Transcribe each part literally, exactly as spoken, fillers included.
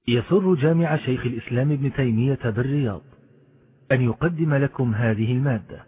يسر جامع شيخ الإسلام ابن تيمية بالرياض أن يقدم لكم هذه المادة.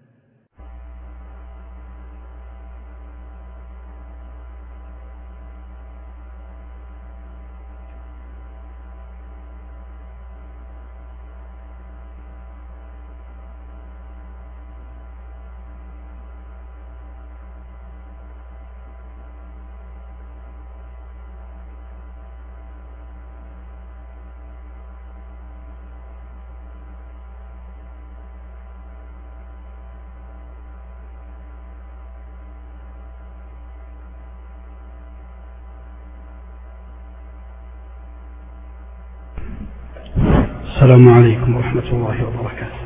السلام عليكم ورحمة الله وبركاته.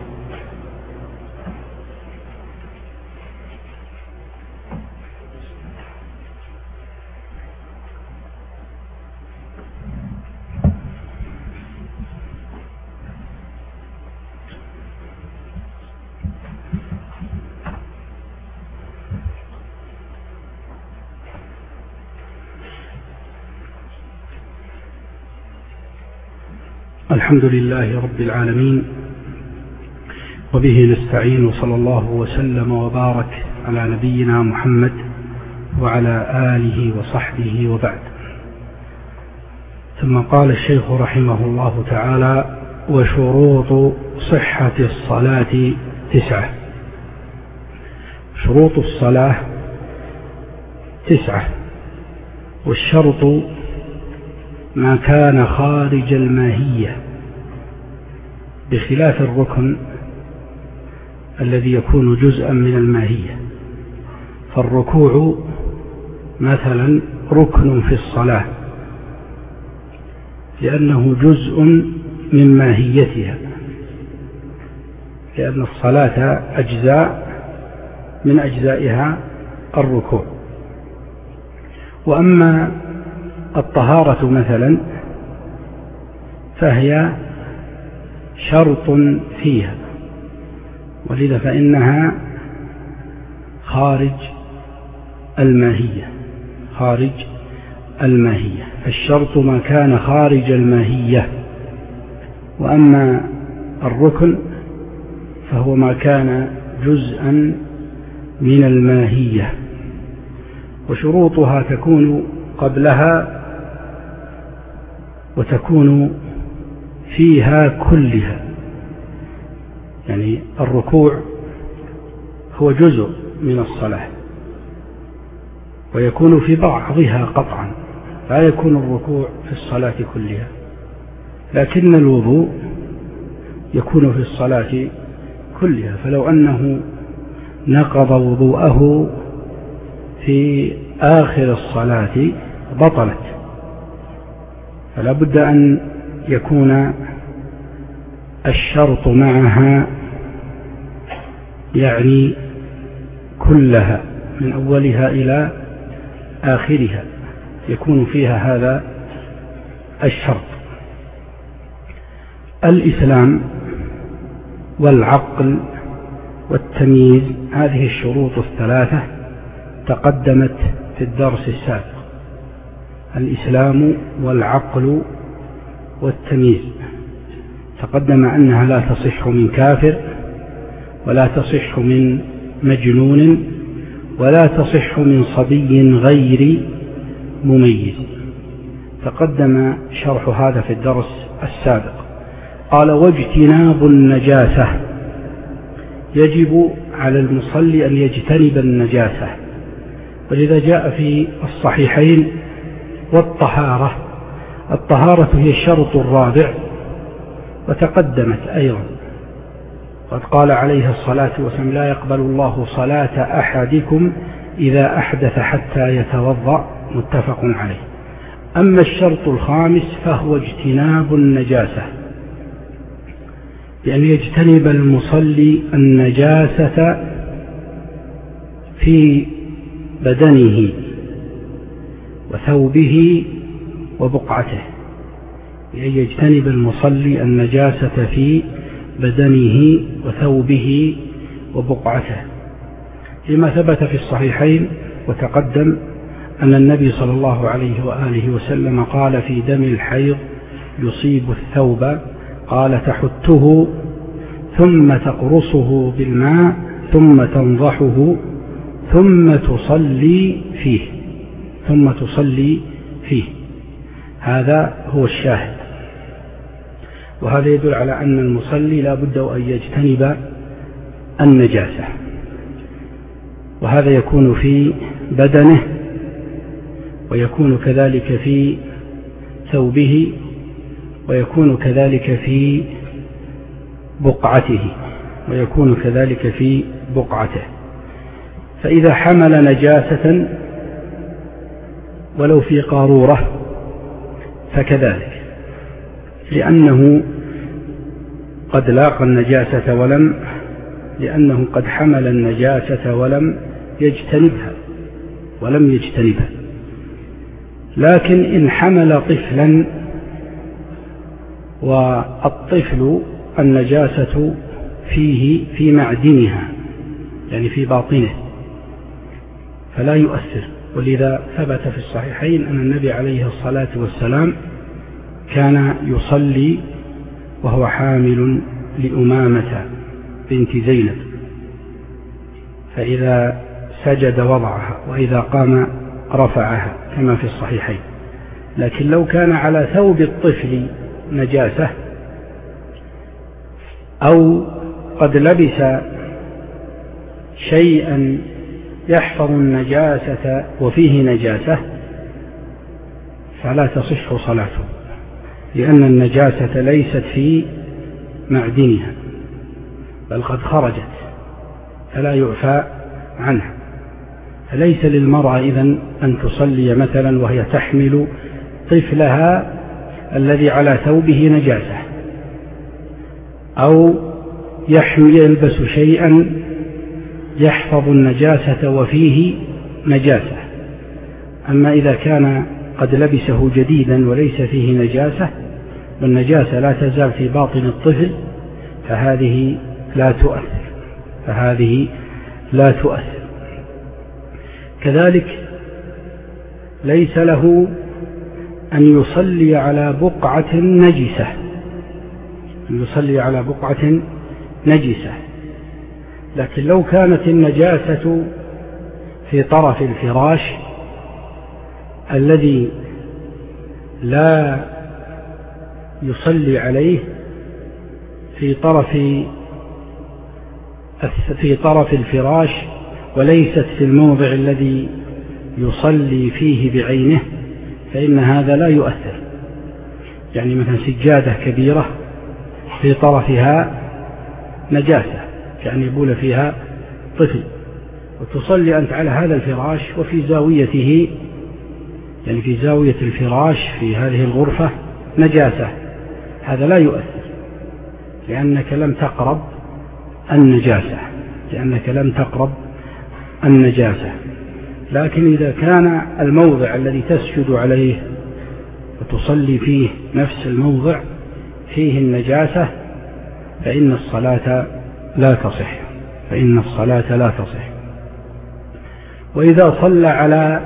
الحمد لله رب العالمين، وبه نستعين، وصلى الله وسلم وبارك على نبينا محمد وعلى آله وصحبه وبعد. ثم قال الشيخ رحمه الله تعالى: وشروط صحة الصلاة تسعة. شروط الصلاة تسعة، والشرط ما كان خارج الماهية، بخلاف الركن الذي يكون جزءا من الماهية. فالركوع مثلا ركن في الصلاة لأنه جزء من ماهيتها، لأن الصلاة أجزاء من أجزائها الركوع. وأما الطهارة مثلا فهي شرط فيها، ولذا فإنها خارج الماهية خارج الماهية فالشرط ما كان خارج الماهية، وأما الركن فهو ما كان جزءا من الماهية. وشروطها تكون قبلها وتكون فيها كلها، يعني الركوع هو جزء من الصلاة ويكون في بعضها قطعا، لا يكون الركوع في الصلاة كلها، لكن الوضوء يكون في الصلاة كلها. فلو أنه نقض وضوءه في آخر الصلاة بطلت، فلا بد أن يكون الشرط معها، يعني كلها من أولها إلى آخرها يكون فيها هذا الشرط. الإسلام والعقل والتمييز، هذه الشروط الثلاثة تقدمت في الدرس السابق. الإسلام والعقل والتمييز تقدم أنها لا تصح من كافر، ولا تصح من مجنون، ولا تصح من صبي غير مميز. تقدم شرح هذا في الدرس السابق. قال: واجتناب النجاسة، يجب على المصلي أن يجتنب النجاسة، ولذا جاء في الصحيحين: والطهارة. الطهارة هي الشرط الرابع، وتقدمت أيضا. قد قال عليه الصلاة والسلام: لا يقبل الله صلاة أحدكم إذا أحدث حتى يتوضأ، متفق عليه. أما الشرط الخامس فهو اجتناب النجاسة، بأن يجتنب المصلي النجاسة في بدنه وثوبه وبقعته، بأن يجتنب المصلي النجاسة في بدنه وثوبه وبقعته، لما ثبت في الصحيحين وتقدم أن النبي صلى الله عليه وآله وسلم قال في دم الحيض: يصيب الثوب؟ قال تحته ثم تقرصه بالماء ثم تنضحه ثم تصلي فيه ثم تصلي فيه هذا هو الشاهد. وهذا يدل على أن المصلي لا بد أن يجتنب النجاسة، وهذا يكون في بدنه ويكون كذلك في ثوبه ويكون كذلك في بقعته ويكون كذلك في بقعته. فإذا حمل نجاسة ولو في قارورة فكذلك، لأنه قد لاقى النجاسة ولم لأنه قد حمل النجاسة ولم يجتنبها ولم يجتنبها. لكن إن حمل طفلا والطفل النجاسة فيه في معدنها يعني في باطنه فلا يؤثر. ولذا ثبت في الصحيحين أن النبي عليه الصلاة والسلام كان يصلي وهو حامل لأمامة بنت زينب، فإذا سجد وضعها وإذا قام رفعها كما في الصحيحين. لكن لو كان على ثوب الطفل نجاسة أو قد لبس شيئا يحفظ النجاسة وفيه نجاسة فلا تصح صلاته، لأن النجاسة ليست في معدنها بل قد خرجت فلا يعفى عنها. فليس للمرأة إذن أن تصلي مثلا وهي تحمل طفلها الذي على ثوبه نجاسة أو يحمل يلبس شيئا يحفظ النجاسة وفيه نجاسة. أما إذا كان قد لبسه جديدا وليس فيه نجاسة والنجاسة لا تزال في باطن الطفل فهذه لا تؤثر فهذه لا تؤثر. كذلك ليس له أن يصلي على بقعة نجسة أن يصلي على بقعة نجسة لكن لو كانت النجاسة في طرف الفراش الذي لا يصلي عليه في طرف في طرف الفراش وليست في الموضع الذي يصلي فيه بعينه فإن هذا لا يؤثر. يعني مثلا سجادة كبيرة في طرفها نجاسة يعني يبول فيها طفل وتصلي أنت على هذا الفراش وفي زاويته يعني في زاوية الفراش في هذه الغرفة نجاسة، هذا لا يؤثر لأنك لم تقرب النجاسة لأنك لم تقرب النجاسة. لكن إذا كان الموضع الذي تسجد عليه وتصلي فيه نفس الموضع فيه النجاسة فإن الصلاة لا تصح فإن الصلاة لا تصح. وإذا صلى على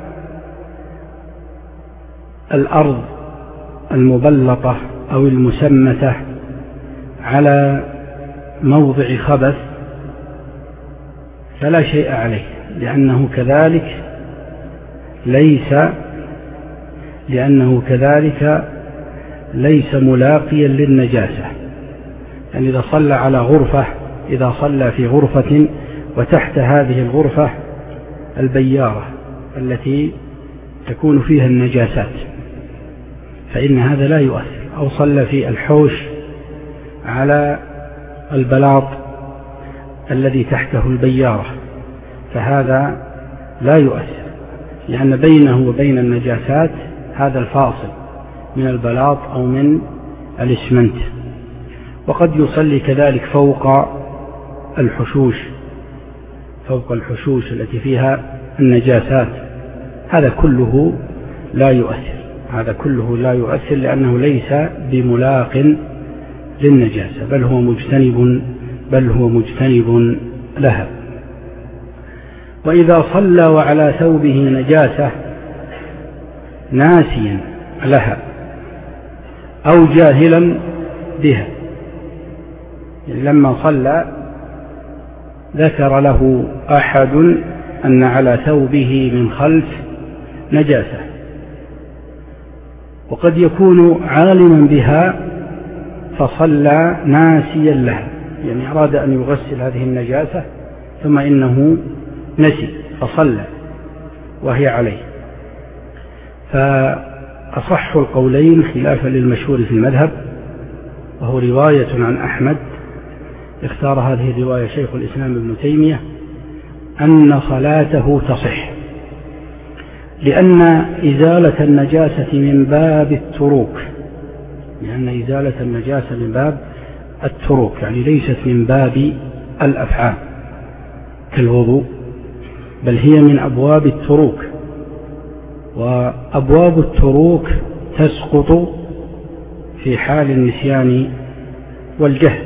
الأرض المبلطة أو المسمتة على موضع خبث فلا شيء عليه لأنه كذلك ليس لأنه كذلك ليس ملاقيا للنجاسة. يعني إذا صلى على غرفة إذا صلى في غرفة وتحت هذه الغرفة البيارة التي تكون فيها النجاسات فإن هذا لا يؤثر. أو صلى في الحوش على البلاط الذي تحته البيارة فهذا لا يؤثر لأن بينه وبين النجاسات هذا الفاصل من البلاط أو من الإسمنت. وقد يصلي كذلك فوق الحشوش فوق الحشوش التي فيها النجاسات هذا كله لا يؤثر هذا كله لا يؤثر لأنه ليس بملاق للنجاسة بل هو مجتنب بل هو مجتنب لها. وإذا صلى وعلى ثوبه نجاسة ناسيا لها أو جاهلا بها. يعني لما صلى ذكر له أحد أن على ثوبه من خلف نجاسة، وقد يكون عالما بها فصلى ناسيا لها، يعني أراد أن يغسل هذه النجاسة ثم إنه نسي فصلى وهي عليه. فأصح القولين خلافا للمشهور في المذهب، وهو رواية عن أحمد اختار هذه الرواية شيخ الإسلام ابن تيمية، أن صلاته تصح، لأن إزالة النجاسة من باب التروك، لأن إزالة النجاسة من باب التروك يعني ليست من باب الأفعال كالوضوء، بل هي من أبواب التروك، وأبواب التروك تسقط في حال النسيان والجهل.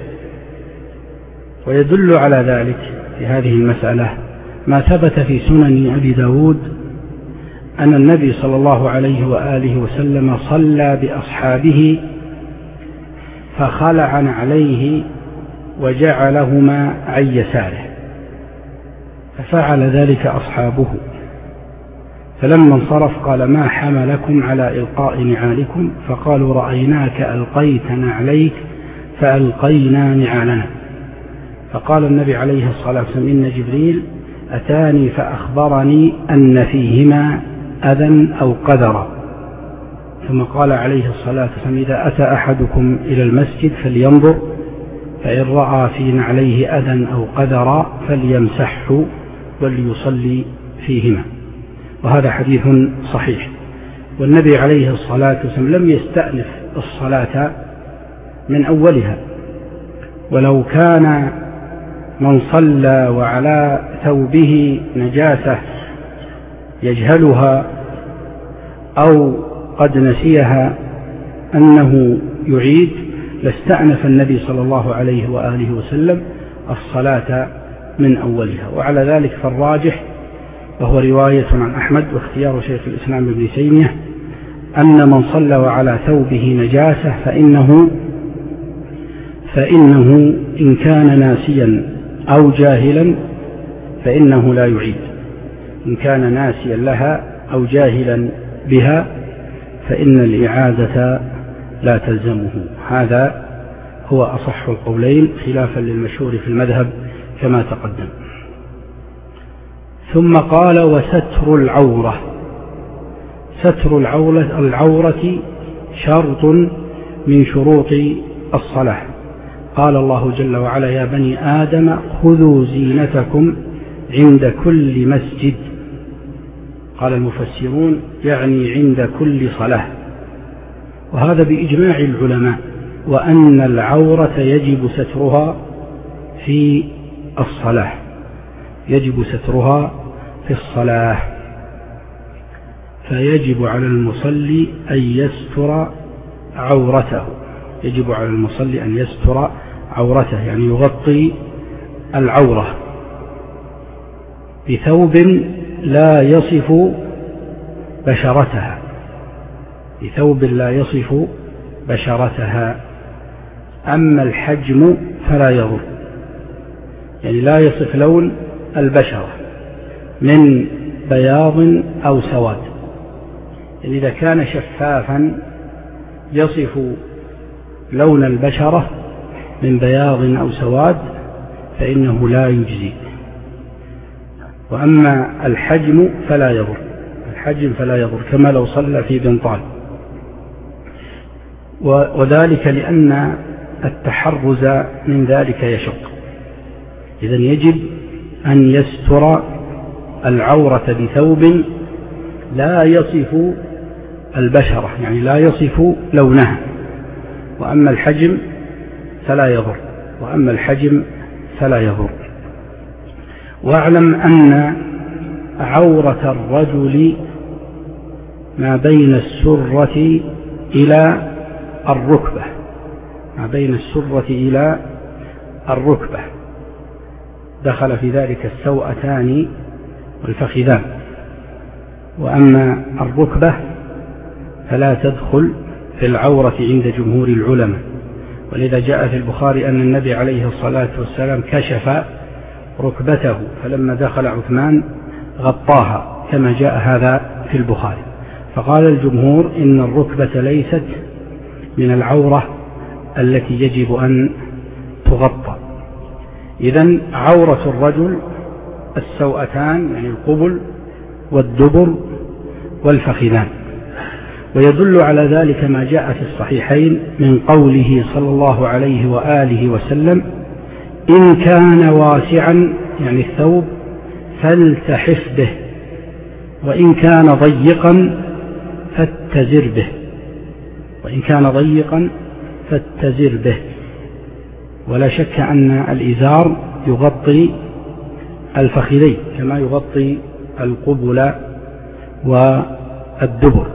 ويدل على ذلك في هذه المسألة ما ثبت في سنن أبي داود أن النبي صلى الله عليه وآله وسلم صلى بأصحابه فخلع عليه وجعلهما عن يساره، ففعل ذلك أصحابه، فلما انصرف قال: ما حملكم على إلقاء نعالكم؟ فقالوا: رأيناك ألقيت نعليك فألقينا نعالنا. فقال النبي عليه الصلاة والسلام: إن جبريل أتاني فأخبرني أن فيهما أذى أو قذرا. ثم قال عليه الصلاة والسلام: إذا أتى أحدكم إلى المسجد فلينظر، فإن رأى في نعليه أذى أو قذرا فليمسحه وليصلي فيهما. وهذا حديث صحيح. والنبي عليه الصلاة والسلام لم يستأنف الصلاة من أولها، ولو كان من صلى وعلى ثوبه نجاسة يجهلها أو قد نسيها أنه يعيد لاستأنف النبي صلى الله عليه وآله وسلم الصلاة من أولها. وعلى ذلك فالراجح، وهو رواية عن أحمد واختيار شيخ الإسلام ابن تيمية، أن من صلى وعلى ثوبه نجاسة فإنه فإنه إن كان ناسيا أو جاهلا فإنه لا يعيد، إن كان ناسيا لها أو جاهلا بها فإن الإعادة لا تلزمه. هذا هو أصح القولين خلافا للمشهور في المذهب كما تقدم. ثم قال: وستر العورة. ستر العورة, العورة شرط من شروط الصلاة. قال الله جل وعلا: يا بني آدم خذوا زينتكم عند كل مسجد. قال المفسرون: يعني عند كل صلاة، وهذا بإجماع العلماء، وأن العورة يجب سترها في الصلاة، يجب سترها في الصلاة، فيجب على المصلي أن يستر عورته، يجب على المصلي أن يستر عورته، يعني يغطي العورة بثوب لا يصف بشرتها، بثوب لا يصف بشرتها. أما الحجم فلا يضر، يعني لا يصف لون البشرة من بياض أو سواد، يعني إذا كان شفافا يصف لون البشرة من بياض أو سواد فإنه لا يجزي. وأما الحجم فلا يضر، الحجم فلا يضر كما لو صلى في بنطال، وذلك لأن التحرز من ذلك يشق. إذن يجب أن يستر العورة بثوب لا يصف البشرة، يعني لا يصف لونها. وأما الحجم فلا يضر، وأما الحجم فلا يضر. واعلم أن عورة الرجل ما بين السرة إلى الركبة، ما بين السرة إلى الركبة، دخل في ذلك السوأتان والفخذان. وأما الركبة فلا تدخل في العورة عند جمهور العلماء، ولذا جاء في البخاري أن النبي عليه الصلاة والسلام كشف ركبته فلما دخل عثمان غطاها كما جاء هذا في البخاري. فقال الجمهور إن الركبة ليست من العورة التي يجب أن تغطى. إذن عورة الرجل السوأتان، يعني القبل والدبر والفخذان. ويدل على ذلك ما جاء في الصحيحين من قوله صلى الله عليه وآله وسلم: إن كان واسعا، يعني الثوب، فالتحف به، وإن كان ضيقا فاتزر به، وإن كان ضيقا فاتزر به. ولا شك أن الإزار يغطي الفخذين كما يغطي القبل والدبر.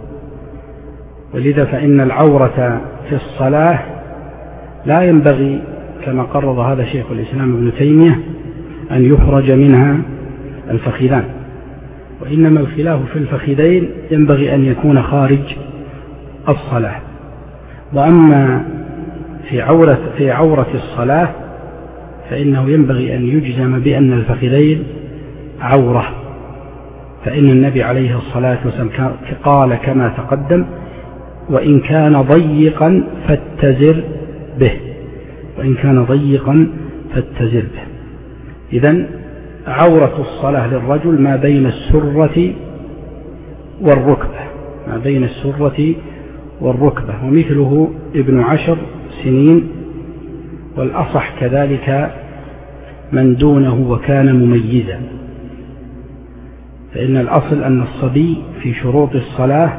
ولذا فإن العورة في الصلاة لا ينبغي كما قرر هذا شيخ الإسلام ابن تيمية أن يخرج منها الفخذان، وإنما الخلاف في الفخذين ينبغي أن يكون خارج الصلاة. وأما في عورة, في عورة الصلاة فإنه ينبغي أن يجزم بأن الفخذين عورة، فإن النبي عليه الصلاة والسلام قال كما تقدم: وإن كان ضيقا فاتزر به، وإن كان ضيقا فاتزر به. إذن عورة الصلاة للرجل ما بين السرة والركبة، ما بين السرة والركبة، ومثله ابن عشر سنين، والأصح كذلك من دونه وكان مميزا، فإن الأصل أن الصبي في شروط الصلاة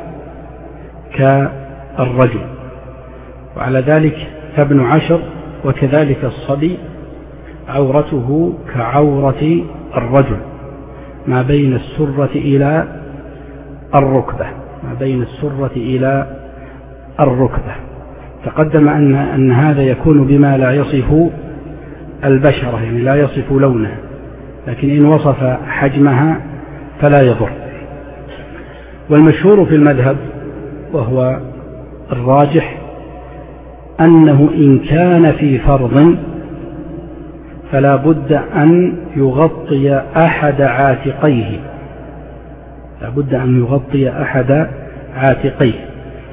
كالرجل، وعلى ذلك فابن عشر وكذلك الصبي عورته كعورة الرجل ما بين السرة إلى الركبة، ما بين السرة إلى الركبة. تقدم أن, أن هذا يكون بما لا يصف البشرة، يعني لا يصف لونها، لكن إن وصف حجمها فلا يضر. والمشهور في المذهب وهو الراجح أنه إن كان في فرض فلا بد أن يغطي أحد عاتقيه، لا بد أن يغطي أحد عاتقيه.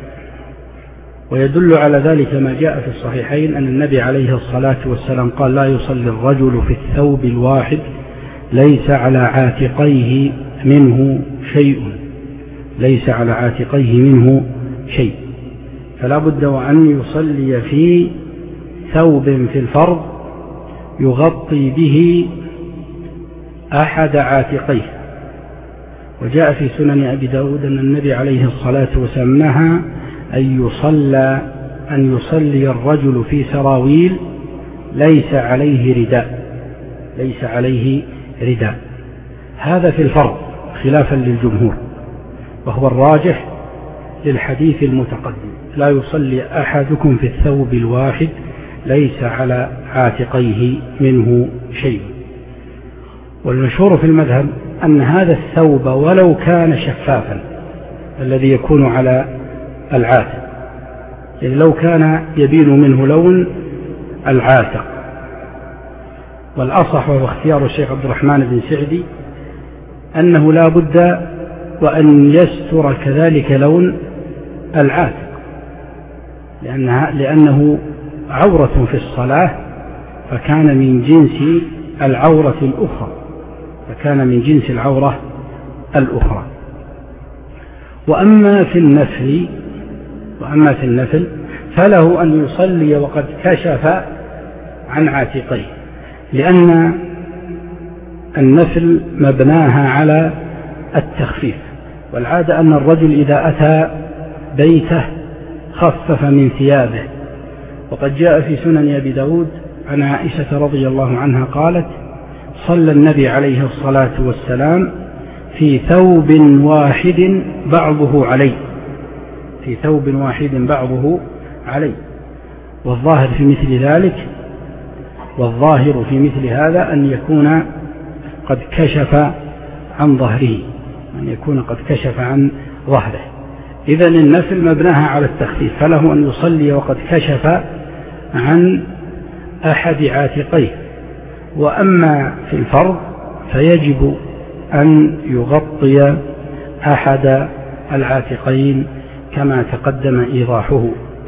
ويدل على ذلك ما جاء في الصحيحين أن النبي عليه الصلاة والسلام قال: لا يصلي الرجل في الثوب الواحد ليس على عاتقيه منه شيء، ليس على عاتقيه منه شيء. فلا بد وأن يصلي في ثوب في الفرض يغطي به أحد عاتقيه. وجاء في سنن أبي داود أن النبي عليه الصلاة والسلام نهى أن يصلى أن يصلي الرجل في سراويل ليس عليه رداء، ليس عليه رداء. هذا في الفرض خلافا للجمهور، وهو الراجح للحديث المتقدم: لا يصلي أحدكم في الثوب الواحد ليس على عاتقيه منه شيء. والمشهور في المذهب أن هذا الثوب ولو كان شفافا الذي يكون على العاتق، يعني لو كان يبين منه لون العاتق. والأصح وهو اختيار الشيخ عبد الرحمن بن سعدي أنه لا بد وأن يستر كذلك لون العاتق، لأنها لأنه عورة في الصلاة، فكان من جنس العورة الأخرى، فكان من جنس العورة الأخرى. وأما في النفل وأما في النفل فله أن يصلي وقد كشف عن عاتقيه، لأن النفل مبناها على التخفيف، والعادة أن الرجل إذا أتى بيته خفف من ثيابه. وقد جاء في سنن أبي داود عن عائشة رضي الله عنها قالت: صلى النبي عليه الصلاة والسلام في ثوب واحد بعضه عليه، في ثوب واحد بعضه عليه. والظاهر في مثل ذلك والظاهر في مثل هذا أن يكون قد كشف عن ظهره، أن يكون قد كشف عن ظهره. إذن النفل مبناها على التخفيف، فله أن يصلي وقد كشف عن أحد عاتقيه. وأما في الفرض فيجب أن يغطي أحد العاتقين كما تقدم إيضاحه.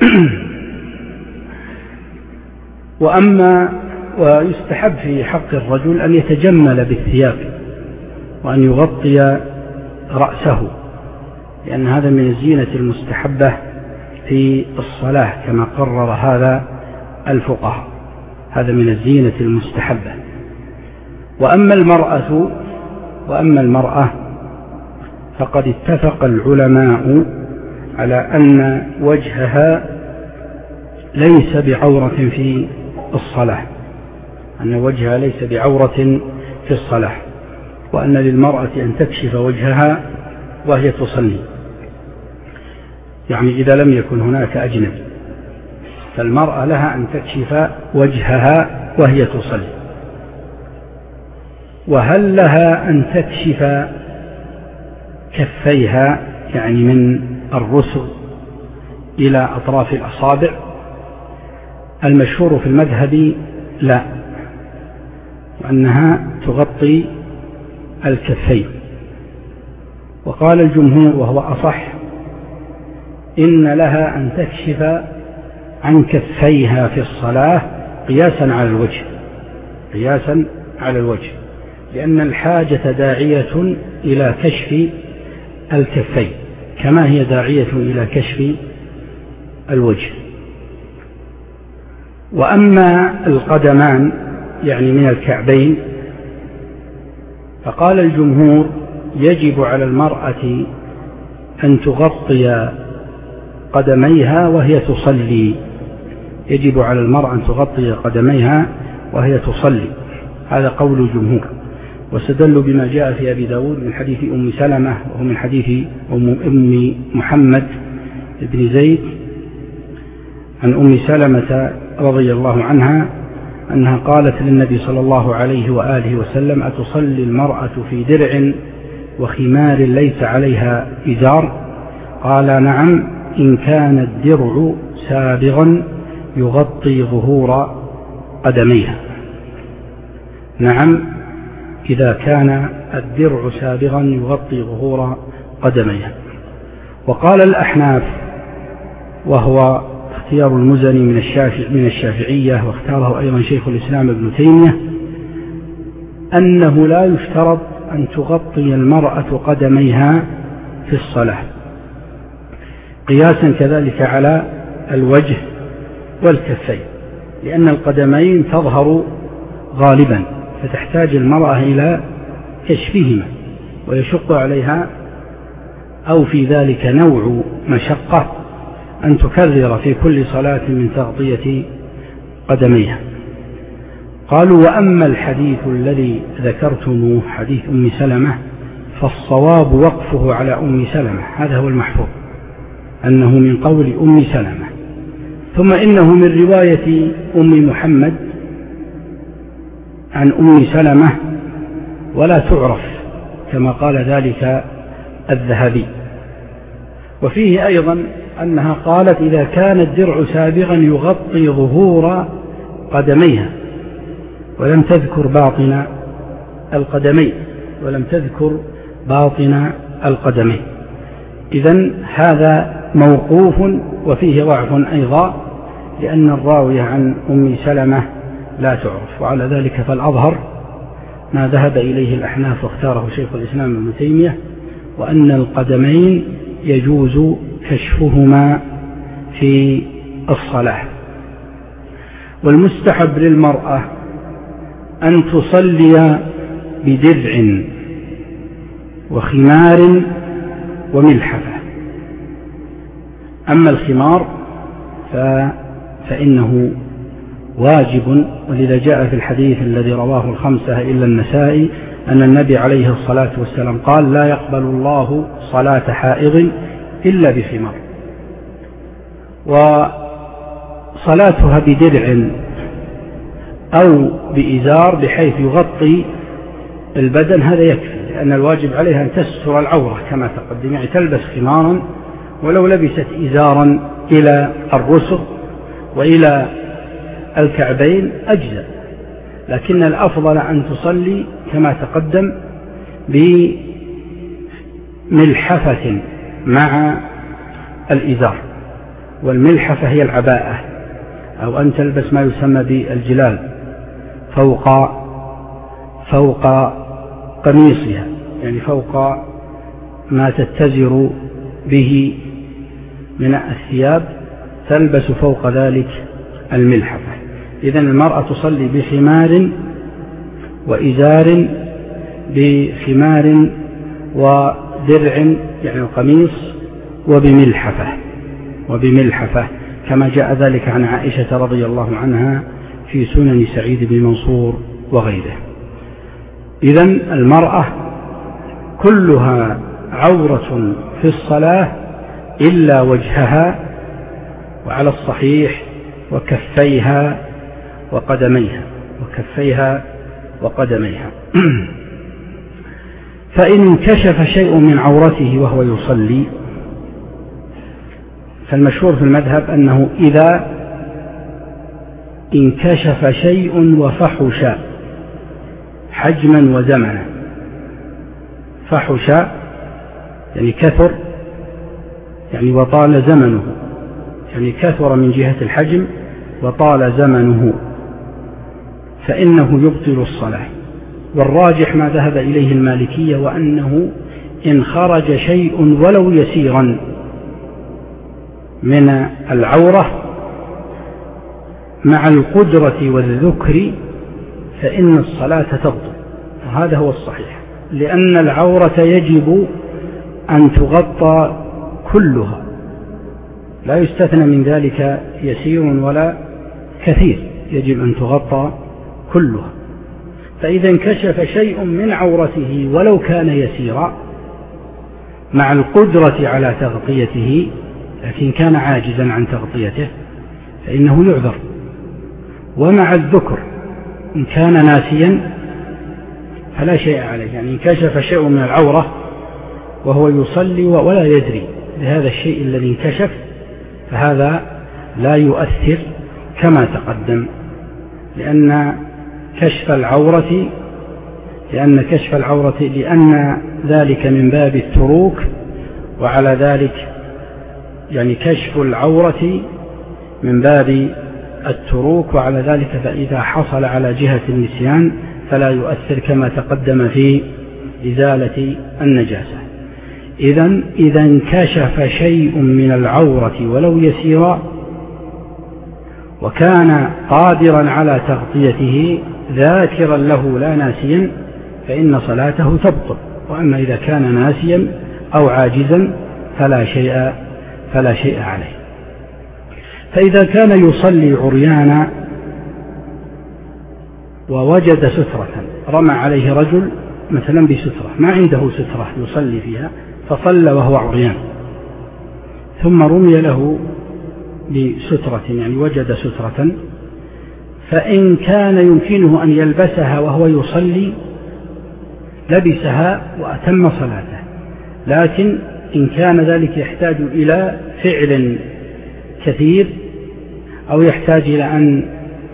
وأما ويستحب في حق الرجل أن يتجمل بالثياب وأن يغطي رأسه، لأن هذا من الزينة المستحبة في الصلاة كما قرر هذا الفقهاء، هذا من الزينة المستحبة. وأما المرأة وأما المرأة فقد اتفق العلماء على أن وجهها ليس بعورة في الصلاة، أن وجهها ليس بعورة في الصلاة، وأن للمرأة أن تكشف وجهها وهي تصلي، يعني إذا لم يكن هناك أجنبي فالمرأة لها أن تكشف وجهها وهي تصلي. وهل لها أن تكشف كفيها يعني من الرسغ إلى أطراف الأصابع؟ المشهور في المذهب لا، وأنها تغطي الكفين. وقال الجمهور وهو أصح إن لها أن تكشف عن كفيها في الصلاة قياسا على الوجه، قياسا على الوجه، لأن الحاجة داعية إلى كشف الكفين كما هي داعية إلى كشف الوجه. وأما القدمان يعني من الكعبين فقال الجمهور يجب على المرأة أن تغطي قدميها وهي تصلي، يجب على المرأة أن تغطي قدميها وهي تصلي، هذا قول الجمهور. واستدلوا بما جاء في أبي داود من حديث أم سلمة، وهو من حديث أم محمد بن زيد عن أم سلمة رضي الله عنها أنها قالت للنبي صلى الله عليه وآله وسلم: أتصلي المرأة في درع وخمار ليس عليها إزار؟ قال: نعم، إن كان الدرع سابغا يغطي ظهور قدميها. نعم، إذا كان الدرع سابغا يغطي ظهور قدميها. وقال الأحناف، وهو اختيار المزني من الشافع من الشافعية، واختاره أيضا شيخ الإسلام ابن تيمية، أنه لا يشترط أن تغطي المرأة قدميها في الصلاة، قياسا كذلك على الوجه والكفين، لأن القدمين تظهر غالبا فتحتاج المرأة إلى كشفهما، ويشق عليها أو في ذلك نوع مشقة أن تكرر في كل صلاة من تغطية قدميها. قالوا: وأما الحديث الذي ذكرتموه حديث أم سلمة فالصواب وقفه على أم سلمة، هذا هو المحفوظ أنه من قول أم سلمة، ثم إنه من رواية أم محمد عن أم سلمة ولا تعرف كما قال ذلك الذهبي. وفيه أيضا أنها قالت: إذا كان الدرع سابغا يغطي ظهور قدميها، ولم تذكر باطن القدمين ولم تذكر باطن القدمين. إذن هذا موقوف وفيه ضعف أيضا، لأن الراوية عن أم سلمة لا تعرف. وعلى ذلك فالأظهر ما ذهب إليه الأحناف واختاره شيخ الإسلام ابن تيمية، وأن القدمين يجوز كشفهما في الصلاة. والمستحب للمرأة أن تصلي بدرع وخمار وملحفة. أما الخمار فإنه واجب، ولذا جاء في الحديث الذي رواه الخمسة إلا النسائي أن النبي عليه الصلاة والسلام قال: لا يقبل الله صلاة حائض إلا بخمار. وصلاتها بدرع أو بإزار بحيث يغطي البدن هذا يكفي، لأن الواجب عليها أن تستر العورة كما تقدم، يعني تلبس خمارا ولو لبست إزارا إلى الرسغ وإلى الكعبين أجزاء، لكن الأفضل أن تصلي كما تقدم بملحفة مع الإزار، والملحفة هي العباءة، أو أن تلبس ما يسمى بالجلال فوق فوق قميصها، يعني فوق ما تتزر به من الثياب تلبس فوق ذلك الملحفة. إذن المرأة تصلي بخمار وإزار، بخمار ودرع يعني القميص، وبملحفة وبملحفة كما جاء ذلك عن عائشة رضي الله عنها في سنن سعيد بن منصور وغيره. إذن المرأة كلها عورة في الصلاة إلا وجهها، وعلى الصحيح وكفيها وقدميها وكفيها وقدميها فإن انكشف شيء من عورته وهو يصلي، فالمشهور في المذهب أنه إذا انكشف شيء وفحش حجما وزمنا، فحش يعني كثر، يعني وطال زمنه، يعني كثر من جهة الحجم وطال زمنه، فإنه يبطل الصلاة. والراجح ما ذهب إليه المالكية، وأنه إن خرج شيء ولو يسيرا من العورة مع القدرة والذكر فإن الصلاة تبطل، وهذا هو الصحيح، لأن العورة يجب أن تغطى كلها، لا يستثنى من ذلك يسير ولا كثير، يجب أن تغطى كلها. فإذا انكشف شيء من عورته ولو كان يسيرا مع القدرة على تغطيته، لكن كان عاجزا عن تغطيته فإنه يعذر. ومع الذكر إن كان ناسيا فلا شيء عليه، يعني انكشف شيء من العورة وهو يصلي ولا يدري بهذا الشيء الذي انكشف، فهذا لا يؤثر كما تقدم، لأن كشف العورة لأن كشف العورة لأن ذلك من باب التروك، وعلى ذلك يعني كشف العورة من باب التروك، وعلى ذلك فإذا حصل على جهة النسيان فلا يؤثر كما تقدم في إزالة النجاسة. إذن إذا انكشف شيء من العورة ولو يسيرا وكان قادرا على تغطيته ذاكرا له لا ناسيا فإن صلاته تبطل. وأما إذا كان ناسيا أو عاجزا فلا شيء فلا شيء عليه. فإذا كان يصلي عريانا ووجد سترة، رمى عليه رجل مثلا بسترة، ما عنده سترة يصلي فيها فصلى وهو عريان، ثم رمي له بسترة يعني وجد سترة، فإن كان يمكنه أن يلبسها وهو يصلي لبسها وأتم صلاته. لكن إن كان ذلك يحتاج إلى فعل كثير أو يحتاج إلى أن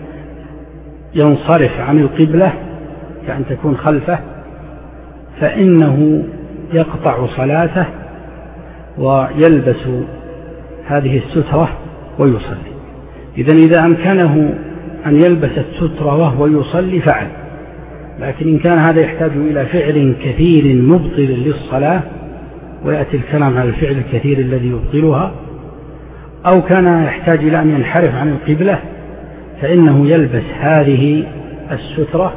ينصرف عن القبلة كأن تكون خلفه، فإنه يقطع صلاته ويلبس هذه السترة ويصلي. إذن إذا أمكنه أن يلبس السترة وهو يصلي فعل، لكن إن كان هذا يحتاج إلى فعل كثير مبطل للصلاة، ويأتي الكلام على الفعل الكثير الذي يبطلها، أو كان يحتاج إلى أن ينحرف عن القبلة، فإنه يلبس هذه السترة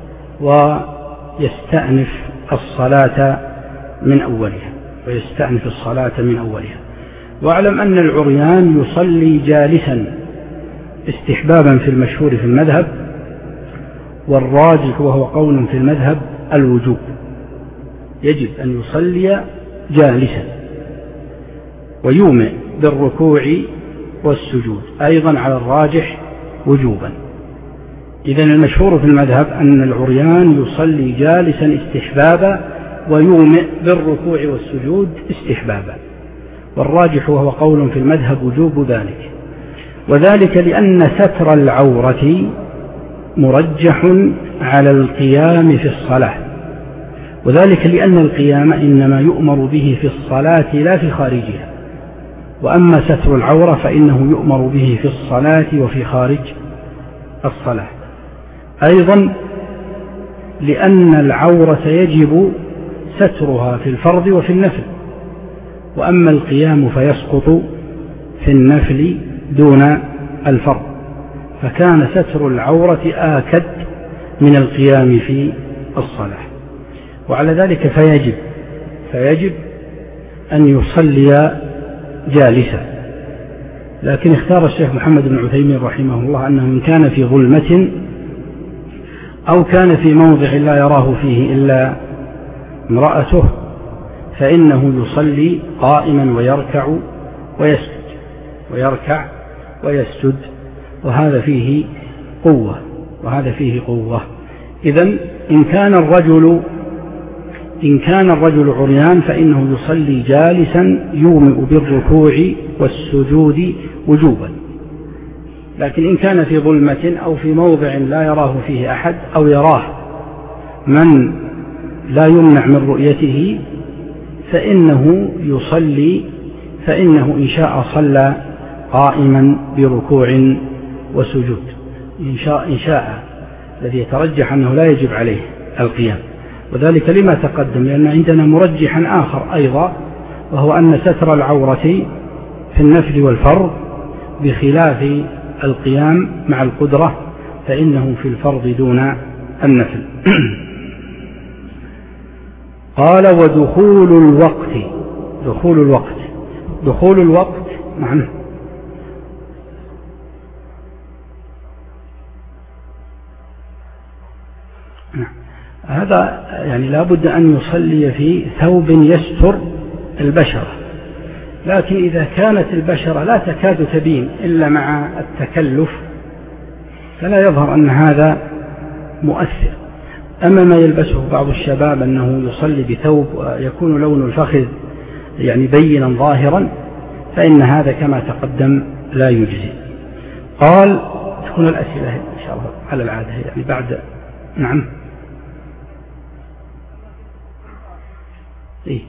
ويستأنف الصلاة من أولها ويستأنف الصلاة من أولها. واعلم أن العريان يصلي جالسا استحبابا في المشهور في المذهب، والراجح وهو قول في المذهب الوجوب، يجب أن يصلي جالسا ويومئ بالركوع والسجود أيضا على الراجح وجوبا. إذن المشهور في المذهب أن العريان يصلي جالسا استحبابا ويومئ بالركوع والسجود استحبابا. والراجح وهو قول في المذهب وجوب ذلك، وذلك لأن ستر العورة مرجح على القيام في الصلاة، وذلك لأن القيام إنما يؤمر به في الصلاة لا في خارجها، وأما ستر العورة فإنه يؤمر به في الصلاة وفي خارج الصلاة. أيضا لأن العورة يجب سترها في الفرض وفي النفل، وأما القيام فيسقط في النفل دون الفرض، فكان ستر العورة آكد من القيام في الصلاة. وعلى ذلك فيجب فيجب أن يصلي جالسا. لكن اختار الشيخ محمد بن عثيمين رحمه الله أنه إن كان في ظلمة أو كان في موضع لا يراه فيه إلا امرأته فإنه يصلي قائما ويركع ويسجد ويركع ويسجد وهذا فيه قوة وهذا فيه قوة. إذن إن كان الرجل إن كان الرجل عريان فإنه يصلي جالسا يومئ بالركوع والسجود وجوبا. لكن إن كان في ظلمة أو في موضع لا يراه فيه أحد أو يراه من لا يمنع من رؤيته فإنه يصلي فإنه إن شاء صلى قائما بركوع وسجود إن شاء, إن شاء الذي يترجح أنه لا يجب عليه القيام، وذلك لما تقدم، لأن عندنا مرجحا آخر أيضا وهو أن ستر العورة في النفل والفرض بخلاف القيام مع القدرة فإنه في الفرض دون النفل. قال ودخول الوقت دخول الوقت دخول الوقت معنى هذا يعني لا بد أن يصلي في ثوب يستر البشرة، لكن إذا كانت البشرة لا تكاد تبين إلا مع التكلف فلا يظهر أن هذا مؤثر. أما ما يلبسه بعض الشباب أنه يصلي بثوب يكون لون الفخذ يعني بينا ظاهرا فإن هذا كما تقدم لا يجزي. قال تكون الأسئلة إن شاء الله على العادة يعني بعد. نعم إيه؟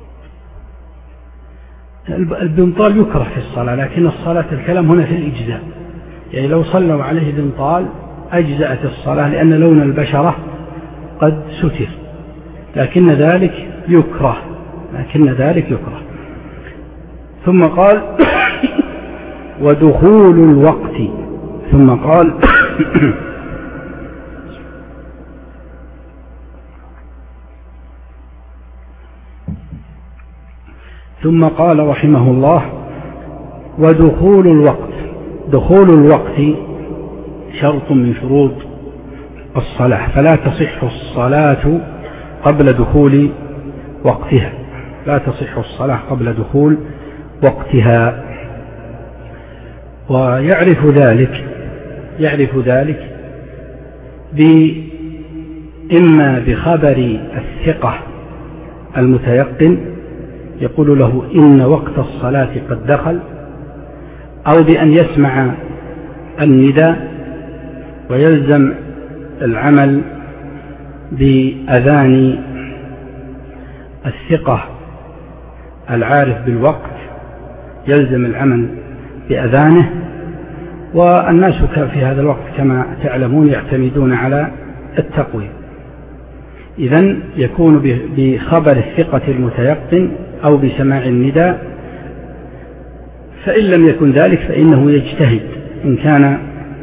البنطال يكره في الصلاة، لكن الصلاة الكلام هنا في الإجزاء، يعني لو صلوا عليه بنطال أجزأت الصلاة لأن لون البشرة قد ستر، لكن ذلك يكره لكن ذلك يكره ثم قال ودخول الوقت ثم قال ثم قال رحمه الله ودخول الوقت. دخول الوقت شرط من شروط الصلاة، فلا تصح الصلاة قبل دخول وقتها لا تصح الصلاة قبل دخول وقتها. ويعرف ذلك يعرف ذلك إما بخبر الثقة المتيقن يقول له إن وقت الصلاة قد دخل، أو بأن يسمع النداء ويلزم العمل بأذان الثقة العارف بالوقت يلزم العمل بأذانه. والناس في هذا الوقت كما تعلمون يعتمدون على التقويم، إذن يكون بخبر الثقة المتيقن أو بسماع النداء. فإن لم يكن ذلك فإنه يجتهد إن كان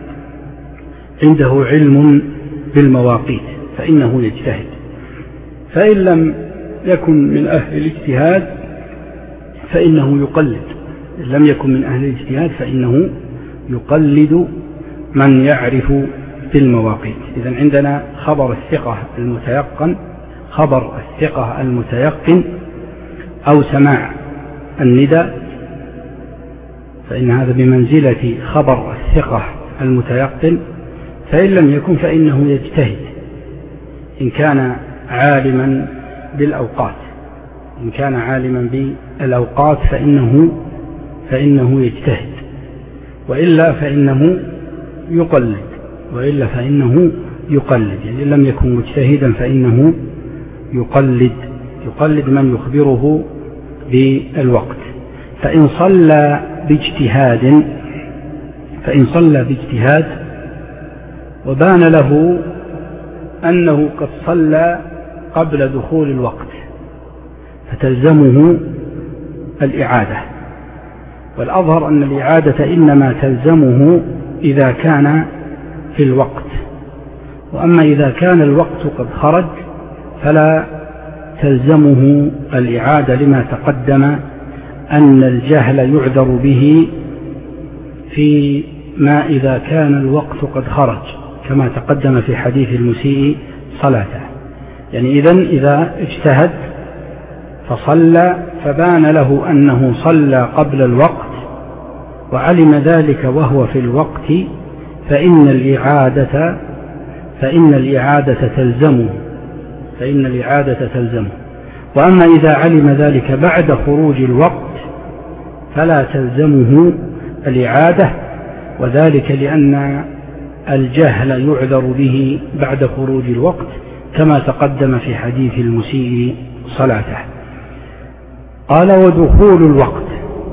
عنده علم بالمواقيت فإنه يجتهد، فإن لم يكن من أهل الاجتهاد فإنه يقلد إن لم يكن من أهل الاجتهاد فإنه يقلد من يعرف بالمواقيت. إذن عندنا خبر الثقة المتيقن خبر الثقة المتيقن أو سماع النداء، فإن هذا بمنزلة خبر الثقة المتيقن. فإن لم يكن فإنه يجتهد إن كان عالما بالأوقات إن كان عالما الأوقات فإنه فإنه يجتهد، وإلا فإنه يقلد وإلا فإنه يقلد يعني إن لم يكن مجتهدا فإنه يقلد يقلد من يخبره بالوقت. فإن صلى باجتهاد فإن صلى باجتهاد وبان له أنه قد صلى قبل دخول الوقت فتلزمه الإعادة، والأظهر أن الإعادة إنما تلزمه إذا كان في الوقت، وأما إذا كان الوقت قد خرج فلا تلزمه الإعادة لما تقدم أن الجهل يعذر به في ما إذا كان الوقت قد خرج كما تقدم في حديث المسيء صلاته. يعني إذن إذا اجتهد فصلى فبان له أنه صلى قبل الوقت وعلم ذلك وهو في الوقت فإن الإعادة فإن الإعادة تلزمه فإن الإعادة تلزمه وأما إذا علم ذلك بعد خروج الوقت فلا تلزمه الإعادة، وذلك لأن الجهل يعذر به بعد خروج الوقت كما تقدم في حديث المسيء صلاته. قال ودخول الوقت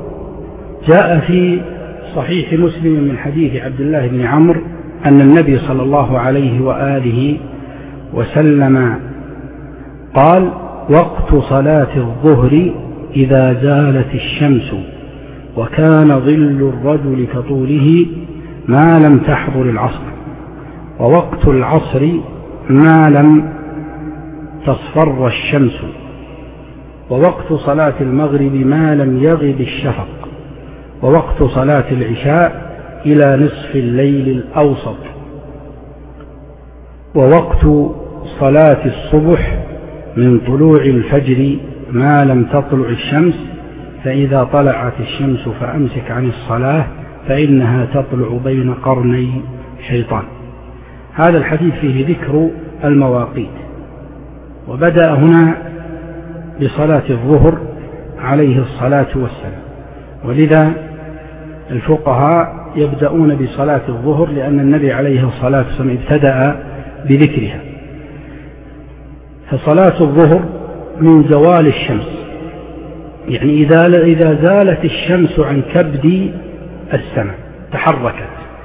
جاء في صحيح مسلم من حديث عبد الله بن عمرو أن النبي صلى الله عليه وآله وسلم قال وقت صلاة الظهر إذا زالت الشمس وكان ظل الرجل كطوله ما لم تحضر العصر، ووقت العصر ما لم تصفر الشمس، ووقت صلاة المغرب ما لم يغب الشفق، ووقت صلاة العشاء إلى نصف الليل الأوسط، ووقت صلاة الصبح من طلوع الفجر ما لم تطلع الشمس، فإذا طلعت الشمس فأمسك عن الصلاة فإنها تطلع بين قرني شيطان. هذا الحديث فيه ذكر المواقيت، وبدأ هنا بصلاة الظهر عليه الصلاة والسلام، ولذا الفقهاء يبدأون بصلاة الظهر لأن النبي عليه الصلاة والسلام ابتدأ بذكرها. فصلاة الظهر من زوال الشمس، يعني إذا إذا زالت الشمس عن كبد السماء تحركت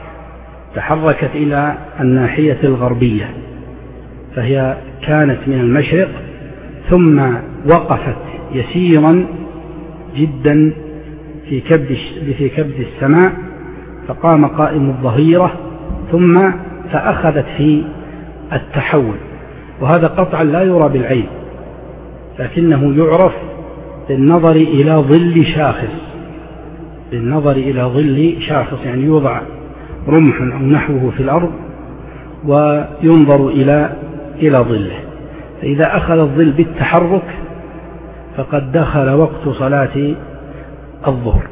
تحركت إلى الناحية الغربية، فهي كانت من المشرق ثم وقفت يسيرا جدا في كبد في كبد السماء، فقام قائم الظهيرة ثم فأخذت في التحول، وهذا قطعا لا يرى بالعين لكنه يعرف بالنظر إلى ظل شاخص بالنظر إلى ظل شاخص يعني يوضع رمح أو نحوه في الأرض وينظر إلى إلى ظله، فإذا أخذ الظل بالتحرك فقد دخل وقت صلاة الظهر.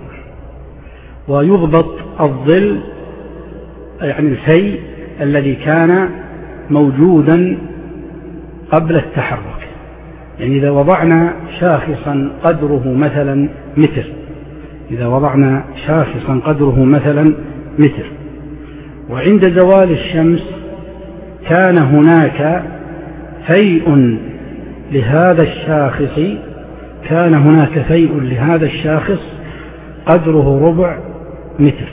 ويضبط الظل يعني الفي الذي كان موجودا قبل التحرك، يعني إذا وضعنا شاخصا قدره مثلا متر إذا وضعنا شاخصا قدره مثلا متر وعند زوال الشمس كان هناك فيء لهذا الشاخص كان هناك فيء لهذا الشاخص قدره ربع متر،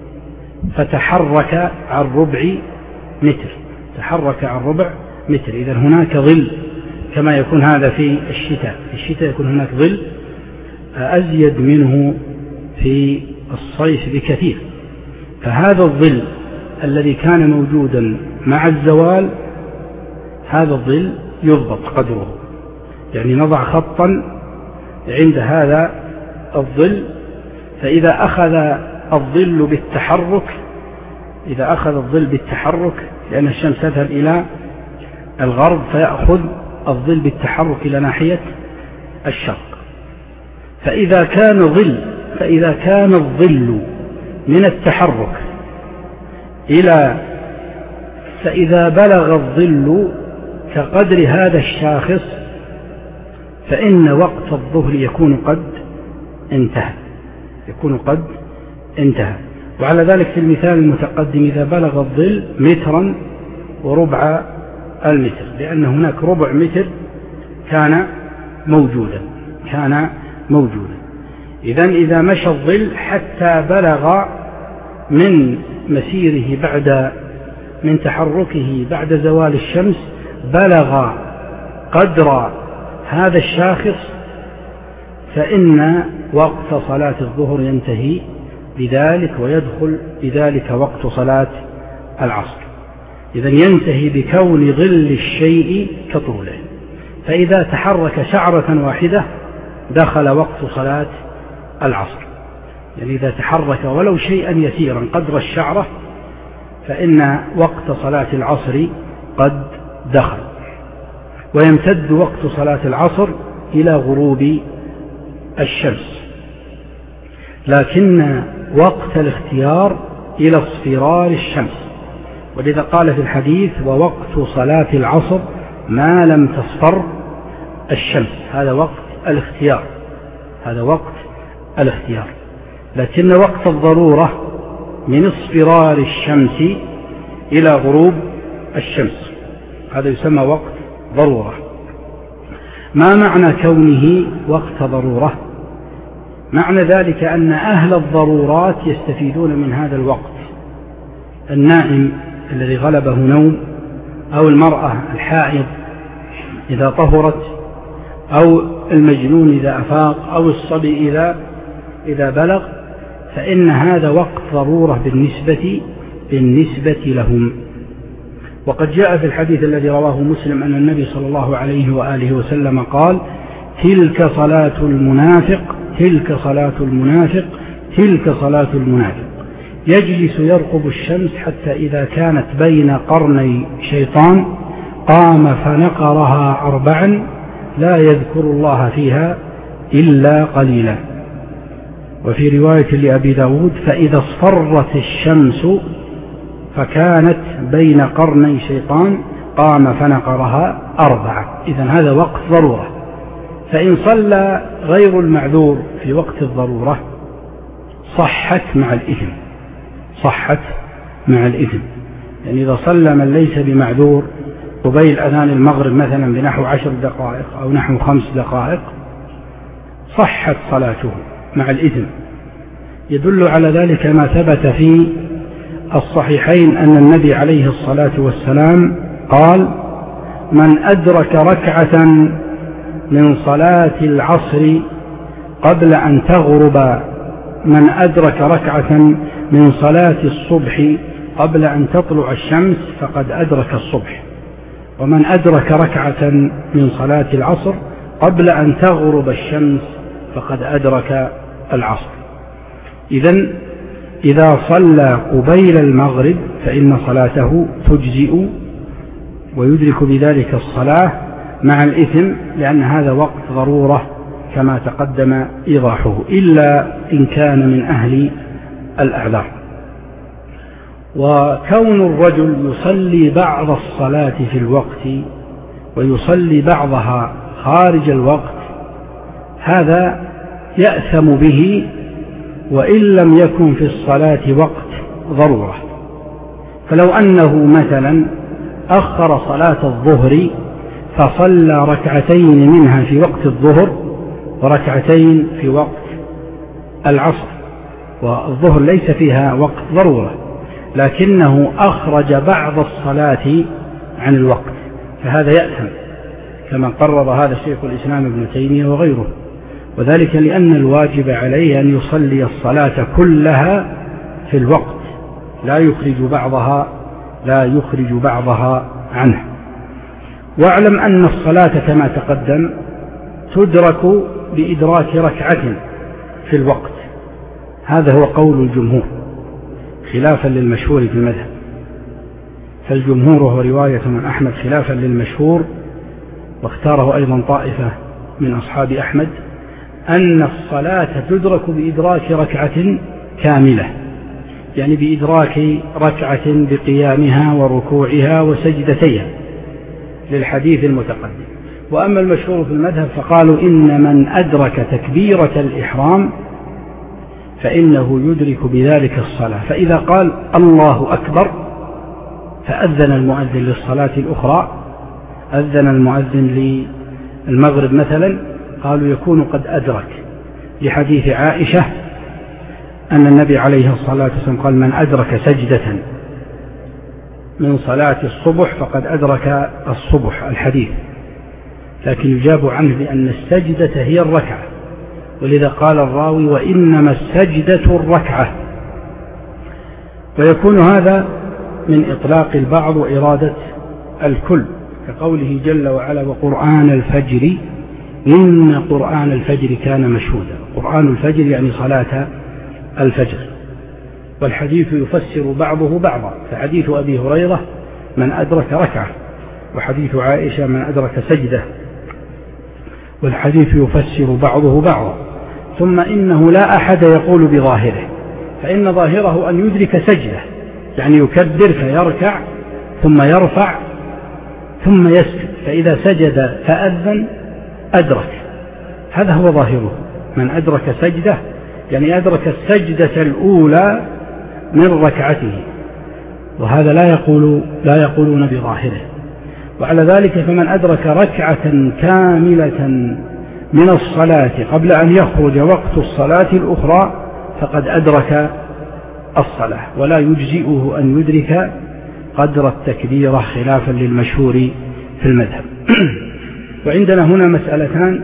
فتحرك عن ربع متر تحرك عن ربع متر إذا هناك ظل، كما يكون هذا في الشتاء في الشتاء يكون هناك ظل أزيد منه في الصيف بكثير، فهذا الظل الذي كان موجودا مع الزوال هذا الظل يضبط قدره، يعني نضع خطا عند هذا الظل، فإذا أخذ الظل بالتحرك إذا أخذ الظل بالتحرك لأن الشمس تذهب إلى الغرب فيأخذ الظل بالتحرك إلى ناحية الشرق، فإذا كان ظل فإذا كان الظل من التحرك إلى فإذا بلغ الظل كقدر هذا الشاخص فإن وقت الظهر يكون قد انتهى يكون قد انتهى. وعلى ذلك في المثال المتقدم إذا بلغ الظل مترا وربع المتر، لأن هناك ربع متر كان موجودا كان موجودا إذن إذا مشى الظل حتى بلغ من مسيره بعد من تحركه بعد زوال الشمس بلغ قدر هذا الشاخص، فإن وقت صلاة الظهر ينتهي بذلك ويدخل بذلك وقت صلاة العصر. إذن ينتهي بكون ظل الشيء كطوله، فإذا تحرك شعرة واحدة دخل وقت صلاة العصر، يعني إذا تحرك ولو شيئا يسيرا قدر الشعرة فإن وقت صلاة العصر قد دخل. ويمتد وقت صلاة العصر إلى غروب الشمس، لكن وقت الاختيار إلى اصفرار الشمس، ولذا قال في الحديث ووقت صلاة العصر ما لم تصفر الشمس. هذا وقت الاختيار هذا وقت الاختيار لكن وقت الضرورة من اصفرار الشمس إلى غروب الشمس، هذا يسمى وقت ضرورة. ما معنى كونه وقت ضرورة؟ معنى ذلك أن أهل الضرورات يستفيدون من هذا الوقت. النائم الذي غلبه نوم، أو المرأة الحائض إذا طهرت، أو المجنون إذا أفاق، أو الصبي إذا إذا بلغ، فإن هذا وقت ضرورة بالنسبة بالنسبة لهم. وقد جاء في الحديث الذي رواه مسلم أن النبي صلى الله عليه وآله وسلم قال تلك صلاة المنافق تلك صلاة المنافق تلك صلاة المنافق يجلس يرقب الشمس حتى إذا كانت بين قرني شيطان قام فنقرها أربعا لا يذكر الله فيها إلا قليلا. وفي رواية لأبي داود فإذا اصفرت الشمس فكانت بين قرني شيطان قام فنقرها أربعة. إذن هذا وقت ضرورة. فإن صلى غير المعذور في وقت الضرورة صحت مع الإثم صحت مع الإثم يعني إذا صلى من ليس بمعذور قبيل أذان المغرب مثلا بنحو عشر دقائق أو نحو خمس دقائق صحت صلاته مع الإثم. يدل على ذلك ما ثبت في الصحيحين أن النبي عليه الصلاة والسلام قال من أدرك ركعة من صلاة العصر قبل أن تغرب من أدرك ركعة من صلاة الصبح قبل أن تطلع الشمس فقد أدرك الصبح، ومن أدرك ركعة من صلاة العصر قبل أن تغرب الشمس فقد أدرك العصر. إذن إذا صلى قبيل المغرب فإن صلاته تجزئ ويدرك بذلك الصلاة مع الإثم، لأن هذا وقت ضرورة كما تقدم إيضاحه، إلا إن كان من أهل الأعذار. وكون الرجل يصلي بعض الصلاة في الوقت ويصلي بعضها خارج الوقت هذا يأثم به وإن لم يكن في الصلاة وقت ضرورة. فلو أنه مثلا أخر صلاة الظهر فصلى ركعتين منها في وقت الظهر وركعتين في وقت العصر، والظهر ليس فيها وقت ضرورة لكنه أخرج بعض الصلاة عن الوقت، فهذا يأثم كما قرر هذا شيخ الإسلام ابن تيمية وغيره، وذلك لأن الواجب عليه أن يصلي الصلاة كلها في الوقت لا يخرج بعضها لا يخرج بعضها عنه. واعلم أن الصلاة كما تقدم تدرك بإدراك ركعة في الوقت، هذا هو قول الجمهور خلافا للمشهور في المذهب، فالجمهور وهو رواية من أحمد خلافا للمشهور واختاره أيضا طائفة من أصحاب أحمد أن الصلاة تدرك بإدراك ركعة كاملة، يعني بإدراك ركعة بقيامها وركوعها وسجدتيها للحديث المتقدم. وأما المشهور في المذهب فقالوا إن من أدرك تكبيرة الإحرام فإنه يدرك بذلك الصلاة، فإذا قال الله أكبر فأذن المؤذن للصلاة الأخرى، أذن المؤذن للمغرب مثلا، قالوا يكون قد أدرك، لحديث عائشة أن النبي عليه الصلاة والسلام قال من أدرك سجدة من صلاة الصبح فقد أدرك الصبح، الحديث، لكن يجاب عنه بأن السجدة هي الركعة، ولذا قال الراوي وإنما السجدة الركعة. ويكون هذا من إطلاق البعض وإرادة الكل، كقوله جل وعلا وقرآن الفجر إن قرآن الفجر كان مشهودا. قرآن الفجر يعني صلاة الفجر، والحديث يفسر بعضه بعضا، فحديث أبي هريرة من أدرك ركعة، وحديث عائشة من أدرك سجدة، والحديث يفسر بعضه بعضا. ثم إنه لا أحد يقول بظاهره، فإن ظاهره أن يدرك سجدة، يعني يكبر فيركع ثم يرفع ثم يسجد، فإذا سجد فأذن أدرك، هذا هو ظاهره. من أدرك سجدة يعني أدرك السجدة الأولى من ركعته، وهذا لا يقول لا يقولون بظاهره. وعلى ذلك فمن أدرك ركعة كاملة من الصلاة قبل أن يخرج وقت الصلاة الأخرى فقد أدرك الصلاة، ولا يجزئه أن يدرك قدر التكبيرة خلافا للمشهور في المذهب. وعندنا هنا مسألتان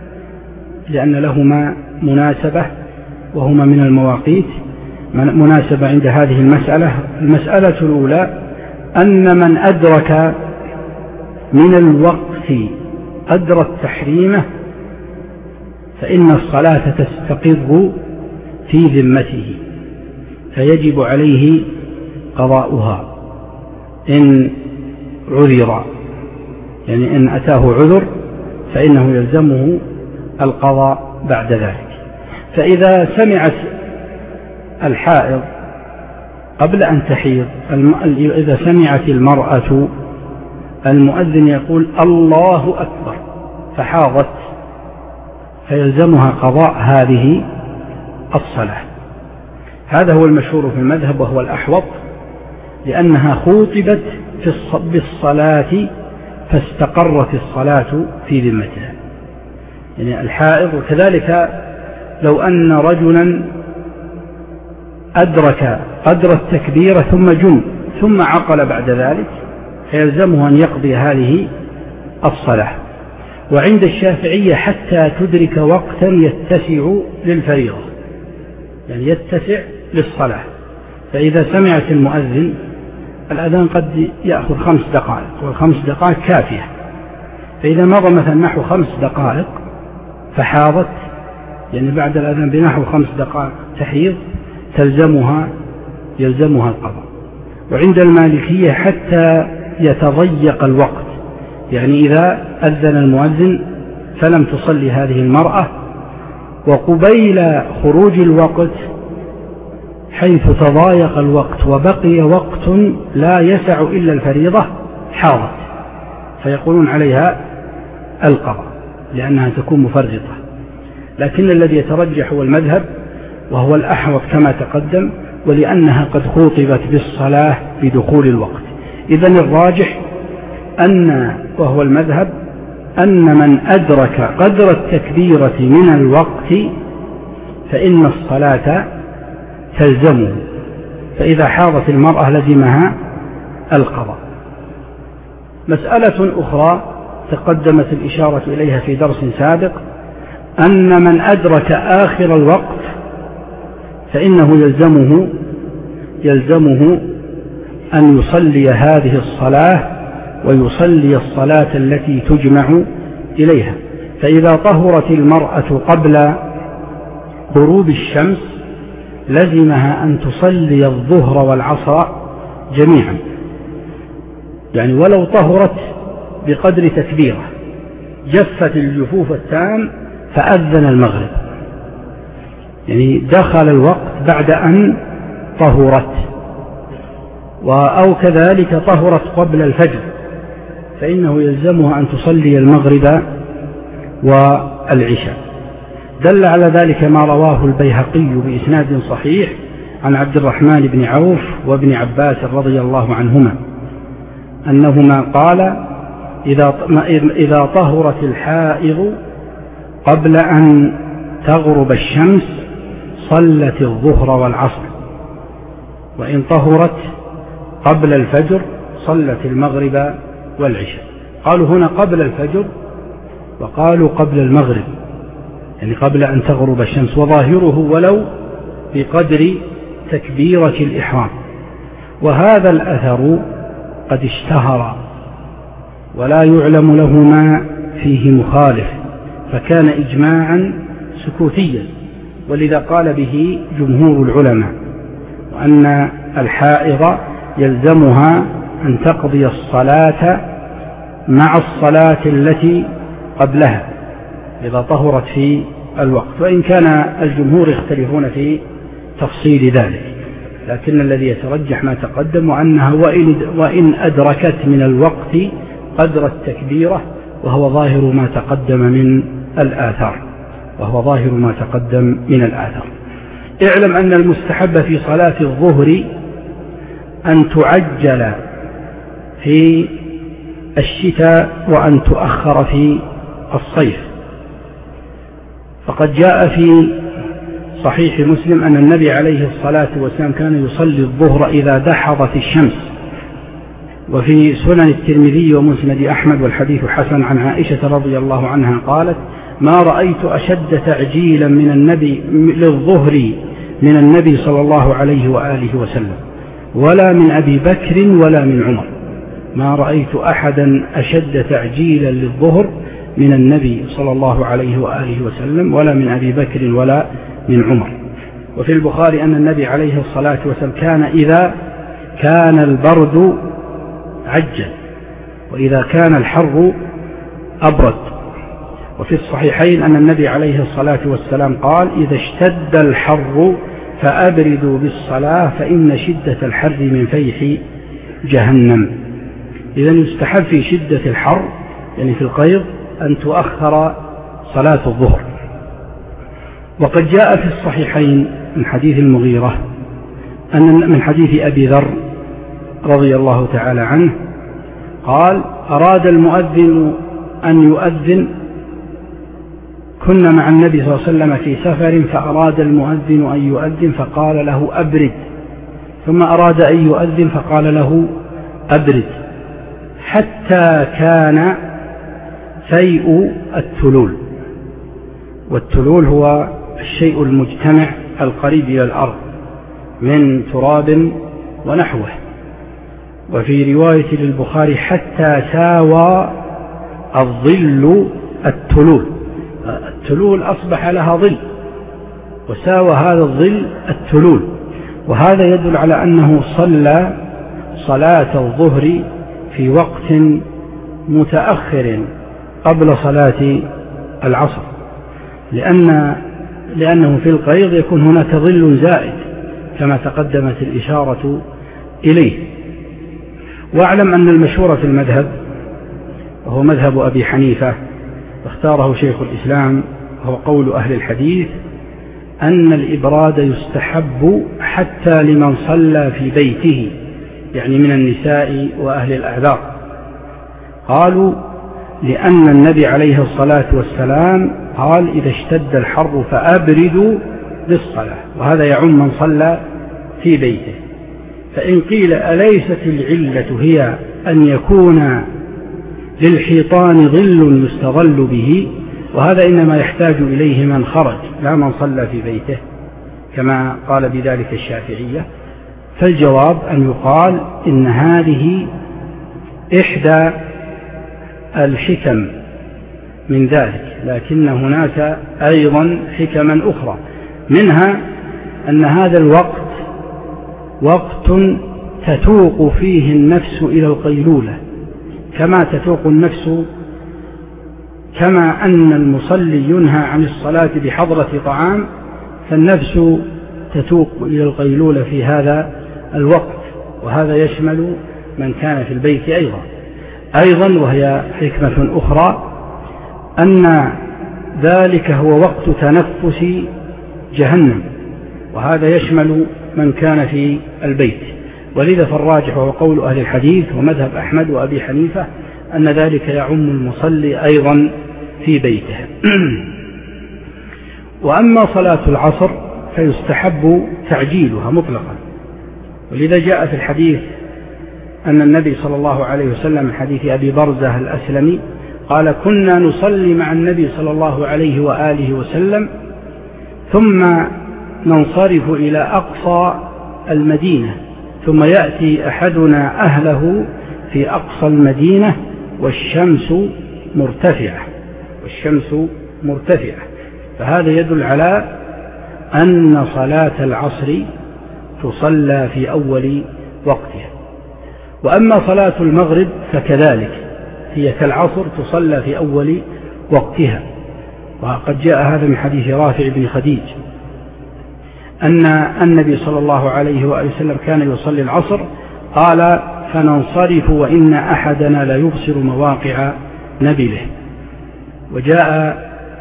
لأن لهما مناسبة وهما من المواقيت، مناسبة عند هذه المسألة. المسألة الأولى أن من أدرك من الوقت قدر التحريمة فإن الصلاة تستقر في ذمته، فيجب عليه قضاؤها إن عذر، يعني إن أتاه عذر فإنه يلزمه القضاء بعد ذلك. فإذا سمعت الحائض قبل أن تحيض، إذا سمعت المرأة المؤذن يقول الله أكبر فحاضت فيلزمها قضاء هذه الصلاة. هذا هو المشهور في المذهب وهو الأحوط، لأنها خوطبت بالصلاة فاستقرت الصلاة في ذمتها، يعني الحائض. وكذلك لو أن رجلا أدرك قدر التكبير ثم جن ثم عقل بعد ذلك فيلزمه أن يقضي هذه الصلاة. وعند الشافعية حتى تدرك وقتا يتسع للفريضة، يعني يتسع للصلاة. فإذا سمعت المؤذن الأذان قد يأخذ خمس دقائق، والخمس دقائق كافية، فإذا مضى مثلا نحو خمس دقائق فحاضت، يعني بعد الأذان بنحو خمس دقائق تحيض، تلزمها يلزمها القضاء. وعند المالكية حتى يتضيق الوقت، يعني إذا أذن المؤذن فلم تصلي هذه المرأة وقبيل خروج الوقت حيث تضايق الوقت وبقي وقت لا يسع إلا الفريضة حاضت، فيقولون عليها القضاء لأنها تكون مفرطة. لكن الذي يترجح هو المذهب وهو الأحوط كما تقدم، ولأنها قد خوطبت بالصلاة بدخول الوقت. إذن الراجح أن وهو المذهب أن من أدرك قدر التكبيرة من الوقت فإن الصلاة تلزمه، فإذا حاضت المرأة لزمها القضاء. مسألة أخرى تقدمت الإشارة إليها في درس سابق، أن من أدرك آخر الوقت فإنه يلزمه يلزمه أن يصلي هذه الصلاة ويصلي الصلاة التي تجمع إليها. فإذا طهرت المرأة قبل غروب الشمس لزمها أن تصلي الظهر والعصر جميعا، يعني ولو طهرت بقدر تكبيرة، جفت الجفوف التام فأذن المغرب، يعني دخل الوقت بعد أن طهرت، أو كذلك طهرت قبل الفجر فإنه يلزمها أن تصلي المغرب والعشاء. دل على ذلك ما رواه البيهقي بإسناد صحيح عن عبد الرحمن بن عوف وابن عباس رضي الله عنهما أنهما قال إذا إذا طهرت الحائض قبل أن تغرب الشمس صلت الظهر والعصر، وإن طهرت قبل الفجر صلت المغرب والعشاء. قالوا هنا قبل الفجر وقالوا قبل المغرب، يعني قبل أن تغرب الشمس، وظاهره ولو بقدر تكبيرة الإحرام. وهذا الأثر قد اشتهر ولا يعلم له ما فيه مخالف، فكان إجماعا سكوتيا، ولذا قال به جمهور العلماء، وأن الحائض يلزمها أن تقضي الصلاة مع الصلاة التي قبلها إذا طهرت في الوقت، وإن كان الجمهور يختلفون في تفصيل ذلك، لكن الذي يترجح ما تقدم، وأنها وإن أدركت من الوقت قدر التكبيرة، وهو ظاهر ما تقدم من الآثار وهو ظاهر ما تقدم من الآثار. اعلم أن المستحب في صلاة الظهر أن تعجل في الشتاء وأن تؤخر في الصيف، فقد جاء في صحيح مسلم أن النبي عليه الصلاة والسلام كان يصلي الظهر إذا دحضت الشمس، وفي سنن الترمذي ومسند أحمد والحديث حسن عن عائشة رضي الله عنها قالت: ما رأيت أشد تعجيلا من النبي للظهر من النبي صلى الله عليه وآله وسلم، ولا من أبي بكر ولا من عمر. ما رأيت أحدا أشد تعجيلا للظهر من النبي صلى الله عليه وآله وسلم، ولا من أبي بكر ولا من عمر. وفي البخاري أن النبي عليه الصلاة والسلام كان إذا كان البرد عجل، وإذا كان الحر أبرد. وفي الصحيحين أن النبي عليه الصلاة والسلام قال: إذا اشتد الحر فأبردوا بالصلاة فإن شدة الحر من فيح جهنم. إذن يستحب في شدة الحر، يعني في القيض، أن تؤخر صلاة الظهر. وقد جاء في الصحيحين من حديث المغيرة أن من حديث أبي ذر رضي الله تعالى عنه قال: أراد المؤذن أن يؤذن، كنا مع النبي صلى الله عليه وسلم في سفر، فأراد المؤذن أن يؤذن فقال له: أبرد، ثم أراد أن يؤذن فقال له: أبرد، حتى كان فيء التلول. والتلول هو الشيء المجتمع القريب إلى الأرض من تراب ونحوه. وفي رواية للبخاري: حتى ساوى الظل التلول. التلول أصبح لها ظل، وساوى هذا الظل التلول. وهذا يدل على أنه صلى صلاة الظهر في وقت متأخر قبل صلاة العصر، لأن لأنه في القيض يكون هناك ظل زائد كما تقدمت الإشارة إليه. واعلم أن المشهور في المذهب، وهو مذهب أبي حنيفة واختاره شيخ الإسلام، وهو قول أهل الحديث، أن الإبراد يستحب حتى لمن صلى في بيته، يعني من النساء وأهل الأعذار. قالوا: لأن النبي عليه الصلاة والسلام قال: إذا اشتد الحر فأبردوا بالصلاة، وهذا يعم من صلى في بيته. فإن قيل: أليست العلة هي أن يكون للحيطان ظل يستظل به، وهذا إنما يحتاج إليه من خرج لا من صلى في بيته، كما قال بذلك الشافعية؟ فالجواب أن يقال إن هذه إحدى الحكم من ذلك، لكن هناك أيضا حكما أخرى، منها أن هذا الوقت وقت تتوق فيه النفس إلى القيلولة، كما تتوق النفس، كما أن المصلي ينهى عن الصلاة بحضرة طعام، فالنفس تتوق إلى القيلولة في هذا الوقت، وهذا يشمل من كان في البيت أيضا. أيضا وهي حكمة أخرى أن ذلك هو وقت تنفس جهنم، وهذا يشمل من كان في البيت، ولذا فالراجح وهو قول أهل الحديث ومذهب أحمد وأبي حنيفة أن ذلك يعم المصلي أيضا في بيته. وأما صلاة العصر فيستحب تعجيلها مطلقا، ولذا جاء في الحديث أن النبي صلى الله عليه وسلم من حديث أبي برزة الأسلمي قال: كنا نصلي مع النبي صلى الله عليه وآله وسلم ثم ننصرف إلى أقصى المدينة، ثم يأتي أحدنا أهله في أقصى المدينة والشمس مرتفعة والشمس مرتفعة فهذا يدل على أن صلاة العصر تصلى في أول وقتها. وأما صلاة المغرب فكذلك هي كالعصر تصلى في أول وقتها، وقد جاء هذا من حديث رافع بن خديج أن النبي صلى الله عليه وآله وسلم كان يصلي العصر قال: فننصرف وإن أحدنا لا يبصر مواقع نبله. وجاء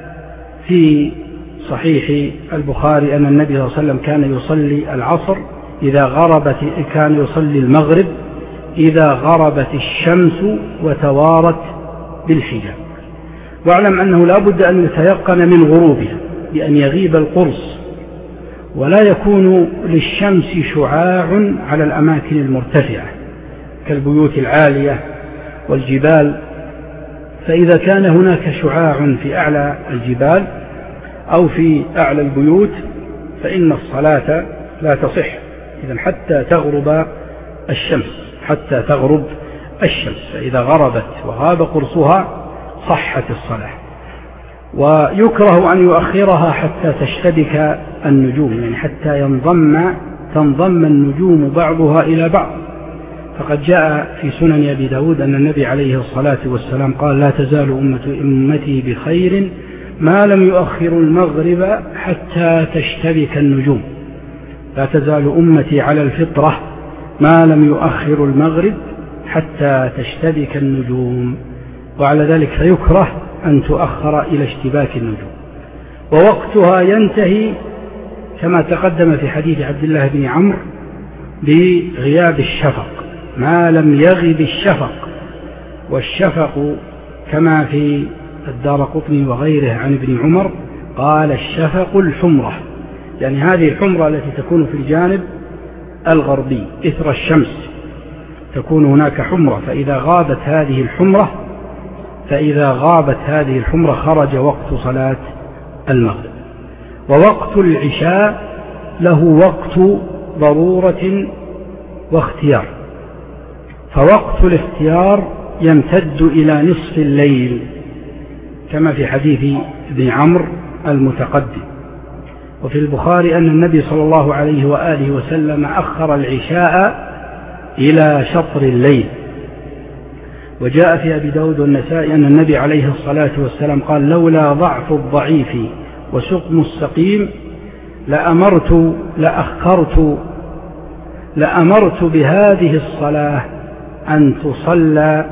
في صحيح البخاري أن النبي صلى الله عليه وسلم كان يصلي العصر إذا غربت كان يصلي المغرب إذا غربت الشمس وتوارت بالحجاب. واعلم أنه لا بد أن يتيقن من غروبها بأن يغيب القرص، ولا يكون للشمس شعاع على الأماكن المرتفعة كالبيوت العالية والجبال، فإذا كان هناك شعاع في أعلى الجبال أو في أعلى البيوت فإن الصلاة لا تصح إذن حتى تغرب الشمس حتى تغرب الشمس فإذا غربت وغاب قرصها صحت الصلاة. ويكره أن يؤخرها حتى تشتبك النجوم، يعني حتى ينضم تنضم النجوم بعضها إلى بعض، فقد جاء في سنن أبي داود أن النبي عليه الصلاة والسلام قال: لا تزال أمة أمتي بخير ما لم يؤخر المغرب حتى تشتبك النجوم. لا تزال أمتي على الفطرة ما لم يؤخر المغرب حتى تشتبك النجوم. وعلى ذلك فيكره أن تؤخر إلى اشتباك النجوم. ووقتها ينتهي كما تقدم في حديث عبد الله بن عمرو بغياب الشفق ما لم يغب الشفق، والشفق كما في الدارقطني وغيره عن ابن عمر قال: الشفق الحمرة، يعني هذه الحمرة التي تكون في الجانب الغربي إثر الشمس تكون هناك حمرة، فإذا غابت هذه الحمرة فإذا غابت هذه الحمرة خرج وقت صلاة المغرب. ووقت العشاء له وقت ضرورة واختيار، فوقت الاختيار يمتد إلى نصف الليل كما في حديث ابن عمرو المتقدم. وفي البخاري أن النبي صلى الله عليه وآله وسلم أخر العشاء إلى شطر الليل. وجاء في أبي داود والنسائي أن النبي عليه الصلاة والسلام قال: لولا ضعف الضعيف وسقم السقيم لأمرت لأخرت لأمرت بهذه الصلاة أن تصلى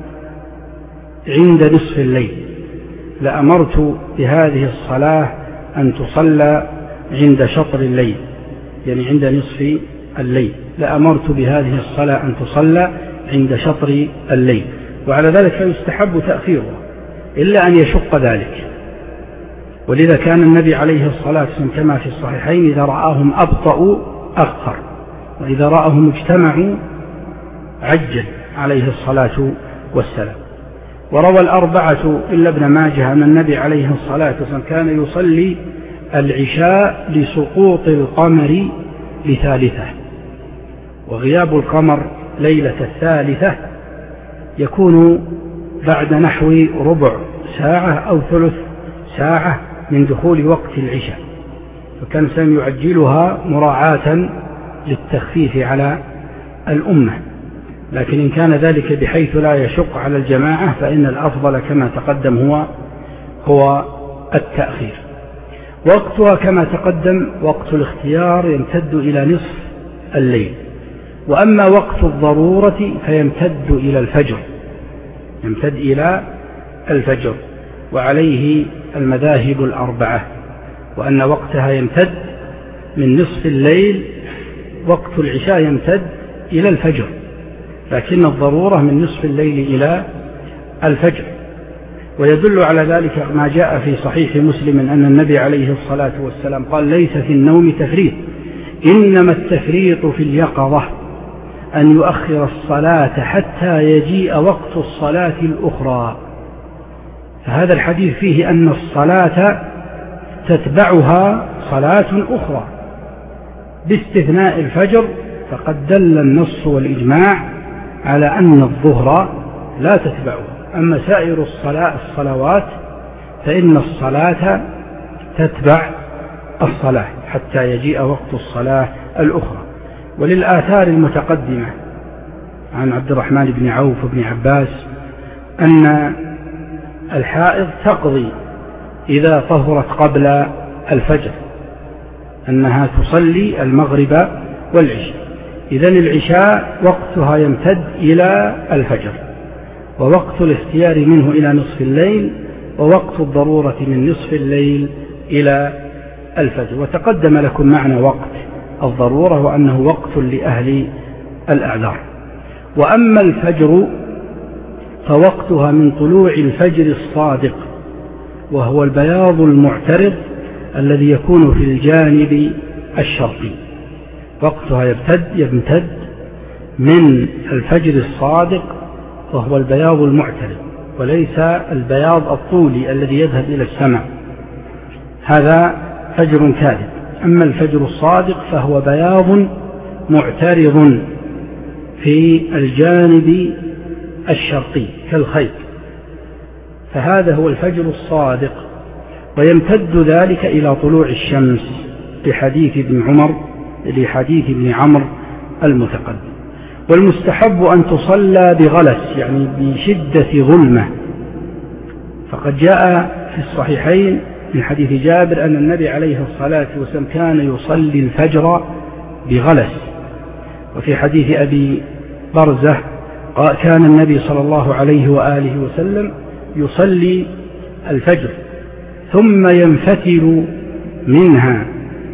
عند نصف الليل لأمرت بهذه الصلاة أن تصلى عند شطر الليل، يعني عند نصف الليل. لأمرت بهذه الصلاة أن تصلى عند شطر الليل. وعلى ذلك فيستحب تأخيرها إلا أن يشق ذلك. ولذا كان النبي عليه الصلاة والسلام كما في الصحيحين إذا رآهم أبطأوا أخر، وإذا رآهم اجتمعوا عجل عليه الصلاة والسلام. وروى الأربعة إلا ابن ماجه أن النبي عليه الصلاة والسلام كان يصلي العشاء لسقوط القمر لثالثة، وغياب القمر ليلة الثالثة يكون بعد نحو ربع ساعة أو ثلث ساعة من دخول وقت العشاء، فكان سام يعجلها مراعاة للتخفيف على الأمة. لكن إن كان ذلك بحيث لا يشق على الجماعة فإن الأفضل كما تقدم هو هو التأخير. وقتها كما تقدم وقت الاختيار يمتد إلى نصف الليل. وأما وقت الضرورة فيمتد إلى الفجر، يمتد إلى الفجر، وعليه المذاهب الأربعة، وأن وقتها يمتد من نصف الليل، وقت العشاء يمتد إلى الفجر، لكن الضرورة من نصف الليل إلى الفجر. ويدل على ذلك ما جاء في صحيح مسلم أن النبي عليه الصلاة والسلام قال: ليس في النوم تفريط، إنما التفريط في اليقظة، أن يؤخر الصلاة حتى يجيء وقت الصلاة الأخرى. فهذا الحديث فيه أن الصلاة تتبعها صلاة أخرى باستثناء الفجر، فقد دل النص والإجماع على أن الظهر لا تتبعها. أما سائر الصلاة الصلوات فإن الصلاة تتبع الصلاة حتى يجيء وقت الصلاة الأخرى. وللآثار المتقدمة عن عبد الرحمن بن عوف بن عباس أن الحائض تقضي إذا طهرت قبل الفجر، أنها تصلي المغرب والعشاء. إذن العشاء وقتها يمتد إلى الفجر، ووقت الاختيار منه إلى نصف الليل، ووقت الضرورة من نصف الليل إلى الفجر. وتقدم لكم معنى وقت الضرورة، وأنه وقت لأهل الأعذار. وأما الفجر فوقتها من طلوع الفجر الصادق، وهو البياض المعترض الذي يكون في الجانب الشرقي، وقتها يمتد يمتد من الفجر الصادق، وهو البياض المعترض، وليس البياض الطولي الذي يذهب إلى السماء، هذا فجر كاذب. أما الفجر الصادق فهو بياض معترض في الجانب الشرقي كالخيط، فهذا هو الفجر الصادق. ويمتد ذلك إلى طلوع الشمس لحديث ابن عمر لحديث ابن عمرو المتقدم. والمستحب أن تصلى بغلس، يعني بشدة ظلمة، فقد جاء في الصحيحين من حديث جابر أن النبي عليه الصلاة والسلام كان يصلي الفجر بغلس. وفي حديث أبي برزة كان النبي صلى الله عليه وآله وسلم يصلي الفجر ثم ينفتل منها،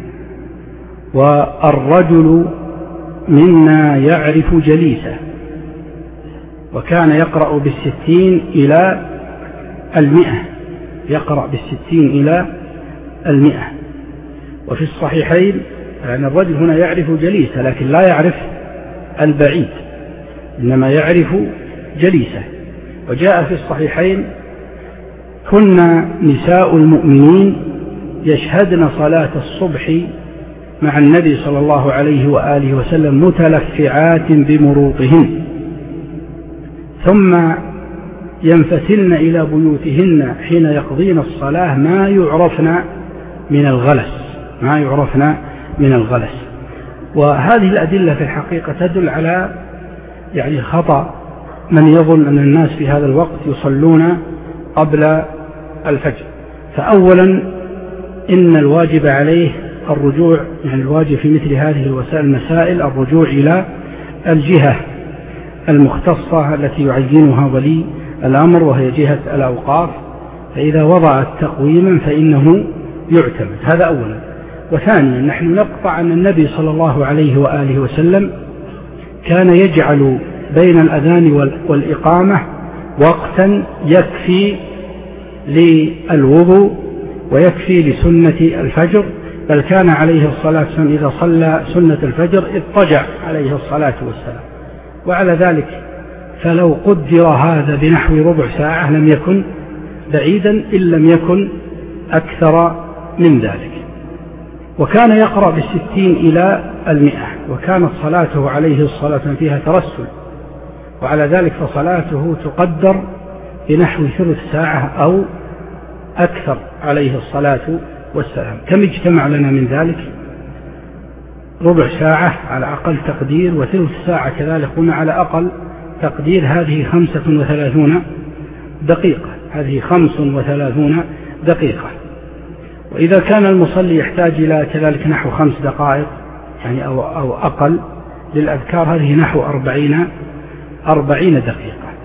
والرجل منا يعرف جليسه، وكان يقرأ بالستين إلى المئة، يقرأ بالستين إلى المئة. وفي الصحيحين يعني الرجل هنا يعرف جليسه، لكن لا يعرف البعيد، إنما يعرف جليسه. وجاء في الصحيحين: كنا نساء المؤمنين يشهدن صلاة الصبح مع النبي صلى الله عليه وآله وسلم متلفعات بمروطهن، ثم ينفتلن إلى بيوتهن حين يقضين الصلاة ما يعرفن من الغلس ما يعرفن من الغلس. وهذه الأدلة في الحقيقة تدل على يعني خطأ من يظن أن الناس في هذا الوقت يصلون قبل الفجر. فأولا إن الواجب عليه الرجوع، يعني الواجب في مثل هذه الوسائل المسائل الرجوع إلى الجهة المختصة التي يعينها ولي الأمر، وهي جهة الأوقاف، فإذا وضعت تقويما فإنه يعتمد. هذا أولا. وثانيا نحن نقطع أن النبي صلى الله عليه وآله وسلم كان يجعل بين الأذان والإقامة وقتا يكفي للوضوء ويكفي لسنة الفجر، بل كان عليه الصلاة والسلام إذا صلى سنة الفجر اضطجع عليه الصلاة والسلام. وعلى ذلك فلو قدر هذا بنحو ربع ساعة لم يكن بعيدا إن لم يكن أكثر من ذلك. وكان يقرأ بالستين إلى المئة، وكانت صلاته عليه الصلاة والسلام فيها ترسل، وعلى ذلك فصلاته تقدر بنحو ثلث ساعة أو أكثر عليه الصلاة والسلام. كم اجتمع لنا من ذلك؟ ربع ساعة على أقل تقدير، وثلث ساعة كذلك هنا على أقل تقدير. هذه خمسة وثلاثون دقيقة هذه خمس وثلاثون دقيقة. وإذا كان المصلي يحتاج إلى كذلك نحو خمس دقائق يعني أو, أو أقل للأذكار، هذه نحو أربعين أربعين دقيقة.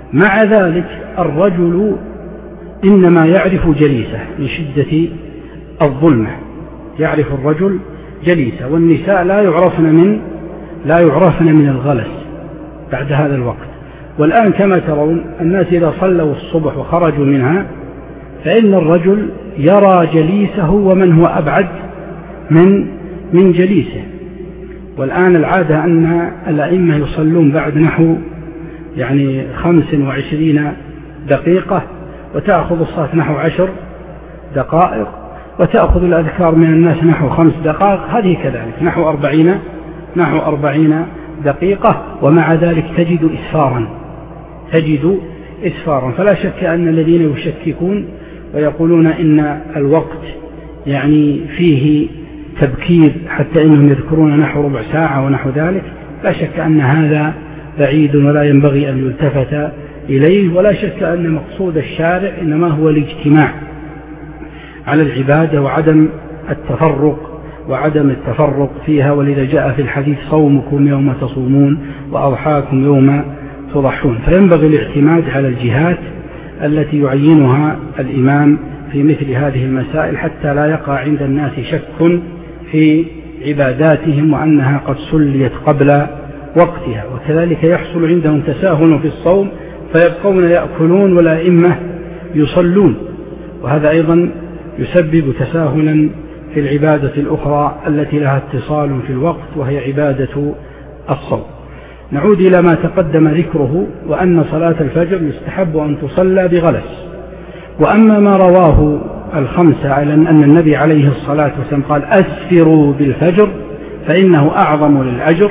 مع ذلك الرجل إنما يعرف جليسه من شدة الظلمة، يعرف الرجل جليسه، والنساء لا يعرفن من لا يعرفن من الغلس بعد هذا الوقت. والآن كما ترون الناس إذا صلوا الصبح وخرجوا منها فإن الرجل يرى جليسه ومن هو أبعد من من جليسه. والآن العادة أن الأئمة يصلون بعد نحو يعني خمس وعشرين دقيقة، وتأخذ الصلاة نحو عشر دقائق، وتأخذ الأذكار من الناس نحو خمس دقائق، هذه كذلك نحو أربعين نحو أربعين دقيقة. ومع ذلك تجد إسفارا تجد إسفارا فلا شك أن الذين يشككون ويقولون إن الوقت يعني فيه تبكير حتى إنهم يذكرون نحو ربع ساعة ونحو ذلك، لا شك أن هذا بعيد ولا ينبغي أن يلتفت إليه. ولا شك أن مقصود الشارع إنما هو الاجتماع على العبادة وعدم التفرق وعدم التفرق فيها. ولذا جاء في الحديث صومكم يوم تصومون وأضحاكم يوم تضحون. فينبغي الاعتماد على الجهات التي يعينها الإمام في مثل هذه المسائل حتى لا يقع عند الناس شك في عباداتهم وأنها قد سليت قبل وقتها. وكذلك يحصل عندهم تساهل في الصوم فيبقون يأكلون والأئمة يصلون، وهذا أيضا يسبب تساهلا في العبادة الأخرى التي لها اتصال في الوقت وهي عبادة الصوم. نعود إلى ما تقدم ذكره، وأن صلاة الفجر يستحب أن تصلى بغلس. وأما ما رواه الخمسة على أن النبي عليه الصلاة والسلام قال أسفروا بالفجر فإنه أعظم للأجر،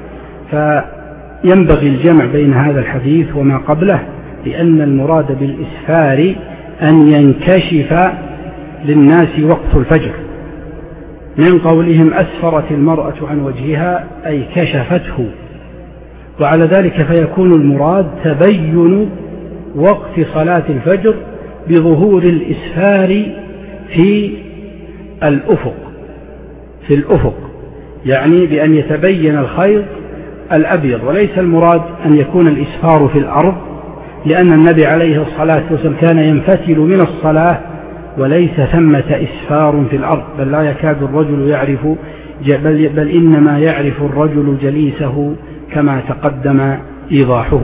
فينبغي الجمع بين هذا الحديث وما قبله، لأن المراد بالإسفار أن ينكشف للناس وقت الفجر، من قولهم أسفرت المرأة عن وجهها أي كشفته. وعلى ذلك فيكون المراد تبين وقت صلاة الفجر بظهور الإسفار في الأفق في الأفق يعني بأن يتبين الخيط الأبيض، وليس المراد أن يكون الإسفار في الأرض، لأن النبي عليه الصلاة والسلام كان ينفتل من الصلاة وليس ثمة إسفار في الأرض، بل لا يكاد الرجل يعرف بل, بل إنما يعرف الرجل جليسه كما تقدم إيضاحه.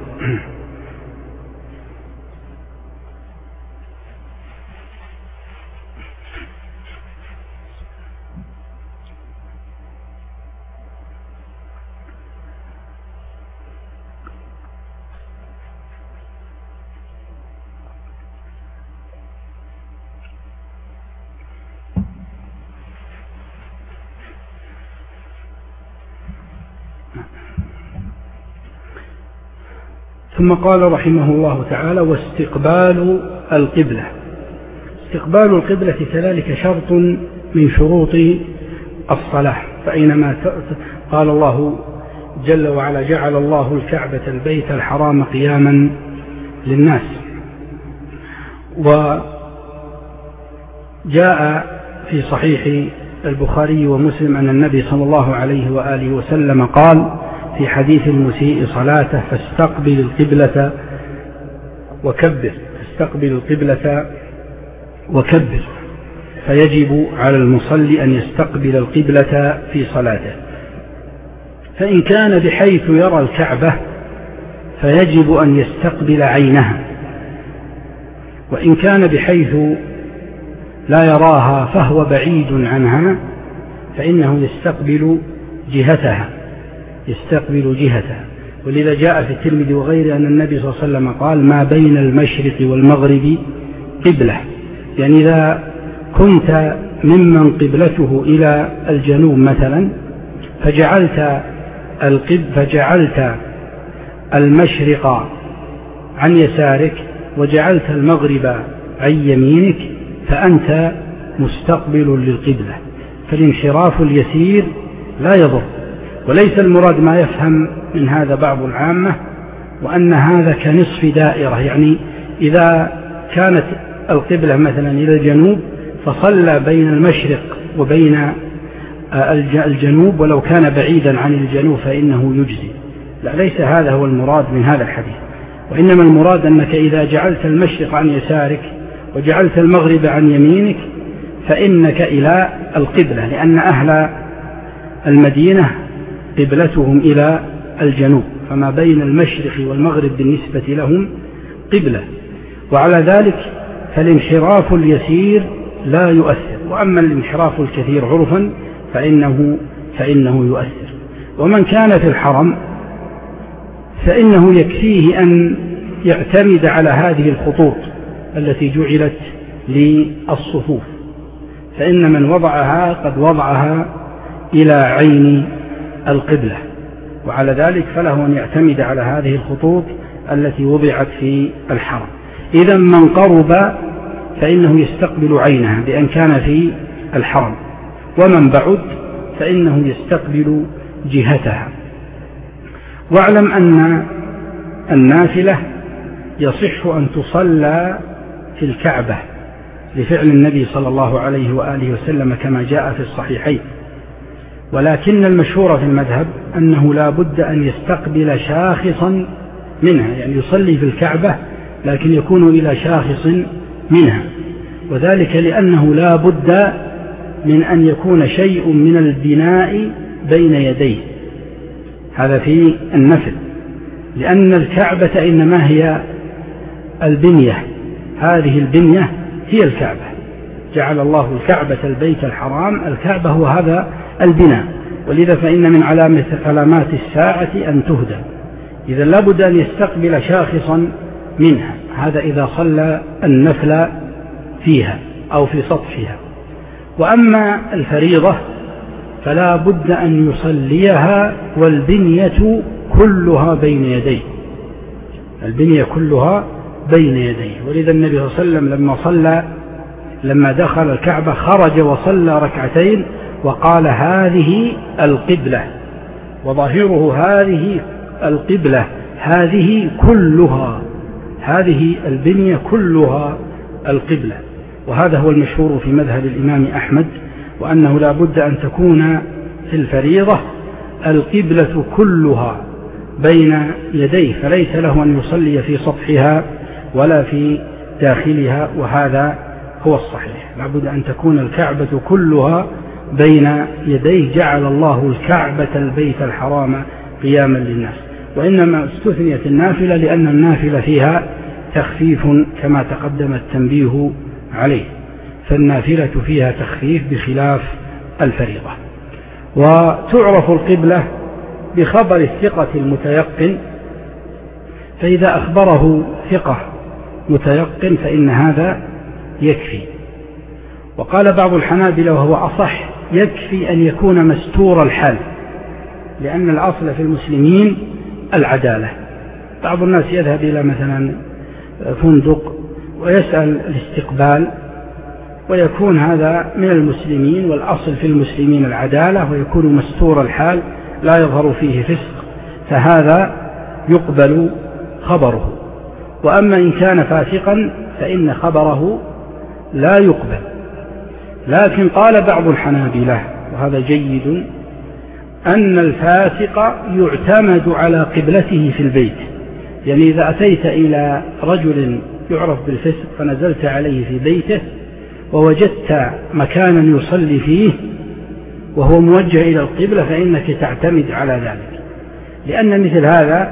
ثم قال رحمه الله تعالى واستقبال القبلة. استقبال القبلة كذلك شرط من شروط الصلاة، فأينما قال الله جل وعلا جعل الله الكعبة البيت الحرام قياما للناس. وجاء في صحيح البخاري ومسلم أن النبي صلى الله عليه وآله وسلم قال في حديث المسيء صلاته فاستقبل القبلة وكبر فاستقبل القبلة وكبر، فيجب على المصلي أن يستقبل القبلة في صلاته. فإن كان بحيث يرى الكعبة فيجب أن يستقبل عينها، وإن كان بحيث لا يراها فهو بعيد عنها فإنه يستقبل جهتها يستقبل جهتها. ولذا جاء في الترمذي وغيره أن النبي صلى الله عليه وسلم قال ما بين المشرق والمغرب قبلة، يعني إذا كنت ممن قبلته إلى الجنوب مثلا فجعلت القب فجعلت المشرق عن يسارك وجعلت المغرب عن يمينك فأنت مستقبل للقبلة، فالانحراف اليسير لا يضر. وليس المراد ما يفهم من هذا بعض العامة وأن هذا كنصف دائرة، يعني إذا كانت القبلة مثلا إلى الجنوب فصلى بين المشرق وبين الجنوب ولو كان بعيدا عن الجنوب فإنه يجزي. لا، ليس هذا هو المراد من هذا الحديث، وإنما المراد أنك إذا جعلت المشرق عن يسارك وجعلت المغرب عن يمينك فإنك إلى القبلة، لأن أهل المدينة قبلتهم إلى الجنوب، فما بين المشرق والمغرب بالنسبة لهم قبلة. وعلى ذلك فالانحراف اليسير لا يؤثر، وأما الانحراف الكثير عرفا فإنه, فإنه يؤثر. ومن كان في الحرم فإنه يكفيه أن يعتمد على هذه الخطوط التي جعلت للصفوف، فإن من وضعها قد وضعها إلى عين القبلة، وعلى ذلك فله أن يعتمد على هذه الخطوط التي وضعت في الحرم. إذا من قرب فإنه يستقبل عينها بأن كان في الحرم، ومن بعد فإنه يستقبل جهتها. واعلم أن النافلة يصح أن تصلى في الكعبة لفعل النبي صلى الله عليه وآله وسلم كما جاء في الصحيحين، ولكن المشهور في المذهب أنه لا بد أن يستقبل شاخصا منها، يعني يصلي في الكعبة لكن يكون إلى شاخص منها، وذلك لأنه لا بد من أن يكون شيء من البناء بين يديه، هذا في النفل، لأن الكعبة إنما هي البنية، هذه البنية هي الكعبة، جعل الله الكعبة البيت الحرام، الكعبة هو هذا البناء، ولذا فإن من علامة علامات الساعة أن تهدى. إذا لابد أن يستقبل شاخصا منها، هذا إذا صلى النفل فيها أو في سطحها. وأما الفريضة فلا بد أن يصليها والبنية كلها بين يديه، البنية كلها بين يديه، ولذا النبي صلى الله عليه وسلم لما صلى لما دخل الكعبة خرج وصلى ركعتين وقال هذه القبلة، وظاهره هذه القبلة، هذه كلها، هذه البنية كلها القبلة. وهذا هو المشهور في مذهب الإمام أحمد، وأنه لا بد أن تكون في الفريضة القبلة كلها بين يديه، فليس له أن يصلي في سطحها ولا في داخلها، وهذا هو الصحيح. لا بد أن تكون الكعبة كلها بين يديه، جعل الله الكعبة البيت الحرام قياما للناس. وإنما استثنيت النافلة لأن النافلة فيها تخفيف كما تقدم التنبيه عليه، فالنافلة فيها تخفيف بخلاف الفريضة. وتعرف القبلة بخبر الثقة المتيقن، فإذا أخبره ثقة متيقن فإن هذا يكفي. وقال بعض الحنابلة وهو أصح يكفي أن يكون مستور الحال، لأن الأصل في المسلمين العدالة. بعض الناس يذهب إلى مثلا فندق ويسأل الاستقبال ويكون هذا من المسلمين، والأصل في المسلمين العدالة، ويكون مستور الحال لا يظهر فيه فسق، فهذا يقبل خبره. وأما إن كان فاسقا فإن خبره لا يقبل. لكن قال بعض الحنابلة وهذا جيد أن الفاسق يعتمد على قبلته في البيت، يعني إذا أتيت إلى رجل يعرف بالفسق فنزلت عليه في بيته ووجدت مكانا يصلي فيه وهو موجه إلى القبلة فإنك تعتمد على ذلك، لأن مثل هذا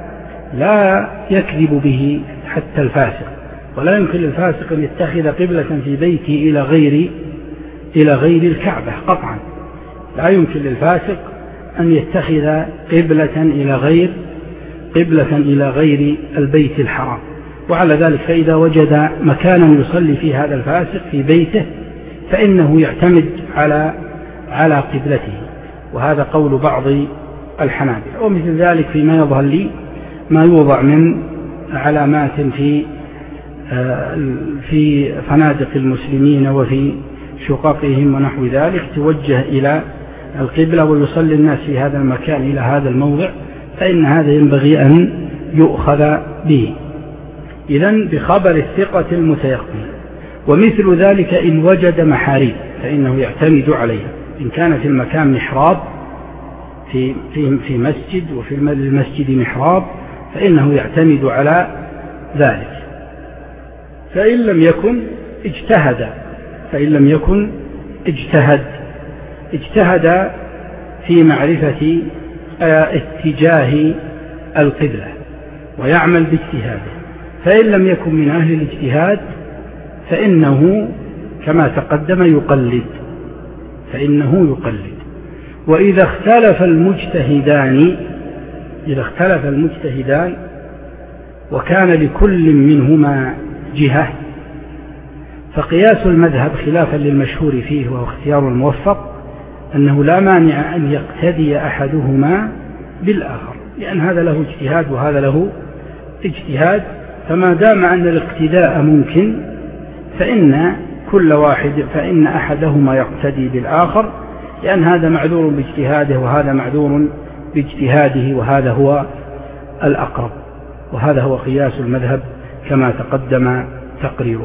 لا يكذب به حتى الفاسق، ولا يمكن للفاسق أن يتخذ قبلة في بيته إلى غير إلى غير الكعبة قطعا، لا يمكن للفاسق أن يتخذ قبلة إلى غير قبلة إلى غير البيت الحرام. وعلى ذلك فإذا وجد مكانا يصلي فيه هذا الفاسق في بيته فإنه يعتمد على على قبلته، وهذا قول بعض الحنابلة. ومثل ذلك فيما يظهر لي ما يوضع من علامات في في فنادق المسلمين وفي شققهم ونحو ذلك توجه إلى القبلة ويصلي الناس في هذا المكان إلى هذا الموضع، فإن هذا ينبغي أن يؤخذ به. إذن بخبر الثقة المتيقن. ومثل ذلك إن وجد محاريب فإنه يعتمد عليها، إن كان في المكان محراب في في في مسجد وفي المسجد محراب فإنه يعتمد على ذلك. فإن لم يكن اجتهد فإن لم يكن اجتهد اجتهد في معرفة اتجاه القبلة ويعمل باجتهاده. فإن لم يكن من أهل الاجتهاد فإنه كما تقدم يقلد فإنه يقلد. وإذا اختلف المجتهدان إذا اختلف المجتهدان وكان لكل منهما جهة فقياس المذهب خلافا للمشهور فيه وهو اختيار الموفق أنه لا مانع أن يقتدي أحدهما بالآخر، لأن هذا له اجتهاد وهذا له اجتهاد، فما دام أن الاقتداء ممكن فإن كل واحد فإن أحدهما يقتدي بالآخر، لأن هذا معذور باجتهاده وهذا معذور باجتهاده، وهذا هو الأقرب، وهذا هو قياس المذهب كما تقدم تقريره.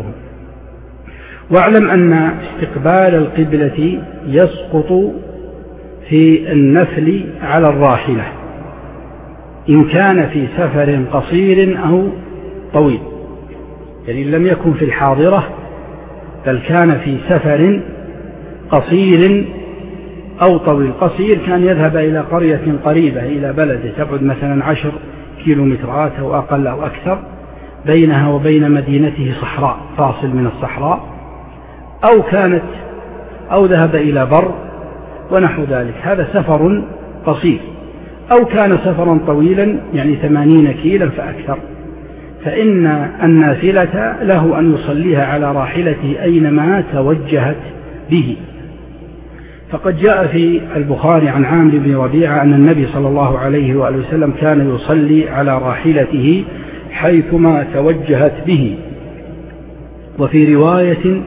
واعلم أن استقبال القبلة يسقط في النفل على الراحلة إن كان في سفر قصير أو طويل، يعني إن لم يكن في الحاضرة بل كان في سفر قصير أو طويل. قصير كان يذهب إلى قرية قريبة إلى بلده تبعد مثلا عشر كيلومترات أو أقل أو أكثر، بينها وبين مدينته صحراء فاصل من الصحراء، أو كانت أو ذهب إلى بر ونحو ذلك، هذا سفر قصير. أو كان سفرا طويلا يعني ثمانين كيلا فأكثر، فإن النافلة له أن يصليها على راحلته أينما توجهت به. فقد جاء في البخاري عن عامر بن ربيعة أن النبي صلى الله عليه وآله وسلم كان يصلي على راحلته حيثما توجهت به. وفي رواية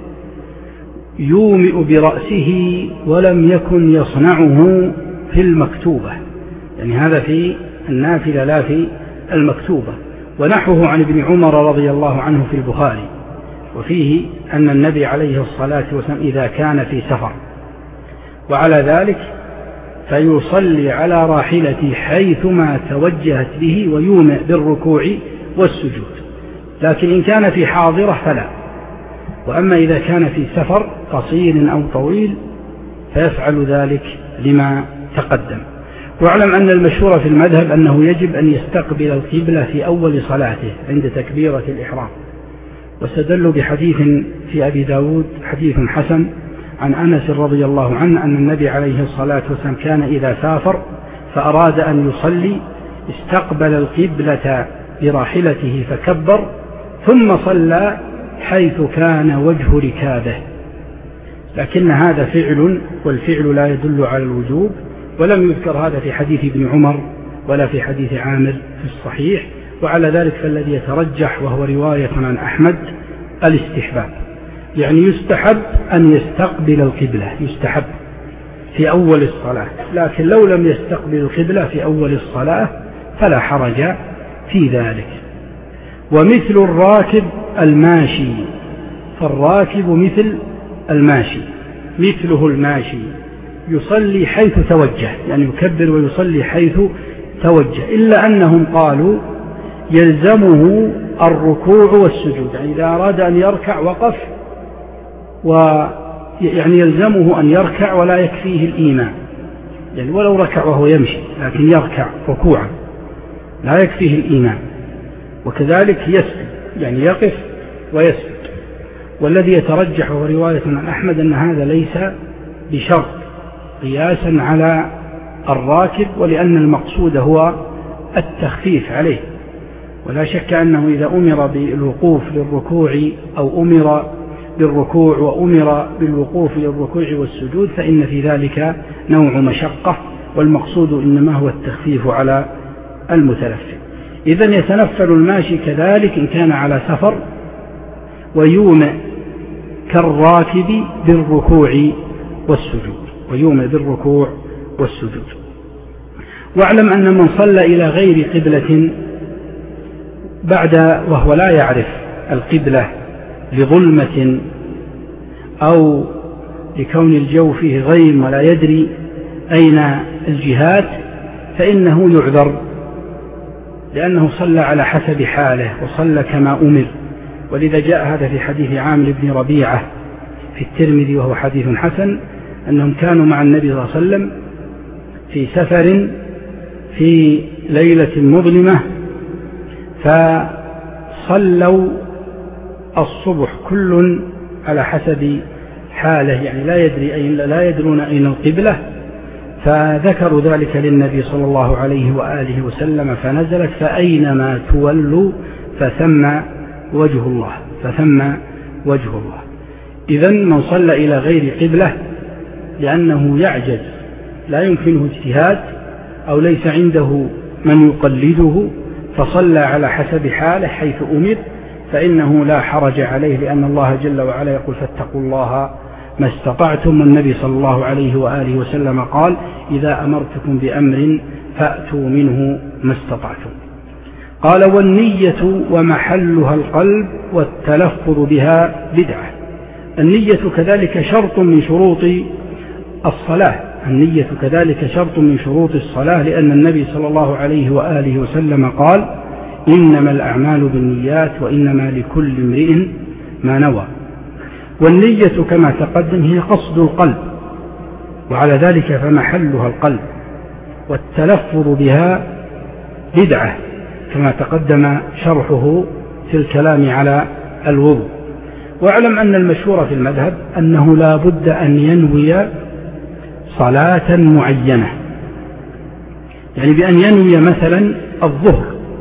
يومئ برأسه ولم يكن يصنعه في المكتوبة، يعني هذا في النافلة لا في المكتوبة. ونحوه عن ابن عمر رضي الله عنه في البخاري، وفيه أن النبي عليه الصلاة والسلام إذا كان في سفر وعلى ذلك فيصلي على راحلته حيثما توجهت به ويومئ بالركوع والسجود، لكن إن كان في حاضرة فلا. وأما إذا كان في سفر قصير أو طويل فيفعل ذلك لما تقدم. واعلم أن المشهور في المذهب أنه يجب أن يستقبل القبلة في أول صلاته عند تكبيرة الإحرام، واستدلوا بحديث في أبي داود حديث حسن عن أنس رضي الله عنه أن النبي عليه الصلاة والسلام كان إذا سافر فأراد أن يصلي استقبل القبلة براحلته فكبر ثم صلى حيث كان وجه ركابه، لكن هذا فعل والفعل لا يدل على الوجوب، ولم يذكر هذا في حديث ابن عمر ولا في حديث عامر في الصحيح. وعلى ذلك فالذي يترجح وهو رواية عن أحمد الاستحباب، يعني يستحب أن يستقبل القبلة، يستحب في أول الصلاة، لكن لو لم يستقبل القبلة في أول الصلاة فلا حرج في ذلك. ومثل الراكب الماشي، فالراكب مثل الماشي، مثله الماشي يصلي حيث توجه، يعني يكبر ويصلي حيث توجه، إلا أنهم قالوا يلزمه الركوع والسجود، يعني إذا أراد أن يركع وقف، ويعني يلزمه أن يركع ولا يكفيه الإيمان، يعني ولو ركع وهو يمشي لكن يركع ركوعا لا يكفيه الإيمان. وكذلك يسجد، يعني يقف ويسجد. والذي يترجح هو رواية عن أحمد أن هذا ليس بشرط قياسا على الراكب، ولأن المقصود هو التخفيف عليه. ولا شك أنه إذا أمر بالوقوف للركوع أو أمر بالركوع وأمر بالوقوف للركوع والسجود فإن في ذلك نوع مشقة، والمقصود إنما هو التخفيف على المتنفل. إذن يتنفل الماشي كذلك إن كان على سفر، ويومئ كالراكب بالركوع والسجود، ويومئ بالركوع والسجود. واعلم أن من صلى إلى غير قبلة بعد وهو لا يعرف القبلة لظلمة أو لكون الجو فيه غيم ولا يدري أين الجهات فإنه يعذر، لأنه صلى على حسب حاله وصلى كما أمر، ولذا جاء هذا في حديث عامر بن ربيعة في الترمذي وهو حديث حسن أنهم كانوا مع النبي صلى الله عليه وسلم في سفر في ليلة مظلمة فصلوا الصبح كل على حسب حاله، يعني لا يدري أين لا يدرون أين القبلة، فذكروا ذلك للنبي صلى الله عليه وآله وسلم فنزلت فأينما تولوا فثم وجه الله فثم وجه الله. إذن من صلى إلى غير قبلة لأنه يعجز لا يمكنه اجتهاد أو ليس عنده من يقلده فصلى على حسب حاله حيث أمر فإنه لا حرج عليه، لأن الله جل وعلا يقول فاتقوا الله ما استطعتم، والنبي صلى الله عليه وآله وسلم قال إذا أمرتكم بأمر فأتوا منه ما استطعتم. قال والنية ومحلها القلب والتلفظ بها بدعة. النية كذلك شرط من شروط الصلاة النية كذلك شرط من شروط الصلاة، لأن النبي صلى الله عليه وآله وسلم قال إنما الأعمال بالنيات وإنما لكل امرئ ما نوى. والنية كما تقدم هي قصد القلب، وعلى ذلك فمحلها القلب، والتلفظ بها بدعة كما تقدم شرحه في الكلام على الوضوء. واعلم أن المشهور في المذهب أنه لا بد أن ينوي صلاة معينة، يعني بأن ينوي مثلا الظهر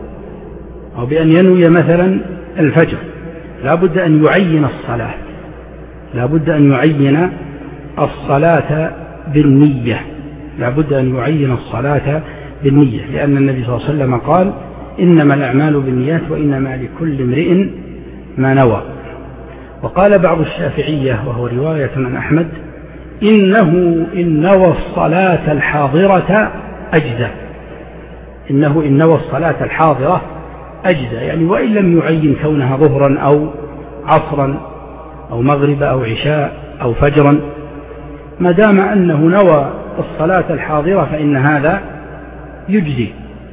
أو بأن ينوي مثلا الفجر، لا بد أن يعين الصلاة لا بد أن يعين الصلاة بالنية لا بد أن يعين الصلاة بالنية لأن النبي صلى الله عليه وسلم قال إنما الأعمال بالنيات وإنما لكل امرئ ما نوى. وقال بعض الشافعية وهو رواية عن أحمد إنه إن نوى الصلاة الحاضرة أجزى إنه إن نوى الصلاة الحاضرة أجزى يعني وإن لم يعين كونها ظهرا أو عصرا أو مغرب أو عشاء أو فجرا، ما دام أنه نوى الصلاة الحاضرة فإن هذا يجزي.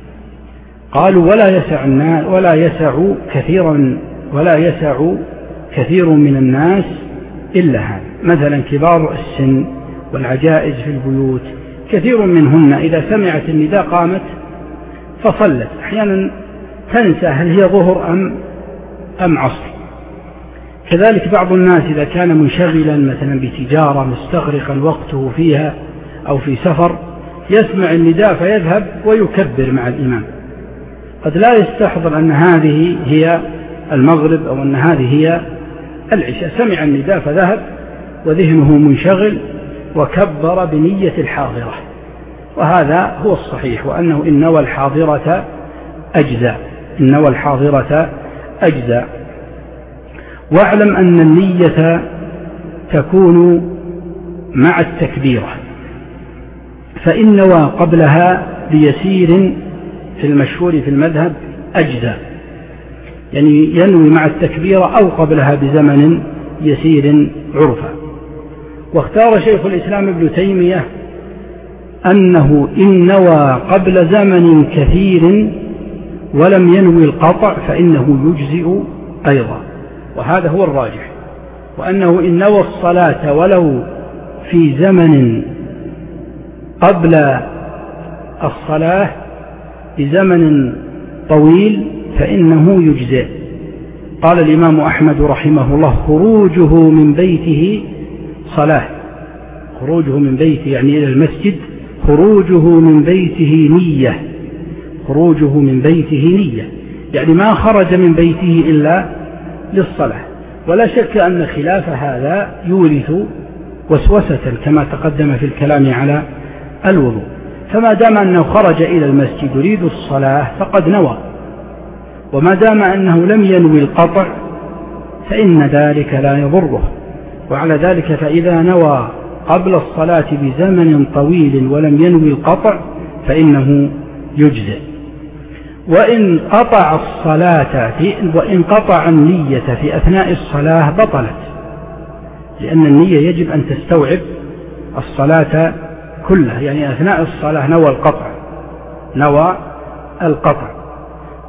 قالوا ولا يسع الناس ولا يسع كثيرا ولا يسع كثير من الناس إلا هذا. مثلا كبار السن والعجائز في البيوت كثير منهن إذا سمعت النداء قامت فصلت، أحيانا تنسى هل هي ظهر أم أم عصر. كذلك بعض الناس إذا كان منشغلا مثلا بتجارة مستغرقا وقته فيها أو في سفر يسمع النداء فيذهب ويكبر مع الإمام، قد لا يستحضر أن هذه هي المغرب أو أن هذه هي العشاء، سمع النداء فذهب وذهنه منشغل وكبر بنية الحاضرة، وهذا هو الصحيح، وأنه إن نوى الحاضرة أجزاء إن نوى الحاضرة أجزاء. واعلم أن النية تكون مع التكبيرة، فإن نوى قبلها بيسير في المشهور في المذهب أجزاء، يعني ينوي مع التكبيرة أو قبلها بزمن يسير عرفا. واختار شيخ الإسلام ابن تيمية أنه إن نوى قبل زمن كثير ولم ينوي القطع فإنه يجزئ أيضا، وهذا هو الراجح، وأنه إن نوى الصلاة ولو في زمن قبل الصلاة بزمن طويل فإنه يجزئ. قال الإمام أحمد رحمه الله خروجه من بيته صلاة خروجه من بيته يعني إلى المسجد خروجه من بيته نية خروجه من بيته نية يعني ما خرج من بيته إلا للصلاة. ولا شك أن خلاف هذا يورث وسوسة كما تقدم في الكلام على الوضوء، فما دام أنه خرج إلى المسجد يريد الصلاة فقد نوى، وما دام أنه لم ينوي القطع فإن ذلك لا يضره. وعلى ذلك فإذا نوى قبل الصلاة بزمن طويل ولم ينوي القطع فإنه يجزئ. وإن قطع الصلاة في وإن قطع النية في أثناء الصلاة بطلت، لأن النية يجب أن تستوعب الصلاة كلها، يعني أثناء الصلاة نوى القطع نوى القطع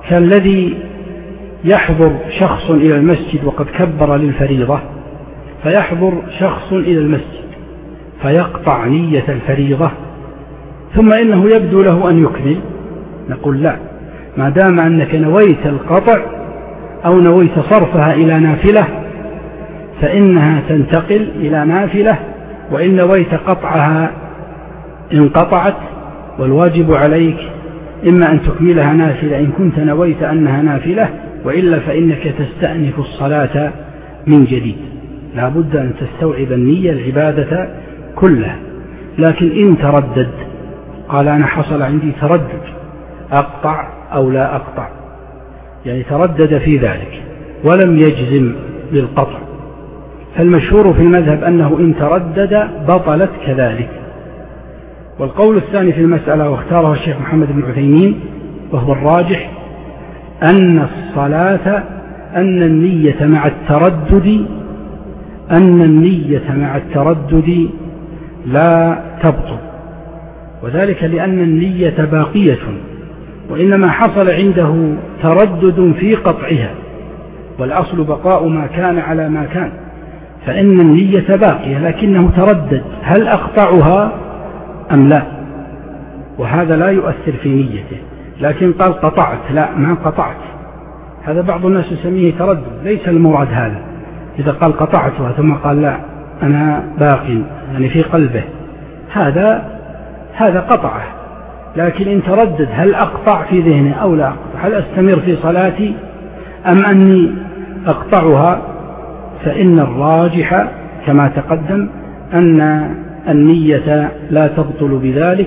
كالذي يحضر شخص إلى المسجد وقد كبر للفريضة، فيحضر شخص إلى المسجد فيقطع نية الفريضة ثم إنه يبدو له أن يكمل، نقول لا، ما دام أنك نويت القطع أو نويت صرفها إلى نافلة فإنها تنتقل إلى نافلة، وإن نويت قطعها انقطعت، والواجب عليك إما أن تكملها نافلة إن كنت نويت أنها نافلة، وإلا فإنك تستأنف الصلاة من جديد. لا بد أن تستوعب النية العبادة كلها. لكن إن تردد، قال أنا حصل عندي تردد أقطع أو لا أقطع، يعني تردد في ذلك ولم يجزم بالقطع، فالمشهور في المذهب أنه إن تردد بطلت كذلك. والقول الثاني في المسألة واختاره الشيخ محمد بن عثيمين وهو الراجح، أن الصلاة أن النية مع التردد أن النية مع التردد لا تبطل، وذلك لأن النية باقية، وإنما حصل عنده تردد في قطعها، والأصل بقاء ما كان على ما كان، فإن النية باقية لكنه تردد هل أقطعها أم لا، وهذا لا يؤثر في نيته. لكن قال قطعت، لا ما قطعت، هذا بعض الناس يسميه تردد، ليس المراد هذا. إذا قال قطعتها ثم قال لا أنا باق، يعني في قلبه، هذا هذا قطعه. لكن إن تردد هل أقطع في ذهنه أو لا أقطع، هل أستمر في صلاتي أم أني أقطعها، فإن الراجح كما تقدم أن النية لا تبطل بذلك،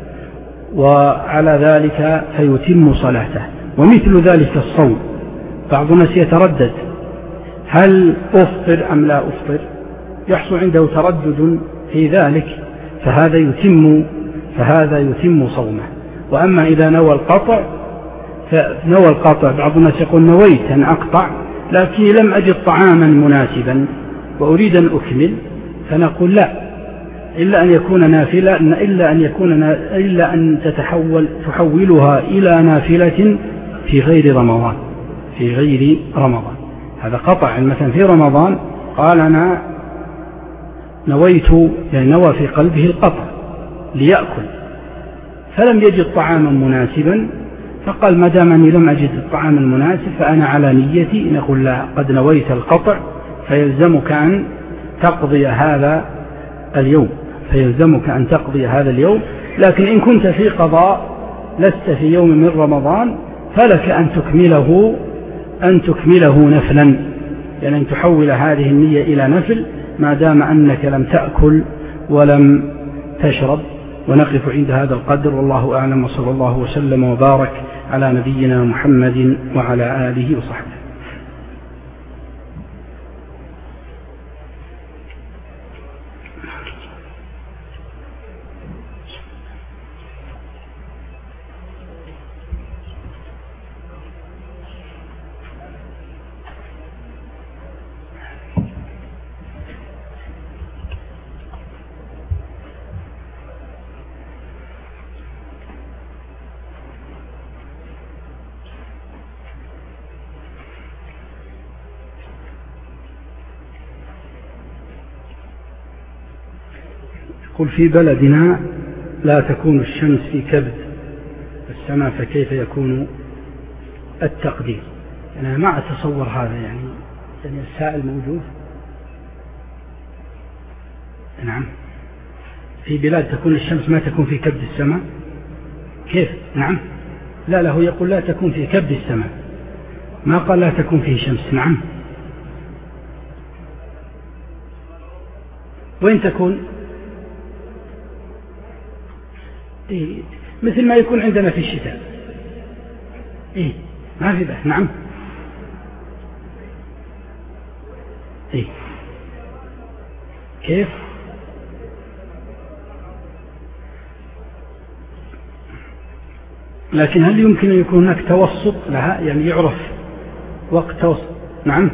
وعلى ذلك فيتم صلاته. ومثل ذلك الصوم، بعض الناس يتردد هل أفطر أم لا أفطر، يحصل عنده تردد في ذلك، فهذا يتم فهذا يتم صومه. وأما إذا نوى القطع فنوى القطع، بعض الناس يقول نويت أن أقطع لكن لم أجد طعاما مناسبا وأريد أن أكمل، فنقول لا، إلا أن يكون نافلة، إلا أن يكون إلا أن تتحول تحولها إلى نافلة في غير رمضان في غير رمضان هذا قطع مثلا في رمضان، قال أنا نويت، يعني نوى في قلبه القطع ليأكل فلم يجد طعاما مناسبا، فقال ما دام أني لم أجد الطعام المناسب فأنا على نيتي. نقول لا، قد نويت القطع فيلزمك أن تقضي هذا اليوم فيلزمك أن تقضي هذا اليوم لكن إن كنت في قضاء لست في يوم من رمضان فلك أن تكمله أن تكمله نفلا، يعني أن تحول هذه النية إلى نفل ما دام أنك لم تأكل ولم تشرب. ونقف عند هذا القدر، والله أعلم، وصلى الله وسلم وبارك على نبينا محمد وعلى آله وصحبه. قل في بلدنا لا تكون الشمس في كبد السماء فكيف يكون التقدير؟ أنا ما أتصور هذا، يعني يعني السائل موجود. نعم، في بلاد تكون الشمس ما تكون في كبد السماء، كيف؟ نعم، لا له يقول لا تكون في كبد السماء، ما قال لا تكون فيه شمس. نعم، وين تكون؟ إيه؟ مثل ما يكون عندنا في الشتاء. إيه؟ ما في بأس. نعم. إيه؟ كيف؟ لكن هل يمكن أن يكون هناك توسط لها، يعني يعرف وقت توسط؟ نعم.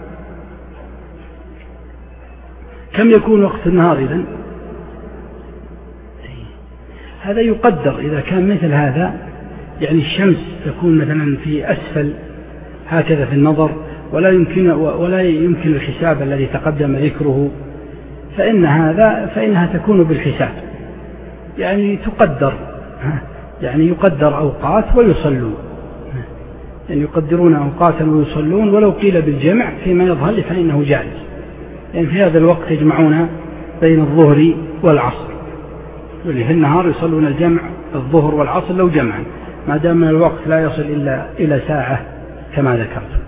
كم يكون وقت النهار إذن؟ هذا يقدر إذا كان مثل هذا، يعني الشمس تكون مثلا في أسفل هكذا في النظر ولا يمكن ولا يمكن الحساب الذي تقدم ذكره، فإن هذا فإنها تكون بالحساب، يعني تقدر، يعني يقدر أوقات ويصلون، يعني يقدرون أوقاتا ويصلون ولو قيل بالجمع فيما يظهر فإنه جائز، يعني في هذا الوقت يجمعون بين الظهر والعصر، يعني في النهار يصلون الجمع الظهر والعصر لو جمعا، ما دام الوقت لا يصل إلا إلى ساعة كما ذكرت.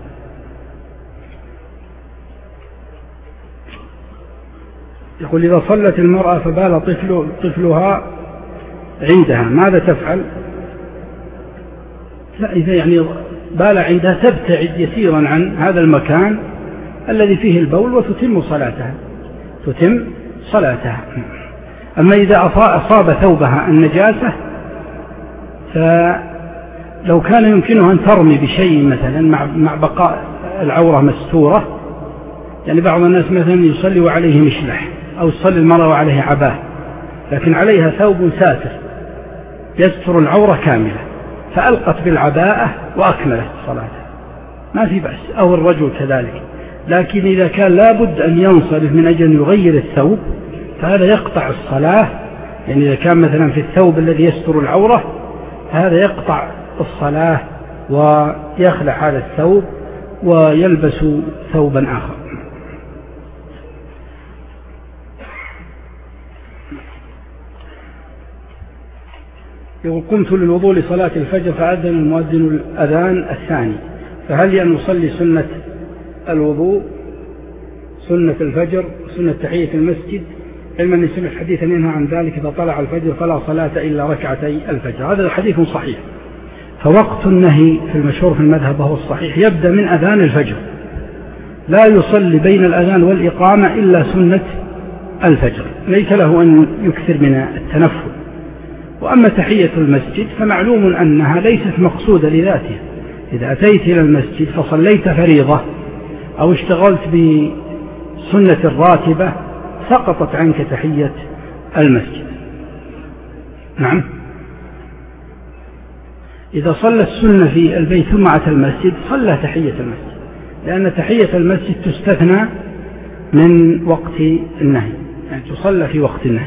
يقول إذا صلت المرأة فبال طفل طفلها عندها ماذا تفعل؟ لا، إذا يعني بال عندها تبتعد يسيرا عن هذا المكان الذي فيه البول وتتم صلاتها تتم صلاتها. أما إذا أصاب ثوبها النجاسة فلو كان يمكنه أن ترمي بشيء مثلا مع بقاء العورة مستورة، يعني بعض الناس مثلا يصلي وعليه مشلح أو يصلي المرأة وعليه عباءة لكن عليها ثوب ساتر يستر العورة كاملة فألقت بالعباءة وأكملت صلاتها ما في بأس، أو الرجل كذلك. لكن إذا كان لابد أن ينصرف من أجل أن يغير الثوب فهذا يقطع الصلاة، يعني إذا كان مثلا في الثوب الذي يستر العورة هذا يقطع الصلاة ويخلع هذا الثوب ويلبس ثوبا آخر. يقول قمت للوضوء لصلاة الفجر فأذن المؤذن الأذان الثاني، فهل أن نصلي سنة الوضوء سنة الفجر سنة تحية المسجد، علما أن سمع حديثا ينهى عن ذلك إذا طلع الفجر فلا صلاة إلا ركعتي الفجر؟ هذا الحديث صحيح، فوقت النهي في المشهور في المذهب وهو الصحيح يبدأ من أذان الفجر، لا يصلي بين الأذان والإقامة إلا سنة الفجر، ليس له أن يكثر من التنفل. وأما تحية المسجد فمعلوم أنها ليست مقصودة لذاتها، إذا أتيت إلى المسجد فصليت فريضة أو اشتغلت بسنة الراتبة سقطت عنك تحية المسجد. نعم، إذا صلى السنة في البيت ثم أتى المسجد صلى تحية المسجد، لأن تحية المسجد تستثنى من وقت النهي، يعني تصلى في وقت النهي.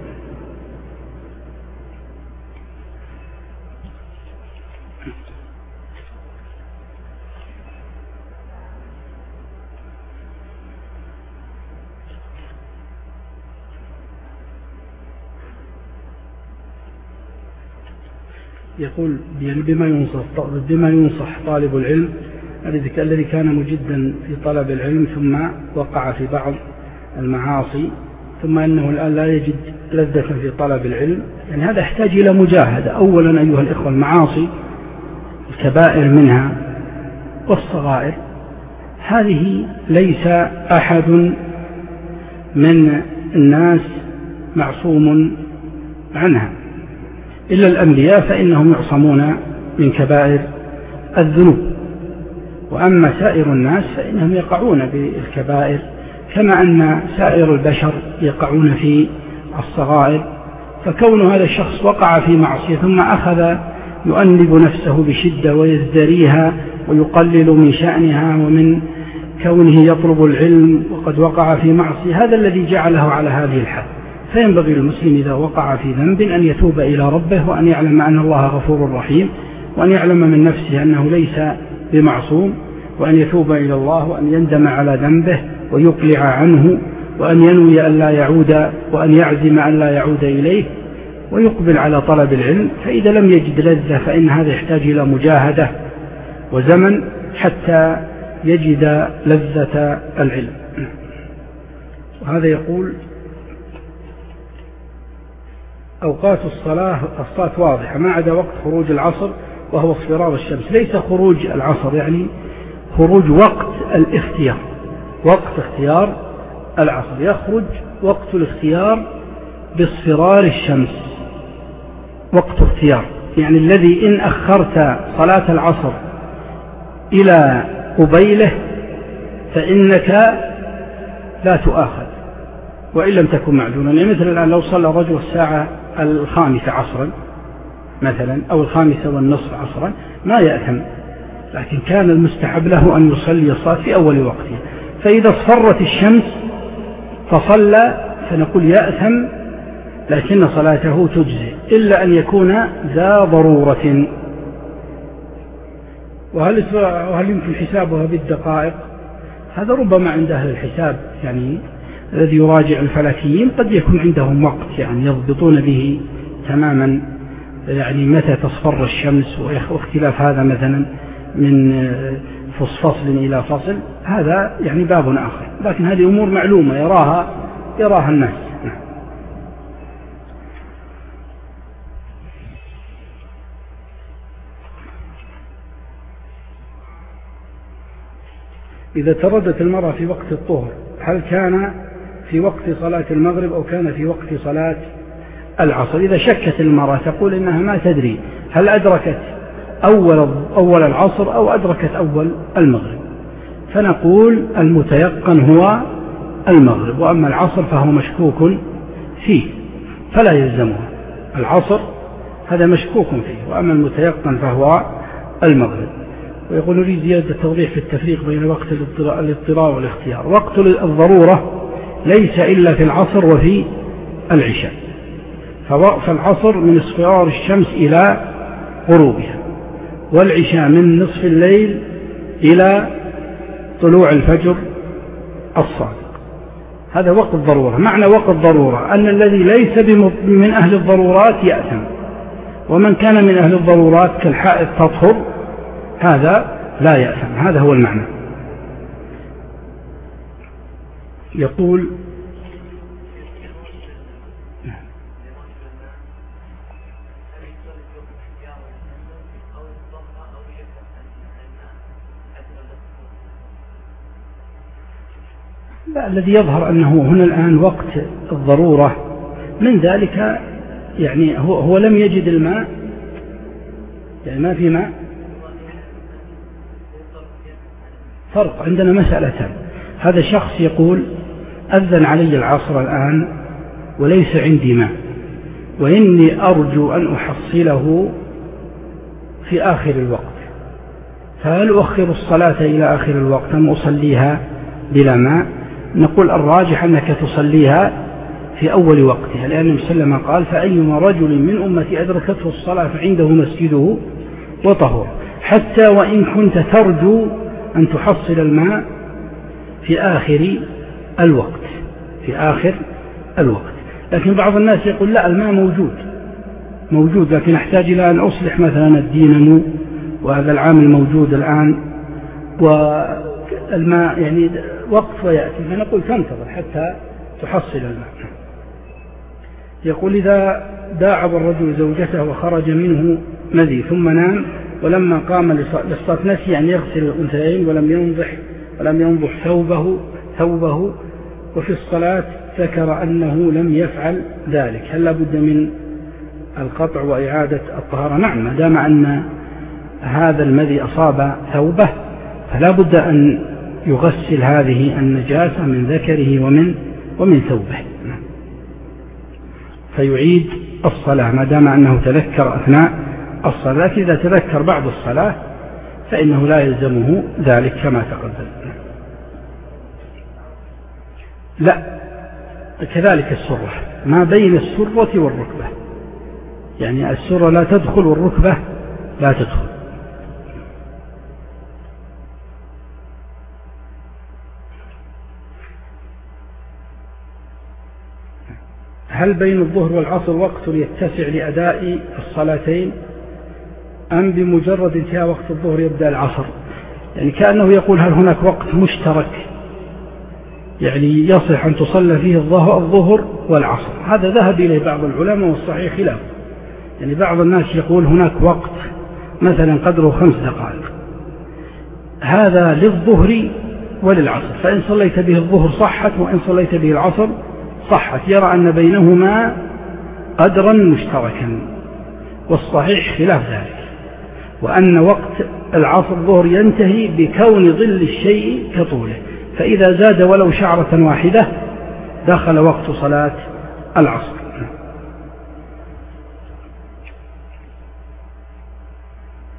يقول بما ينصح بما ينصح طالب العلم الذي كان مجدا في طلب العلم ثم وقع في بعض المعاصي ثم أنه الآن لا يجد لذة في طلب العلم، يعني هذا يحتاج إلى مجاهدة. أولا أيها الإخوة المعاصي الكبائر منها والصغائر هذه ليس أحد من الناس معصوم عنها إلا الأنبياء فإنهم يعصمون من كبائر الذنوب، وأما سائر الناس فإنهم يقعون بالكبائر كما أن سائر البشر يقعون في الصغائر. فكون هذا الشخص وقع في معصية ثم أخذ يؤنب نفسه بشدة ويزدريها ويقلل من شأنها ومن كونه يطلب العلم وقد وقع في معصية، هذا الذي جعله على هذه الحال. فينبغي للمسلم إذا وقع في ذنب أن يتوب إلى ربه وأن يعلم أن الله غفور رحيم، وأن يعلم من نفسه أنه ليس بمعصوم، وأن يتوب إلى الله وأن يندم على ذنبه ويقلع عنه، وأن ينوي أن لا يعود وأن يعزم أن لا يعود إليه ويقبل على طلب العلم. فإذا لم يجد لذة فإن هذا يحتاج إلى مجاهدة وزمن حتى يجد لذة العلم. وهذا يقول أوقات الصلاة الصلاة واضحة ما عدا وقت خروج العصر وهو اصفرار الشمس. ليس خروج العصر، يعني خروج وقت الاختيار، وقت اختيار العصر يخرج وقت الاختيار باصفرار الشمس، وقت اختيار، يعني الذي إن أخرت صلاة العصر إلى قبيله فإنك لا تؤاخذ وإن لم تكن معدوما. يعني مثل الآن لو صلى الرجل الساعة الخامسة عصرا مثلا أو الخامسة والنصف عصرا ما يأثم، لكن كان المستحب له أن يصلي الصلاة في أول وقتها. فإذا اصفرت الشمس فصلى فنقول يأثم، لكن صلاته تجزئ إلا أن يكون ذا ضرورة. وهل وهل يمكن حسابها بالدقائق؟ هذا ربما عند أهل الحساب، يعني الذي يراجع الفلكيين قد يكون عندهم وقت يعني يضبطون به تماما، يعني متى تصفر الشمس، واختلاف هذا مثلا من فصل إلى فصل، هذا يعني باب آخر، لكن هذه أمور معلومة يراها يراها الناس. إذا تردت المرأة في وقت الظهر هل كان في وقت صلاة المغرب أو كان في وقت صلاة العصر؟ إذا شكت المرأة تقول إنها ما تدري هل أدركت أول, أول العصر أو أدركت أول المغرب، فنقول المتيقن هو المغرب، وأما العصر فهو مشكوك فيه فلا يلزمها. العصر هذا مشكوك فيه، وأما المتيقن فهو المغرب. ويقول نريد زيادة توضيح في التفريق بين وقت الاضطرار والاختيار. وقت الضرورة ليس إلا في العصر وفي العشاء، فالعصر من اصفرار الشمس إلى غروبها، والعشاء من نصف الليل إلى طلوع الفجر الصادق. هذا وقت الضرورة. معنى وقت الضرورة أن الذي ليس من أهل الضرورات يأثم، ومن كان من أهل الضرورات كالحائض تطهر هذا لا يأثم. هذا هو المعنى. يقول لا، الذي يظهر أنه هنا الآن وقت الضرورة، من ذلك يعني هو, هو لم يجد الماء، يعني ما في ماء. فرق عندنا مسألتان. هذا شخص يقول أذن علي العصر الآن وليس عندي ماء، وإني أرجو أن أحصله في آخر الوقت، فهل أؤخر الصلاة إلى آخر الوقت أم أصليها بلا ماء؟ نقول الراجح أنك تصليها في أول وقتها، لأن النبي صلى الله عليه وسلم قال فأيما رجل من أمتي أدركته الصلاة فعنده مسجده وطهور، حتى وإن كنت ترجو أن تحصل الماء في آخر الوقت في آخر الوقت. لكن بعض الناس يقول لا، الماء موجود موجود لكن أحتاج إلى أن أصلح مثلا الدينامو، وهذا العامل موجود الآن، والماء يعني وقت ويأتي، فنقول تنتظر حتى تحصل الماء. يقول إذا داعب الرجل زوجته وخرج منه مذي ثم نام، ولما قام للصلاة نسي أن يغسل الأنثيين ولم ينضح ولم ينضح ثوبه ثوبه وفي الصلاة ذكر أنه لم يفعل ذلك، هل لابد من القطع وإعادة الطهارة؟ نعم، ما دام أن هذا المذي أصاب ثوبه فلا بد أن يغسل هذه النجاسة من ذكره ومن ومن ثوبه، فيعيد الصلاة ما دام أنه تذكر أثناء الصلاة. إذا تذكر بعد الصلاة فإنه لا يلزمه ذلك كما تقدم. لا، كذلك السرة ما بين السرة والركبة، يعني السرة لا تدخل والركبة لا تدخل. هل بين الظهر والعصر وقت يتسع لأداء الصلاتين أم بمجرد انتهاء وقت الظهر يبدأ العصر؟ يعني كأنه يقول هل هناك وقت مشترك يعني يصح أن تصلى فيه الظهر والعصر؟ هذا ذهب إليه بعض العلماء والصحيح خلاف. يعني بعض الناس يقول هناك وقت مثلا قدره خمس دقائق، هذا للظهر وللعصر، فإن صليت به الظهر صحت وإن صليت به العصر صحت. يرى أن بينهما قدرا مشتركا، والصحيح خلاف ذلك، وأن وقت العصر الظهر ينتهي بكون ظل الشيء كطوله، فإذا زاد ولو شعرة واحدة دخل وقت صلاة العصر.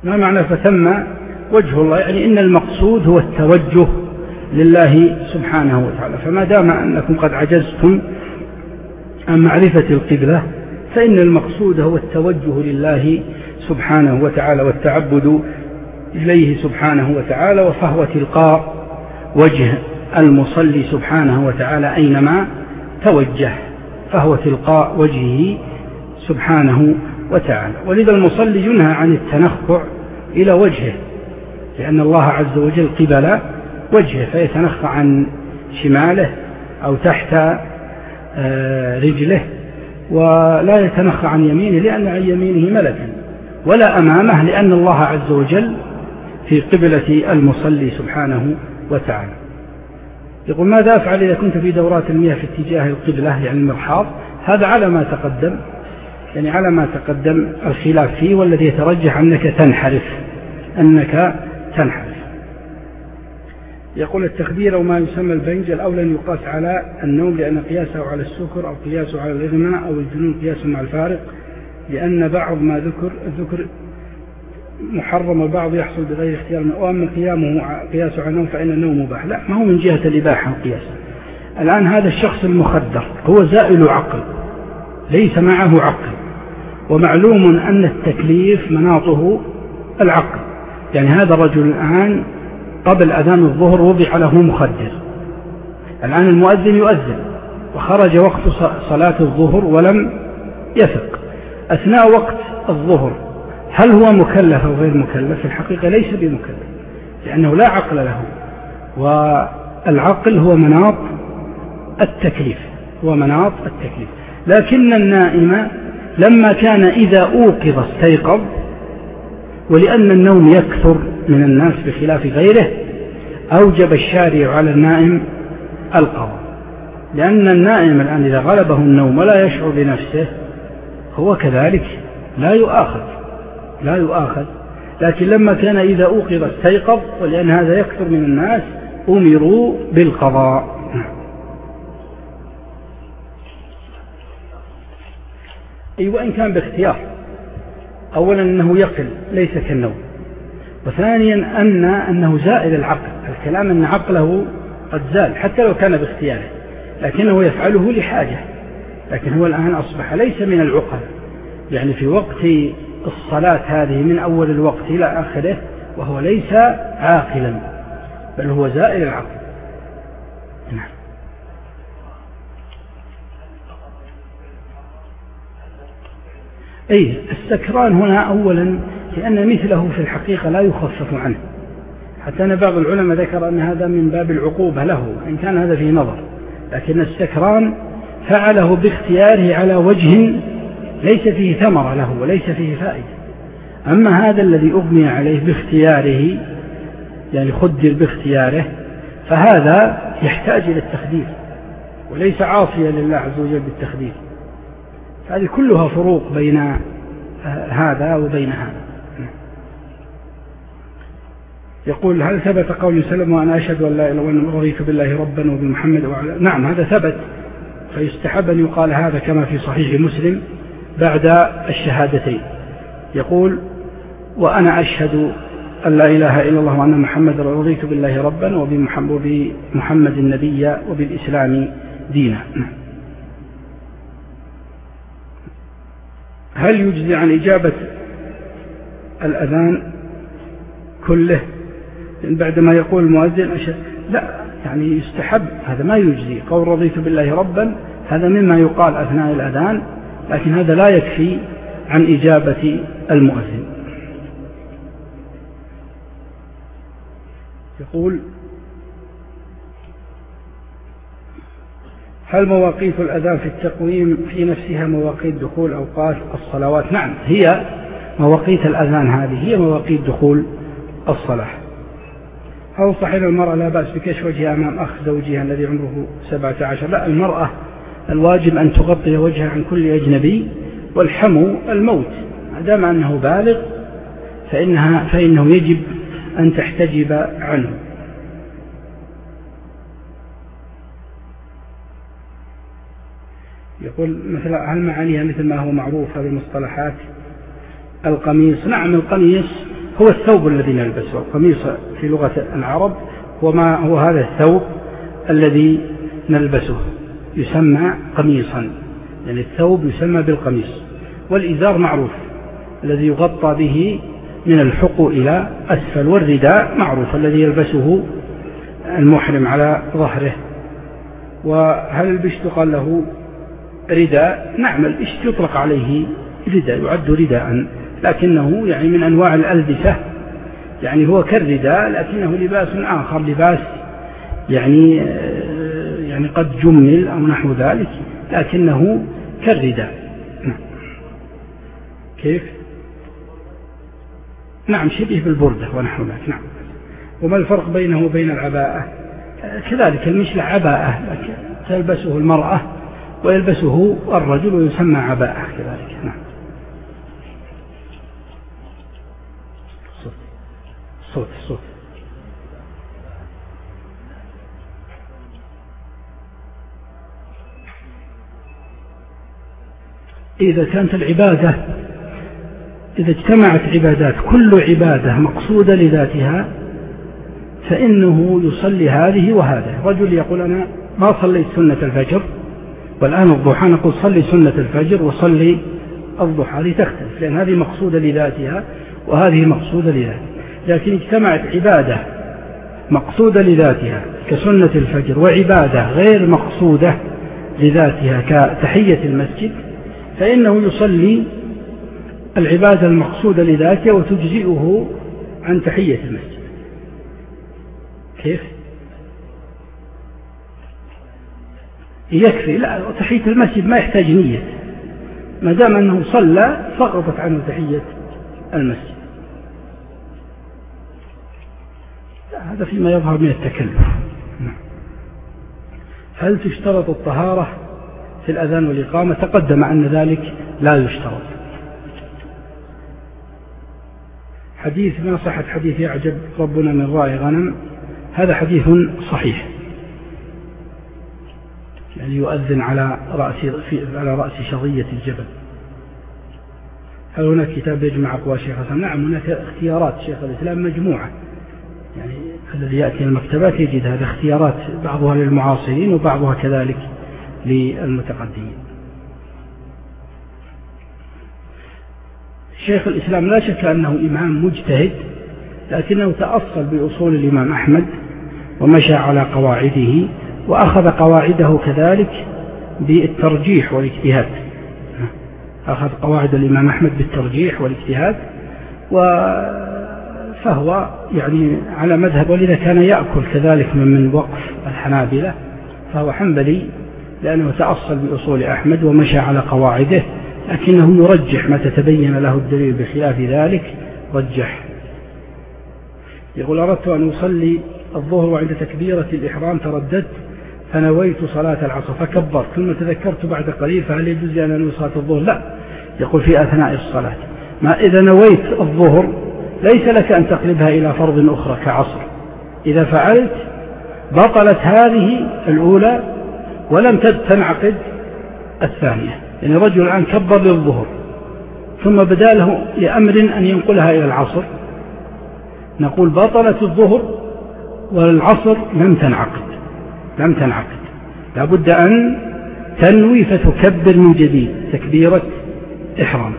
ما معنى فثم وجه الله؟ يعني إن المقصود هو التوجه لله سبحانه وتعالى. فما دام أنكم قد عجزتم عن معرفة القبلة فإن المقصود هو التوجه لله سبحانه وتعالى والتعبد إليه سبحانه وتعالى، فهو تلقاء وجه المصلي سبحانه وتعالى أينما توجه، فهو تلقاء وجهه سبحانه وتعالى. ولذا المصلي ينهى عن التنخع إلى وجهه، لأن الله عز وجل قبل وجهه، فيتنخع عن شماله أو تحت رجله، ولا يتنخع عن يمينه لأن عن يمينه ملكا، ولا أمامه لأن الله عز وجل في قبلة المصلي سبحانه وتعالى. يقول: ماذا أفعل إذا كنت في دورات المياه في اتجاه القبلة يعني المرحاض؟ هذا على ما تقدم، يعني على ما تقدم الخلاف فيه، والذي يترجح أنك تنحرف أنك تنحرف. يقول: التخدير أو ما يسمى البنج الأولى أن يقاس على النوم لأن قياسه على السكر أو قياسه على الإغماء أو الجنون قياسه مع الفارق، لأن بعض ما ذكر الذكر محرم والبعض يحصل بغير اختيار، وأما قيامه قياسه على النوم فإن النوم مباح. لا، ما هو من جهة الإباحة وقياس. الآن هذا الشخص المخدر هو زائل عقل، ليس معه عقل، ومعلوم أن التكليف مناطه العقل. يعني هذا الرجل الآن قبل أذان الظهر وضع له مخدر، الآن المؤذن يؤذن وخرج وقت صلاة الظهر ولم يفق. أثناء وقت الظهر هل هو مكلف أو غير مكلف؟ في الحقيقة ليس بمكلف، لأنه لا عقل له، والعقل هو مناط التكليف، هو مناط التكليف. لكن النائم لما كان إذا أوقظ استيقظ، ولأن النوم يكثر من الناس بخلاف غيره أوجب الشارع على النائم القضاء، لأن النائم الآن إذا غلبه النوم ولا يشعر بنفسه هو كذلك لا يؤاخذ لا يؤاخذ لكن لما كان إذا أوقظ استيقظ، ولأن هذا يكثر من الناس أمروا بالقضاء. أي وإن كان باختيار، أولا أنه يقل ليس كالنوم، وثانيا أن أنه زائل العقل. الكلام أن عقله قد زال حتى لو كان باختياره، لكنه يفعله لحاجة، لكن هو الآن أصبح ليس من العقل، يعني في وقت الصلاة هذه من أول الوقت إلى آخره وهو ليس عاقلا، بل هو زائل العقل. نعم. أي السكران هنا أولا لأن مثله في الحقيقة لا يخفف عنه، حتى أن بعض العلماء ذكر أن هذا من باب العقوبة له، إن كان هذا في نظر، لكن السكران فعله باختياره على وجه ليس فيه ثمرة له وليس فيه فائدة. أما هذا الذي أغمي عليه باختياره، يعني خدر باختياره، فهذا يحتاج إلى التخدير وليس عاصيا لله عز وجل بالتخدير. هذه كلها فروق بين هذا وبين هذا. يقول: هل ثبت قول سلم وأنا أشهد أن لا إله إلا الله رضيت بالله ربا وبمحمد وعلى؟ نعم، هذا ثبت، فيستحب أن يقال هذا كما في صحيح مسلم بعد الشهادتين. يقول: وأنا أشهد أن لا إله إلا الله وأن محمد رضيت بالله ربا وبمحمد النبي وبالإسلام دينا. هل يجزي عن إجابة الأذان كله بعدما يقول المؤذن أشهد؟ لا، يعني يستحب، هذا ما يجزي. قول رضيت بالله ربا هذا مما يقال أثناء الأذان، لكن هذا لا يكفي عن إجابة المؤذن. يقول: هل مواقيت الأذان في التقويم في نفسها مواقيت دخول أوقات الصلوات؟ نعم، هي مواقيت الأذان هذه هي مواقيت دخول الصلاة. هل صحيح المرأة لا بأس بكشف وجهها أمام أخ زوجها الذي عمره سبعة عشر؟ لا، المرأة الواجب أن تغطي وجهها عن كل أجنبي، والحمو الموت، ما دام أنه بالغ فإنها فإنه يجب أن تحتجب عنه. يقول: مثلا هل معانيها مثل ما هو معروف هذه المصطلحات؟ القميص، نعم، القميص هو الثوب الذي نلبسه. القميص في لغة العرب وما هو هذا الثوب الذي نلبسه يسمى قميصا، يعني الثوب يسمى بالقميص. والإزار معروف الذي يغطى به من الحقو إلى أسفل، والرداء معروف الذي يلبسه المحرم على ظهره. وهل البشت قال له رداء؟ نعم، البشت يطلق عليه رداء، يعد رداء، لكنه يعني من أنواع الألبسة، يعني هو كالرداء لكنه لباس آخر، لباس يعني يعني قد جمل أو نحو ذلك، لكنه كالرداء. كيف؟ نعم، شبيه بالبردة ونحو ذلك. نعم. وما الفرق بينه وبين العباءة؟ كذلك المشلع عباءة تلبسه المرأة ويلبسه الرجل ويسمى عباءة كذلك. نعم. صوت صوت إذا كانت العبادة، إذا اجتمعت عبادات كل عبادة مقصودة لذاتها فإنه يصلي هذه وهذا. رجل يقول أنا ما صليت سنة الفجر والآن الضحى، نقول صلي سنة الفجر وصلي الضحى، هذه تختلف لأن هذه مقصودة لذاتها وهذه مقصودة لذاتها. لكن اجتمعت عبادة مقصودة لذاتها كسنة الفجر وعبادة غير مقصودة لذاتها كتحية المسجد فإنه يصلي العبادة المقصودة لذاتها وتجزئه عن تحية المسجد. كيف؟ يكفي، لا، تحية المسجد ما يحتاج نية، ما دام أنه صلى سقطت عنه تحية المسجد. هذا فيما يظهر من التكلف. هل تشترط الطهارة في الأذان والإقامة؟ تقدم أن ذلك لا يشترط. حديث ما صحت حديث يعجب ربنا من راعي غنم، هذا حديث صحيح، يعني يؤذن على رأس على رأس شظية الجبل. هل هناك كتاب يجمع أقوال شيخ الإسلام؟ نعم، هناك اختيارات شيخ الإسلام مجموعة، يعني الذي يأتي المكتبات يجد هذه اختيارات، بعضها للمعاصرين وبعضها كذلك للمتقدمين. شيخ الإسلام لا شك أنه إمام مجتهد، لكنه تأصل بأصول الإمام أحمد ومشى على قواعده وأخذ قواعده كذلك بالترجيح والاجتهاد، أخذ قواعد الإمام أحمد بالترجيح والاجتهاد، فهو يعني على مذهب، ولذا كان يأكل كذلك من من وقف الحنابلة، فهو حنبلي لأنه تأصل بأصول أحمد ومشى على قواعده، لكنه يرجح ما تتبين له الدليل بخلاف ذلك رجح. يقول أردت أن أصلي الظهر وعند تكبيرة الإحرام ترددت فنويت صلاة العصر فكبرت ثم تذكرت بعد قليل، فهل يجوز لي أن أنوي صلاة الظهر؟ لا، يقول في أثناء الصلاة. ما إذا نويت الظهر ليس لك أن تقلبها إلى فرض أخرى كعصر، إذا فعلت بطلت هذه الأولى ولم تنعقد الثانية. يعني رجل الآن كبر للظهر ثم بدا له لأمر أن ينقلها إلى العصر، نقول بطلت الظهر والعصر لم تنعقد لم تنعقد لابد أن تنوي فتكبر من جديد تكبيرة إحرام.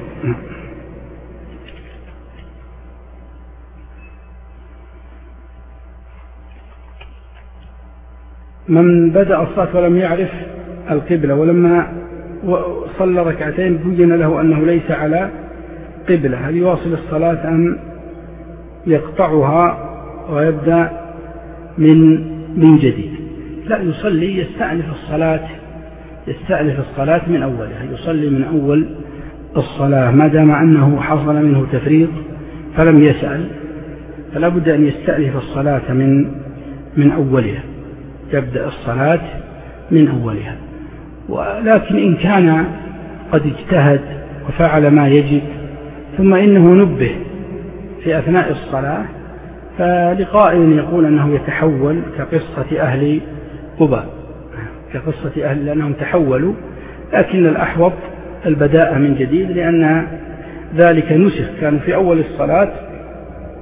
من بدأ الصلاة ولم يعرف القبلة ولما صلى ركعتين بين له أنه ليس على قبلة، هل يواصل الصلاة أم يقطعها ويبدأ من من جديد؟ لا، يصلي يستأنف الصلاة يستأنف الصلاة من أولها، يصلي من أول الصلاة ما دام أنه حصل منه تفريط فلم يسأل، فلا بد أن يستأنف الصلاة من من أولها، يبدأ الصلاة من أولها. ولكن إن كان قد اجتهد وفعل ما يجب ثم إنه نبه في أثناء الصلاة، فلقائل يقول أنه يتحول كقصة أهل قباء، كقصة أهل لأنهم تحولوا، لكن الأحوط البداء من جديد لأن ذلك نسخ، كانوا في أول الصلاة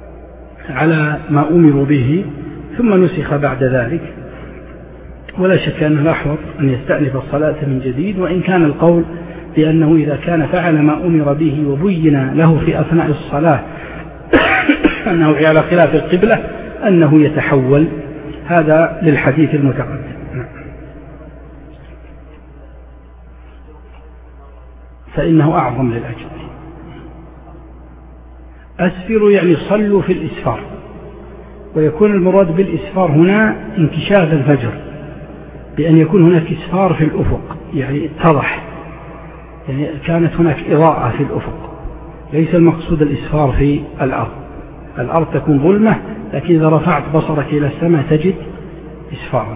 على ما أمروا به ثم نسخ بعد ذلك، ولا شك أنه الأحوط أن يستأنف الصلاة من جديد، وإن كان القول بأنه إذا كان فعل ما أمر به وبين له في أثناء الصلاة أنه على خلاف القبلة أنه يتحول، هذا للحديث المتقدم. فإنه أعظم للأجر. أسفروا يعني صلوا في الإسفار، ويكون المراد بالإسفار هنا انكشاف الفجر، بأن يكون هناك إسفار في الأفق، يعني اتضح، يعني كانت هناك إضاءة في الأفق، ليس المقصود الإسفار في الأرض. الأرض تكون ظلمة، لكن إذا رفعت بصرك إلى السماء تجد إسفارا.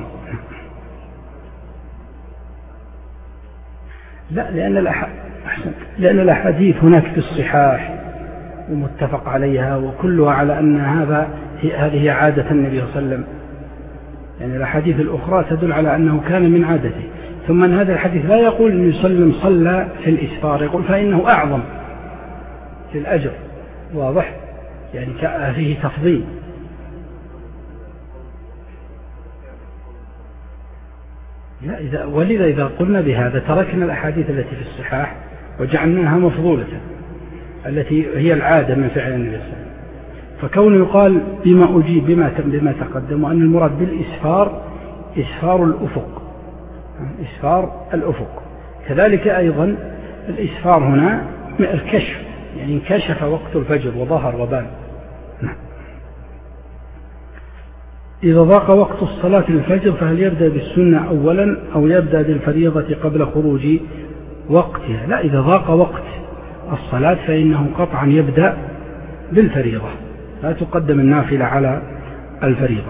لا، لأن الأح... لأن الأحاديث هناك في الصحاح ومتفق عليها، وكلها على أن هذا هذه عادة النبي صلى الله عليه وسلم، يعني الأحاديث الأخرى تدل على أنه كان من عادته. ثم أن هذا الحديث لا يقول أن يسلم صلى في الإسفار، يقول فإنه أعظم في الأجر، واضح، يعني فيه تفضيل. لا، إذا ولذا إذا قلنا بهذا تركنا الأحاديث التي في الصحاح وجعلناها مفضولة التي هي العادة من فعل النبي صلى الله عليه وسلم. فكون يقال بما أجيب بما بما تقدم، وأن المراد بالإسفار إسفار الأفق، إسفار الأفق. كذلك أيضا الإسفار هنا الكشف، يعني انكشف وقت الفجر وظهر وبان. إذا ضاق وقت الصلاة للفجر فهل يبدأ بالسنة أولا أو يبدأ بالفريضة قبل خروج وقتها؟ لا، إذا ضاق وقت الصلاة فإنه قطعا يبدأ بالفريضة، لا تقدم النافلة على الفريضة.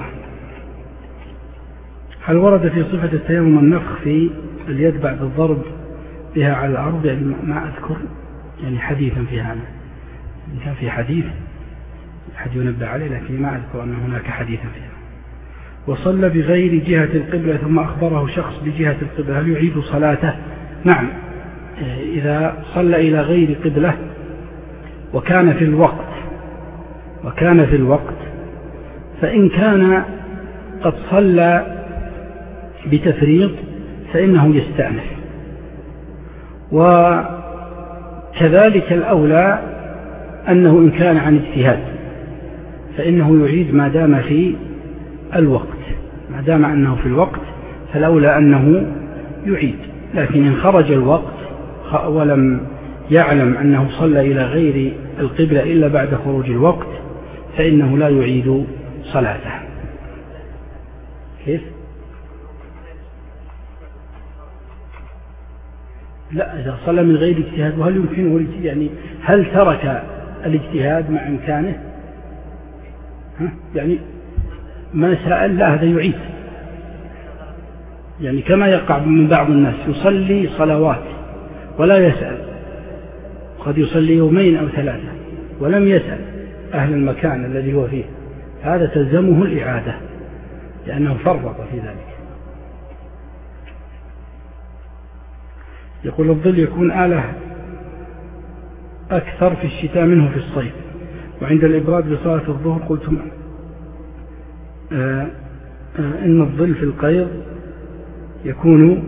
هل ورد في صفة التيمم النفخ في اليد بعد الضرب بها على الأرض؟ يعني ما أذكر يعني حديثا في هذا، كان في حديث أحد ينبه عليه، لكن ما أذكر أن هناك حديثا فيها. وصلى بغير جهة القبلة ثم أخبره شخص بجهة القبلة، هل يعيد صلاته؟ نعم، إذا صلى إلى غير قبلة وكان في الوقت وكان في الوقت فإن كان قد صلى بتفريط فإنه يستأنف، وكذلك الأولى أنه إن كان عن اجتهاد فإنه يعيد ما دام في الوقت، ما دام أنه في الوقت فالأولى أنه يعيد. لكن إن خرج الوقت ولم يعلم أنه صلى إلى غير القبلة إلا بعد خروج الوقت فإنه لا يعيد صلاته. كيف؟ لا، إذا صلى من غير اجتهاد، وهل يمكنه يعني هل ترك الاجتهاد مع إمكانه؟ ها؟ يعني ما سأل، لا، هذا يعيد، يعني كما يقع من بعض الناس يصلي صلوات ولا يسأل، قد يصلي يومين أو ثلاثة ولم يسأل أهل المكان الذي هو فيه، هذا تلزمه الإعادة لأنه فرط في ذلك. يقول الظل يكون آلة أكثر في الشتاء منه في الصيف، وعند الإبراد بصلاة الظهر قلتم آه آه إن الظل في القيض يكون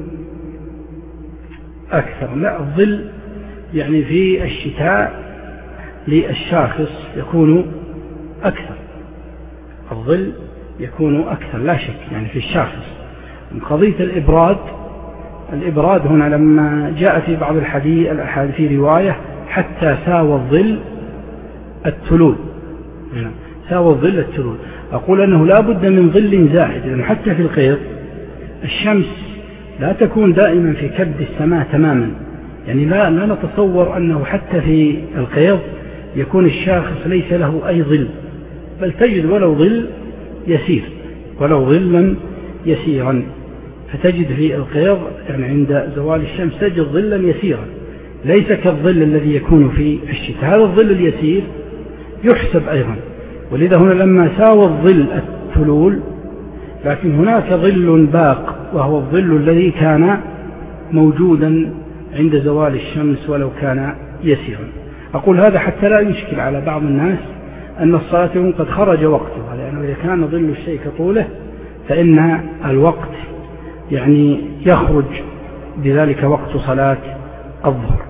أكثر. لا، الظل يعني في الشتاء للشاخص يكون أكثر، الظل يكون أكثر لا شك، يعني في الشاخص. من قضية الإبراد، الإبراد هنا لما جاء في بعض الحديث الأحاديث في رواية حتى ساوى الظل التلول، ساوى الظل التلول، أقول أنه لا بد من ظل زائد، لأنه حتى في القيض الشمس لا تكون دائما في كبد السماء تماما، يعني لا, لا نتصور أنه حتى في القيض يكون الشاخص ليس له أي ظل، بل تجد ولو ظل يسير، ولو ظلا يسيرا، فتجد في القيض يعني عند زوال الشمس تجد ظلا يسيرا ليس كالظل الذي يكون في الشتاء. هذا الظل اليسير يحسب أيضا، ولذا هنا لما ساوى الظل التلول، لكن هناك ظل باق وهو الظل الذي كان موجودا عند زوال الشمس ولو كان يسيرا. أقول هذا حتى لا يشكل على بعض الناس أن الصلاة يكون قد خرج وقتها، لأنه إذا كان ظل الشيء كطوله فإن الوقت يعني يخرج بذلك وقت صلاة الظهر.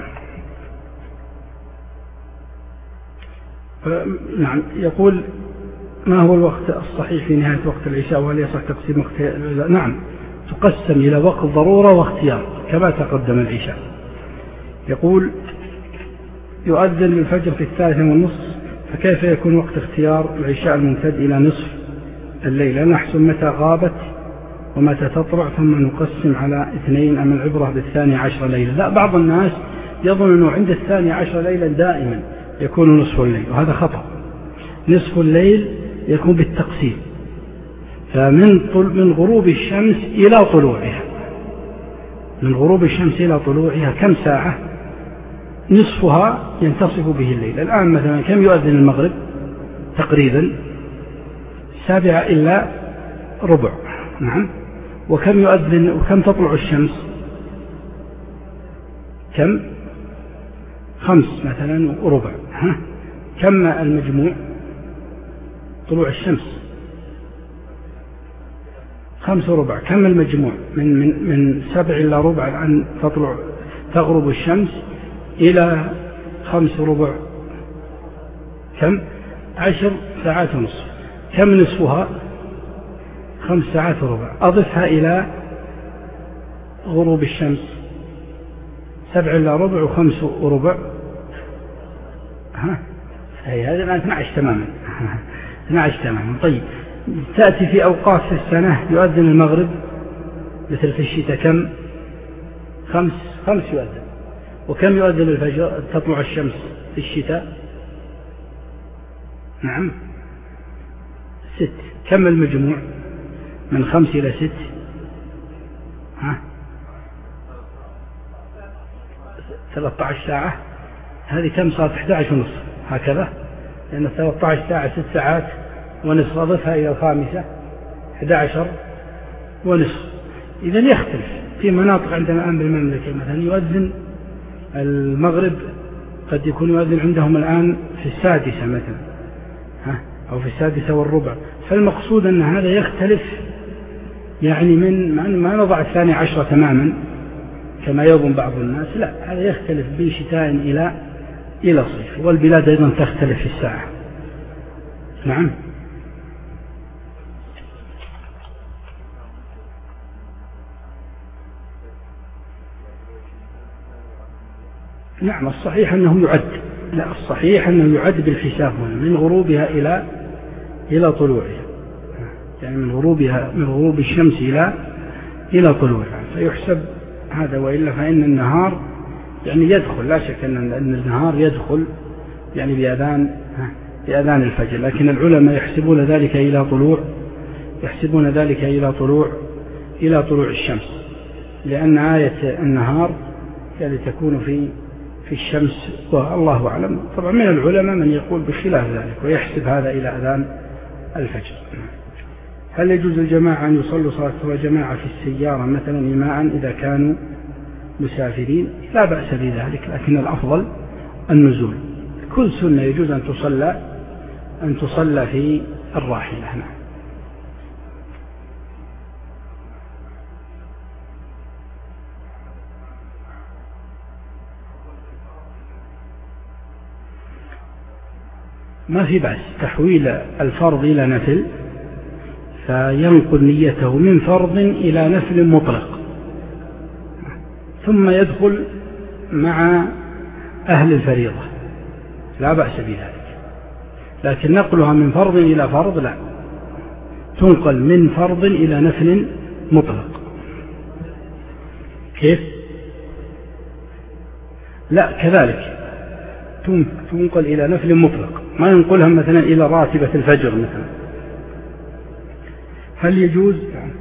نعم. يقول ما هو الوقت الصحيح في نهاية وقت العشاء وهل يصح تقسيم وقت العشاء؟ نعم، تقسم إلى وقت ضرورة واختيار كما تقدم العشاء. يقول يؤذن للفجر في الثالثة والنصف، فكيف يكون وقت اختيار العشاء الممتد إلى نصف الليل؟ نحسب متى غابت ومتى تطلع ثم نقسم على اثنين، أم العبرة بالثاني عشر ليلة؟ لا، بعض الناس يظن أنه عند الثاني عشر ليلة دائما يكون نصف الليل، وهذا خطأ. نصف الليل يكون بالتقسيم، فمن من غروب الشمس إلى طلوعها، من غروب الشمس إلى طلوعها كم ساعة؟ نصفها ينتصف به الليل. الآن مثلا كم يؤذن المغرب؟ تقريبا سابعة إلا ربع. نعم. وكم يؤذن وكم تطلع الشمس؟ كم؟ خمس مثلا وربع. ها؟ كم المجموع؟ طلوع الشمس خمس وربع. كم المجموع من من من سبع إلى ربع أن تطلع تغرب الشمس إلى خمس وربع؟ كم؟ عشر ساعات ونصف. كم نصفها؟ خمس ساعات وربع. أضفها إلى غروب الشمس سبع إلى ربع وخمس وربع. ها؟ هي هذا الآن اثنا عشر تماما. اثنا عشر تماما. طيب، تأتي في أوقات في السنة يؤذن المغرب مثل في الشتاء كم؟ خمس خمس يؤذن. وكم يؤذن الفجر تطلع الشمس في الشتاء؟ نعم، ست. كم المجموع من خمس إلى ست؟ ها؟ ثلاثة عشر ساعة. هذه كم صارت؟ أحد عشر ونصف هكذا، لأن ثلاثة عشر ساعة ست ساعات ونصف، أضفها إلى الخامسة أحد عشر ونصف. إذا يختلف في مناطق عندنا الآن بالمملكة مثلا يؤذن المغرب قد يكون يؤذن عندهم الآن في السادسة مثلا، ها؟ أو في السادسة والربع. فالمقصود أن هذا يختلف، يعني من ما نضع الثاني عشر تماما كما يظن بعض الناس، لا، هذا يختلف من شتاء إلى إلى صيف، والبلاد أيضا تختلف في الساعة. نعم. نعم، الصحيح أنه يعد، لا الصحيح أنه يعد بالحساب هنا من غروبها إلى إلى طلوعها، يعني من غروبها من غروب الشمس إلى إلى طلوعها فيحسب هذا. وإلا فإن النهار يعني يدخل، لا شك أن أن النهار يدخل يعني بأذان بأذان الفجر، لكن العلماء يحسبون ذلك إلى طلوع يحسبون ذلك إلى طلوع إلى طلوع الشمس، لأن آية النهار يعني تكون في في الشمس، والله أعلم. طبعا من العلماء من يقول بخلاف ذلك ويحسب هذا إلى أذان الفجر. هل يجوز الجماعة أن يصلوا صلاة الجماعة في السيارة مثلا إماء إذا كانوا مسافرين؟ لا بأس بذلك، لكن الأفضل النزول. كل سنة يجوز أن تصلى أن تصلى في الراحلة. نعم. ما في بأس تحويل الفرض إلى نفل، فينقل نيته من فرض إلى نفل مطلق ثم يدخل مع أهل الفريضة، لا بأس بذلك. لكن نقلها من فرض إلى فرض لا، تنقل من فرض إلى نفل مطلق. كيف؟ لا كذلك تنقل إلى نفل مطلق، ما ينقلها مثلا إلى راتبة الفجر مثلا. هل يجوز؟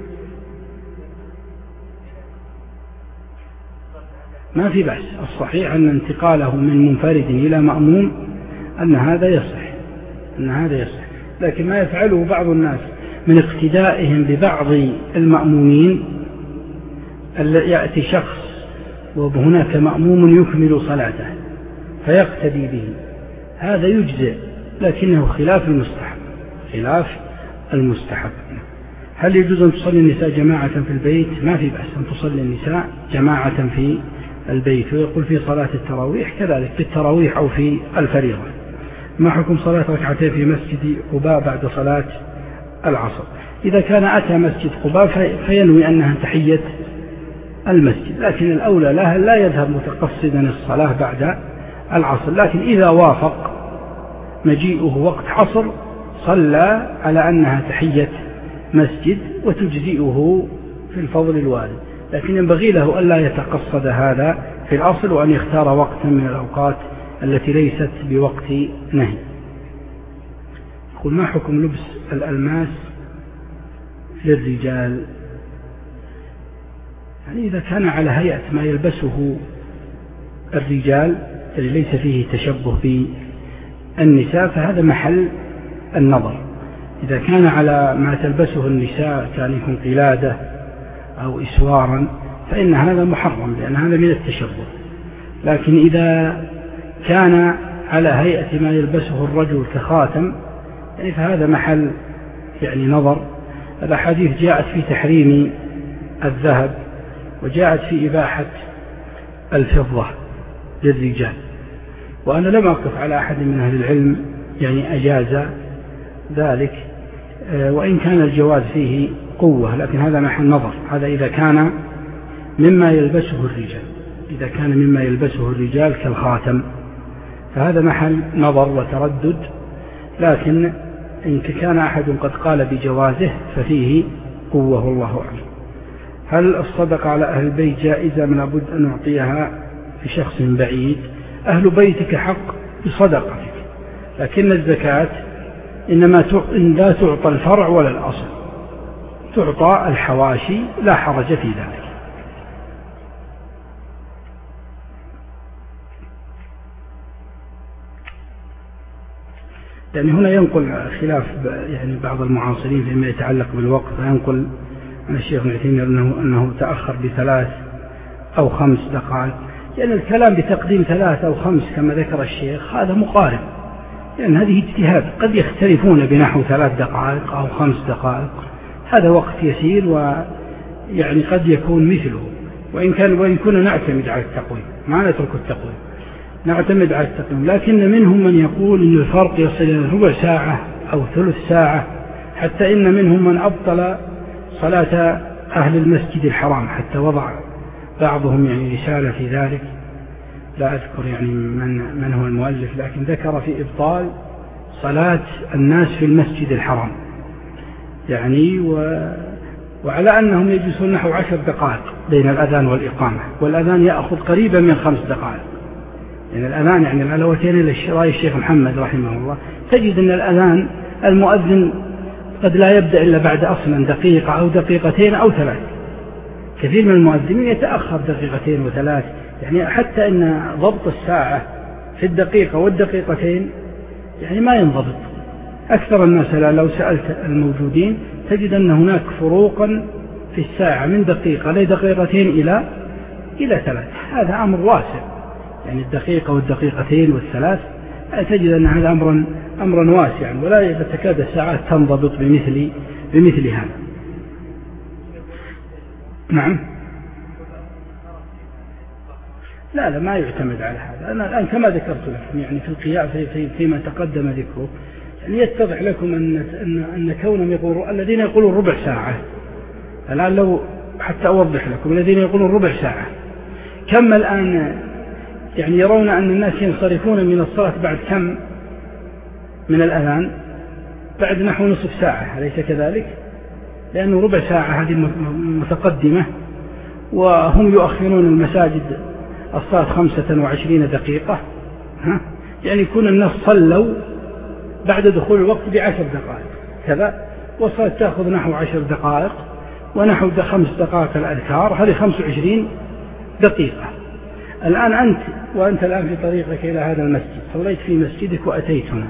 ما في بأس. الصحيح أن انتقاله من منفرد إلى مأموم أن هذا يصح أن هذا يصح لكن ما يفعله بعض الناس من اقتدائهم ببعض المأمومين، يأتي شخص وهناك مأموم يكمل صلاته فيقتدي به، هذا يجزئ لكنه خلاف المستحب خلاف المستحب. هل يجوز أن تصلي النساء جماعة في البيت؟ ما في بأس أن تصلي النساء جماعة في البيت. ويقول في صلاة التراويح كذلك في التراويح أو في الفريضة. ما حكم صلاة ركعتين في مسجد قباء بعد صلاة العصر؟ إذا كان أتى مسجد قباء فينوي أنها تحية المسجد، لكن الأولى لها لا يذهب متقصدا الصلاة بعد العصر. لكن إذا وافق مجيئه وقت عصر صلى على أنها تحية مسجد وتجزئه في الفضل الوارد، لكن ينبغي له ألا يتقصد هذا في الأصل، وأن يختار وقتا من الأوقات التي ليست بوقت نهي. يقول ما حكم لبس الألماس للرجال؟ يعني إذا كان على هيئة ما يلبسه الرجال اللي ليس فيه تشبه بالنساء فهذا محل النظر. إذا كان على ما تلبسه النساء كان يكون قلادة أو إسوارا فإن هذا محرم لأن هذا من التشبه. لكن إذا كان على هيئة ما يلبسه الرجل كخاتم يعني فهذا محل يعني نظر. الأحاديث جاءت في تحريم الذهب وجاءت في إباحة الفضة للرجال، وأنا لم أقف على أحد من أهل العلم يعني أجاز ذلك، وإن كان الجواز فيه قوة، لكن هذا محل نظر. هذا إذا كان مما يلبسه الرجال، إذا كان مما يلبسه الرجال كالخاتم فهذا محل نظر وتردد. لكن إن كان أحد قد قال بجوازه ففيه قوة والله أعلم. هل الصدقة على أهل البيت جائزة من لابد أن نعطيها لشخص بعيد؟ أهل بيتك حق بصدقتك، لكن الزكاة إنما لا تعطى الفرع ولا الأصل، تعطى الحواشي لا حرج في ذلك. يعني هنا ينقل خلاف يعني بعض المعاصرين فيما يتعلق بالوقت، فينقل عن الشيخ معتمر أنه, أنه تأخر بثلاث أو خمس دقائق. يعني الكلام بتقديم ثلاث أو خمس كما ذكر الشيخ هذا مقارب، لأن يعني هذه اجتهاد، قد يختلفون بنحو ثلاث دقائق أو خمس دقائق، هذا وقت يسير ويعني قد يكون مثله، وإن كان وإن كنا نعتمد على التقويم ما نترك التقويم، نعتمد على التقويم. لكن منهم من يقول أن الفرق يصل إلى ربع ساعة أو ثلث ساعة، حتى إن منهم من أبطل صلاة أهل المسجد الحرام، حتى وضع بعضهم يعني رسالة في ذلك، لا أذكر يعني من, من هو المؤلف، لكن ذكر في إبطال صلاة الناس في المسجد الحرام يعني و... وعلى أنهم يجلسون نحو عشر دقائق بين الأذان والإقامة، والأذان يأخذ قريبا من خمس دقائق. يعني الأذان يعني الألوتين للشراء الشيخ محمد رحمه الله، تجد أن الأذان المؤذن قد لا يبدأ إلا بعد أصلا دقيقة أو دقيقتين أو ثلاث. كثير من المؤذنين يتأخر دقيقتين وثلاث، يعني حتى أن ضبط الساعة في الدقيقة والدقيقتين يعني ما ينضبط. أكثر الناس لو سألت الموجودين تجد أن هناك فروقا في الساعة من دقيقة لدقيقتين إلى إلى ثلاث. هذا أمر واسع، يعني الدقيقة والدقيقتين والثلاث تجد أن هذا أمرا أمرا واسعا، ولا تكاد الساعات تنضبط بمثل بمثل هذا. نعم، لا لا ما يعتمد على هذا. أنا الآن كما ذكرت لكم يعني في القيام في في فيما تقدم ذكره، يعني يتضح لكم أن أن أن كونهم يقولون الذين يقولون ربع ساعة، الآن لو حتى أوضح لكم الذين يقولون ربع ساعة كم الآن يعني يرون أن الناس ينصرفون من الصلاة بعد كم من الأذان؟ بعد نحو نصف ساعة، أليس كذلك؟ لأنه ربع ساعة هذه متقدمة، وهم يؤخرون المساجد الصلاة خمسة وعشرين دقيقة، ها؟ يعني يكون الناس صلوا بعد دخول الوقت بعشر دقائق كذا، والصلاة تأخذ نحو عشر دقائق ونحو خمس دقائق الأذكار، هذه خمس وعشرين دقيقة. الآن أنت وأنت الآن في طريقك إلى هذا المسجد، صليت في مسجدك وأتيت هنا،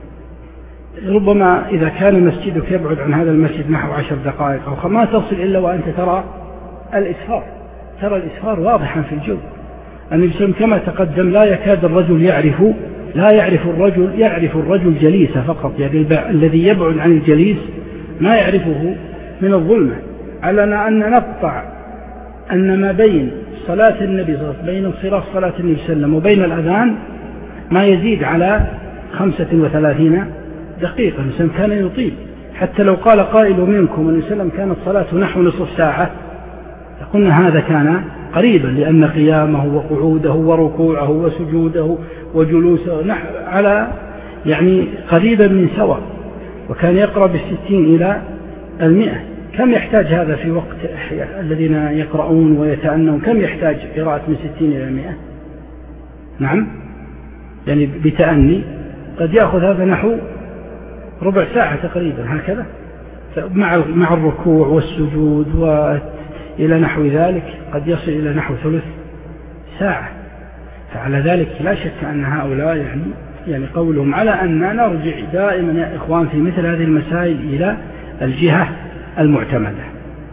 ربما إذا كان مسجدك يبعد عن هذا المسجد نحو عشر دقائق أو ما تصل إلا وأنت ترى الإسفار، ترى الإسفار واضحا في الجو. النبي صلى الله عليه وسلم كما تقدم لا يكاد الرجل يعرف لا يعرف الرجل يعرف الرجل جليسه فقط، يعني الذي يبعد عن الجليس ما يعرفه من الظلمة. علنا أن نقطع أن ما بين صلاة النبي صلى الله عليه وسلم بين انصراف صلاة النبي صلى الله عليه وسلم وبين الأذان ما يزيد على خمسة وثلاثين دقيقة. الإنسان كان يطيل، حتى لو قال قائل منكم أن وسلم كانت صلاة نحو نصف ساعة قلنا هذا كان قريبا، لأن قيامه وقعوده وركوعه وسجوده وجلوسه على يعني قريبا من سواء، وكان يقرأ بالستين إلى المئة. كم يحتاج هذا في وقت الذين يقرؤون ويتأنون؟ كم يحتاج قراءة من ستين إلى مئة؟ نعم، يعني بتأني قد يأخذ هذا نحو ربع ساعة تقريبا هكذا، مع مع الركوع والسجود وإلى نحو ذلك قد يصل إلى نحو ثلث ساعة. فعلى ذلك لا شك أن هؤلاء يعني يعني قولهم على أن نرجع دائما يا إخوان في مثل هذه المسائل إلى الجهة المعتمدة.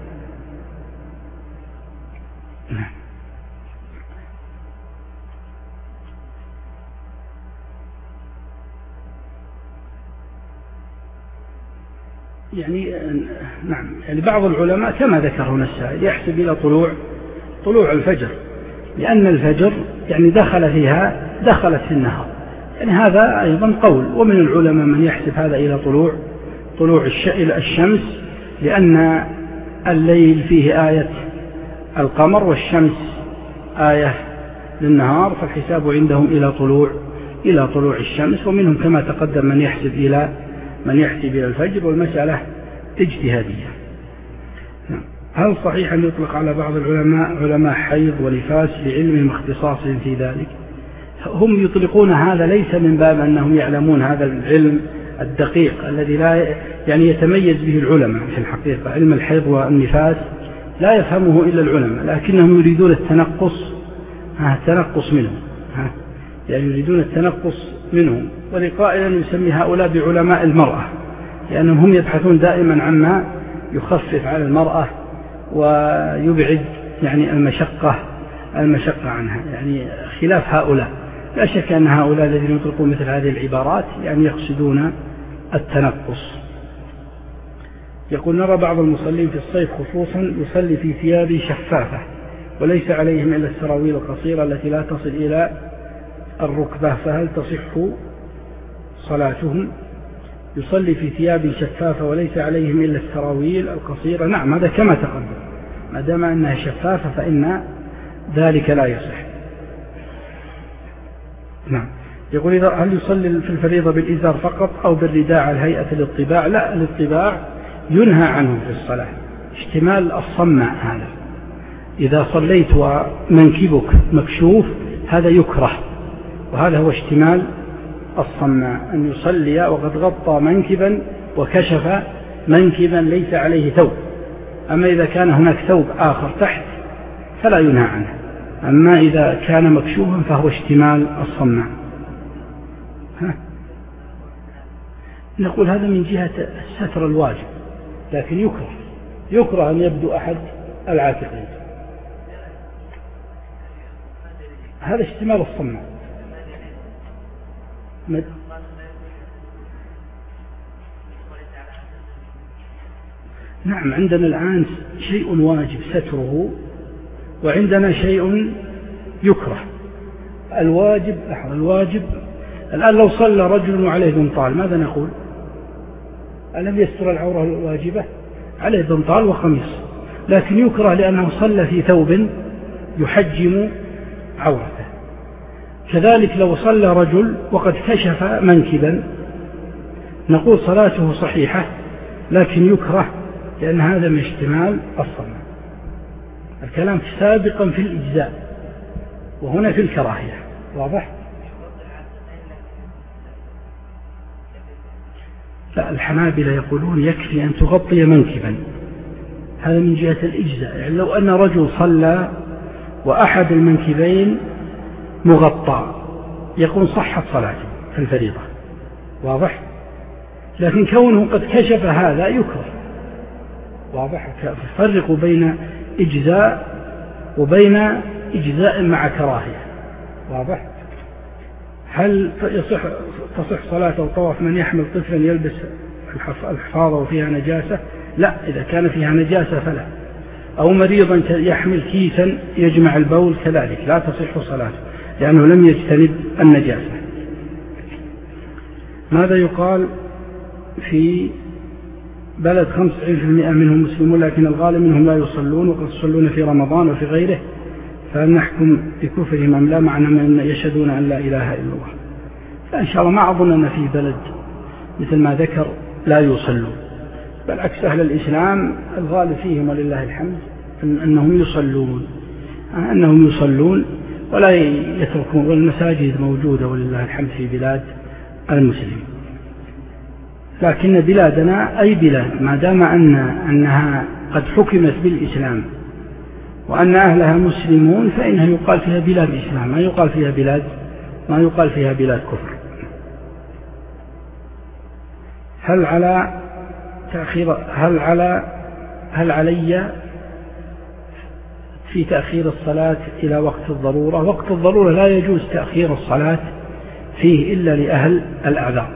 يعني نعم، يعني بعض العلماء كما ذكر هنا السائل يحسب إلى طلوع طلوع الفجر، لأن الفجر يعني دخل فيها دخلت في النهار، يعني هذا أيضا قول. ومن العلماء من يحسب هذا إلى طلوع طلوع الشمس، لأن الليل فيه آية القمر والشمس آية للنهار، فالحساب عندهم إلى طلوع إلى طلوع الشمس. ومنهم كما تقدم من يحسب إلى من يحسب إلى الفجر، والمسألة اجتهادية. هل صحيح أن يطلق على بعض العلماء علماء حيض ونفاس لعلم اختصاصهم في ذلك؟ هم يطلقون هذا ليس من باب أنهم يعلمون هذا العلم الدقيق الذي لا يعني يتميز به العلماء. في الحقيقة علم الحيض والنفاس لا يفهمه إلا العلماء، لكنهم يريدون التنقص التنقص منهم، يعني يريدون التنقص منهم. ولقائل يسمي هؤلاء بعلماء المرأة، لأنهم هم يبحثون دائما عما يخفف على المرأة ويبعد يعني المشقة المشقة عنها، يعني خلاف هؤلاء. لا شك أن هؤلاء الذين يطلقون مثل هذه العبارات يعني يقصدون التنقص. يقول: نرى بعض المصلين في الصيف خصوصا يصلي في ثياب شفافة وليس عليهم إلا السراويل القصيرة التي لا تصل إلى الركبة، فهل تصح صلاتهم؟ يصلي في ثياب شفافة وليس عليهم إلا السراويل القصيرة. نعم، هذا كما تقدم، ما دام أنها شفافة فإن ذلك لا يصح. نعم. يقول: إذا هل يصلي في الفريضة بالإزار فقط أو بالرداء على هيئة الاطباع؟ لا، الاطباع ينهى عنه في الصلاة، اشتمال الصمع هذا. إذا صليت ومنكبك مكشوف هذا يكره، وهذا هو اشتمال الصمع، أن يصلي وقد غطى منكبا وكشف منكبا ليس عليه ثوب. أما إذا كان هناك ثوب آخر تحت فلا ينهى عنه، أما إذا كان مكشوفا فهو اشتمال الصمع. ها؟ نقول هذا من جهة الستر الواجب، لكن يكره يكره أن يبدو أحد العاتقين، هذا اشتمال الصمع. مد... نعم، عندنا الآن شيء واجب ستره، وعندنا شيء يكره. الواجب الواجب الآن لو صلى رجل وعليه بنطال ماذا نقول؟ ألم يستر العورة الواجبة؟ عليه بنطال وخميص، لكن يكره لأنه صلى في ثوب يحجم عورته. كذلك لو صلى رجل وقد كشف منكبا نقول صلاته صحيحة، لكن يكره لأن هذا من اشتمال الصمع. الكلام سابقا في الإجزاء وهنا في الكراهية. واضح؟ لا، الحنابلة يقولون يكفي أن تغطي منكبا، هذا من جهة الإجزاء. يعني لو أن رجل صلى وأحد المنكبين مغطى يكون صحت صلاته في الفريضة. واضح؟ لكن كونه قد كشف هذا يكره. واضح؟ فرقوا بين إجزاء وبين إجزاء مع كراهية. واضح؟ هل يصح تصح صلاة أو طواف من يحمل طفلا يلبس الحفاظة وفيها نجاسة؟ لا، إذا كان فيها نجاسة فلا. أو مريضا يحمل كيسا يجمع البول كذلك لا تصح صلاته لأنه لم يجتنب النجاسة. ماذا يقال في بلد خمسة وتسعين بالمئة منهم مسلمون لكن الغالب منهم لا يصلون وقد يصلون في رمضان وفي غيره، فهل نحكم بكفرهم أم لا معنى من يشهدون أن لا إله إلا الله؟ فإن شاء الله ما أظن أن في بلد مثل ما ذكر لا يصلون، بل عكس أهل الإسلام الغالب فيهم ولله الحمد أنهم يصلون أنهم يصلون ولا يتركون، والمساجد موجودة ولله الحمد في بلاد المسلمين. لكن بلادنا أي بلاد ما دام أن أنها قد حكمت بالإسلام وأن أهلها مسلمون فإنها يقال فيها بلاد إسلام، ما يقال فيها بلاد ما يقال فيها بلاد كفر. هل على تأخير هل على هل علي في تأخير الصلاة إلى وقت الضرورة؟ وقت الضرورة لا يجوز تأخير الصلاة فيه إلا لأهل الأعذار.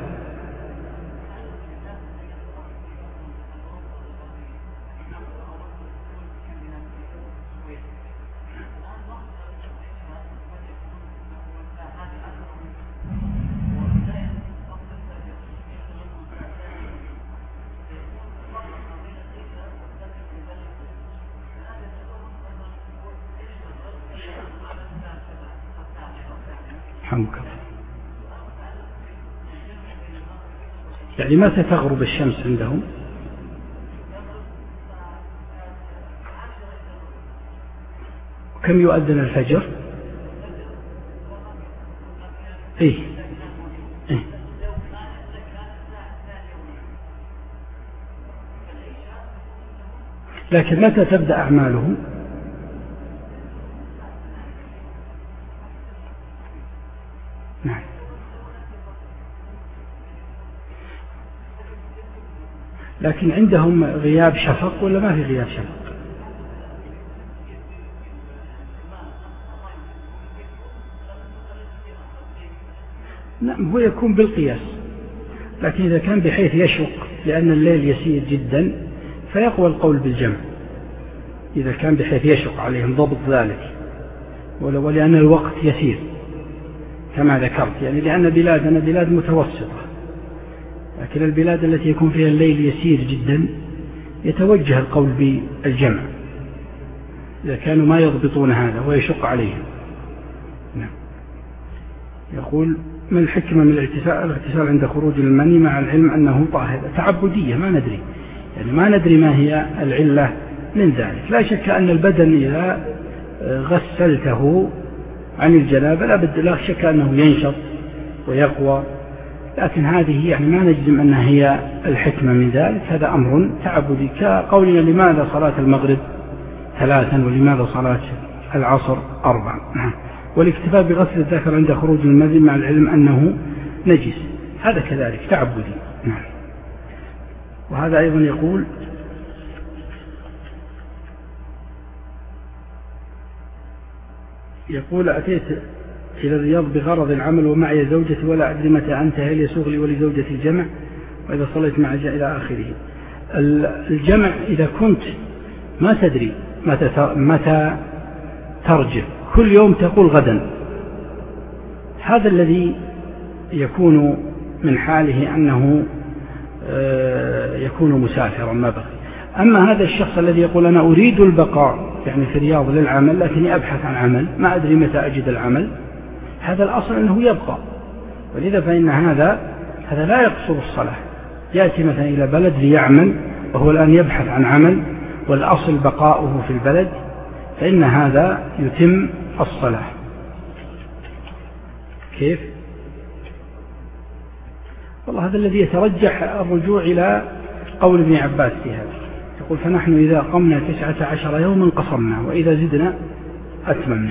يعني متى تغرب الشمس عندهم؟ كم يؤذن الفجر؟ إيه؟ إيه؟ لكن متى تبدأ أعمالهم؟ نعم. لكن عندهم غياب شفق ولا ما في غياب شفق؟ نعم، هو يكون بالقياس، لكن إذا كان بحيث يشق لأن الليل يسير جدا فيقوى القول بالجمع، إذا كان بحيث يشق عليهم ضبط ذلك، ولأن الوقت يسير كما ذكرت، يعني لأن بلادنا بلاد متوسطة، لكن البلاد التي يكون فيها الليل يسير جدا يتوجه القول بالجمع إذا كانوا ما يضبطون هذا ويشق عليهم. نعم. يقول ما الحكمة من الاغتسال الاغتسال عند خروج المني مع العلم أنه طاهر؟ تعبدية، ما ندري، يعني ما ندري ما هي العلة من ذلك. لا شك أن البدن إذا غسلته عن الجنابة لا بد لا شك أنه ينشط ويقوى، لكن هذه يعني ما نجزم أنها هي الحكمة من ذلك، هذا أمر تعبدي كقولنا لماذا صلاة المغرب ثلاثا ولماذا صلاة العصر أربعا. والاكتفاء بغسل الذكر عند خروج المذي مع العلم أنه نجس، هذا كذلك تعبدي. نعم. وهذا أيضا يقول يقول أتيت إلى الرياض بغرض العمل ومعي زوجتي ولا أدري متى أنتهي، هل يسوغ لي ولزوجتي الجمع؟ وإذا صليت مع الجمع إلى آخره. الجمع إذا كنت ما تدري متى متى ترجع، كل يوم تقول غدا، هذا الذي يكون من حاله أنه يكون مسافرا ما بقي. أما هذا الشخص الذي يقول أنا أريد البقاء يعني في الرياض للعمل لكني أبحث عن عمل ما أدري متى أجد العمل، هذا الأصل أنه يبقى، ولذا فإن هذا هذا لا يقصر الصلاة، يأتي مثلا إلى بلد ليعمل وهو الآن يبحث عن عمل والأصل بقاؤه في البلد، فإن هذا يتم الصلاة. كيف؟ والله هذا الذي يترجح الرجوع إلى قول ابن عباس في هذا، يقول فنحن إذا قمنا تسعة عشر يوما قصرنا وإذا زدنا أتممنا.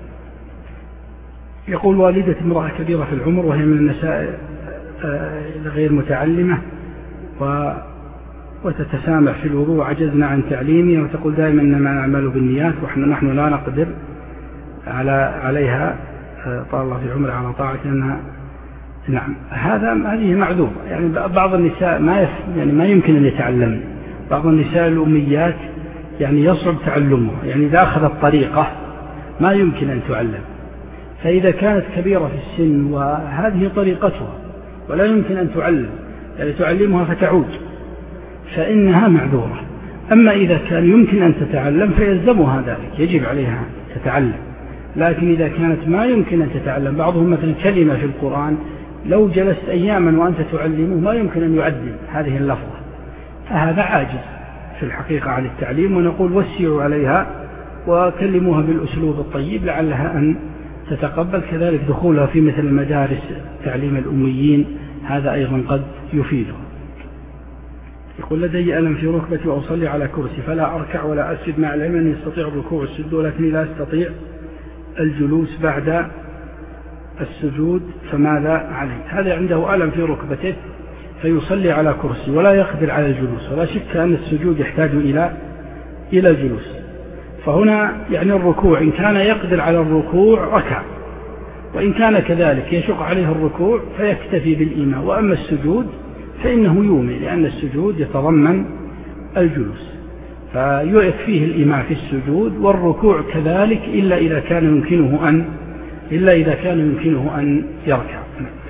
يقول والدة امرأة كبيرة في العمر وهي من النساء غير متعلمة و وتتسامح في الوضوء، عجزنا عن تعليمها وتقول دائما إنما نعمل بالنيات ونحن لا نقدر على عليها طال الله في عمره على طاعة أنها نعم هذا هذه معذور. يعني بعض النساء ما يف يعني ما يمكن أن يتعلم، بعض النساء الأميات يعني يصعب تعلمها، يعني إذا أخذت طريقة ما يمكن أن تعلم، فإذا كانت كبيرة في السن وهذه طريقتها ولا يمكن أن تعلم يعني تعلمها فتعود فإنها معذورة. أما إذا كان يمكن أن تتعلم فيلزمها ذلك، يجب عليها تتعلم. لكن إذا كانت ما يمكن أن تتعلم، بعضهم مثلا كلمة في القرآن لو جلست أياما وأنت تعلمه ما يمكن أن يعدل هذه اللفظة، فهذا عاجز في الحقيقة عن التعليم. ونقول وسعوا عليها وكلموها بالأسلوب الطيب لعلها أن تتقبل. كذلك دخولها في مثل المدارس تعليم الأميين هذا أيضا قد يفيده. يقول لدي ألم في ركبتي وأصلي على كرسي فلا أركع ولا أسجد، مع العلم أني أستطيع الركوع والسجود ولكني لا أستطيع الجلوس بعد السجود، فماذا علي؟ هذا عنده ألم في ركبته فيصلي على كرسي ولا يقدر على الجلوس، ولا شك أن السجود يحتاج إلى إلى الجلوس. فهنا يعني الركوع إن كان يقدر على الركوع ركع، وإن كان كذلك يشق عليه الركوع فيكتفي بالإيماء. وأما السجود فإنه يومي، لأن السجود يتضمن الجلوس، فيكفيه الإيماء في السجود، والركوع كذلك إلا إذا كان يمكنه أن إلا إذا كان يمكنه أن يركع.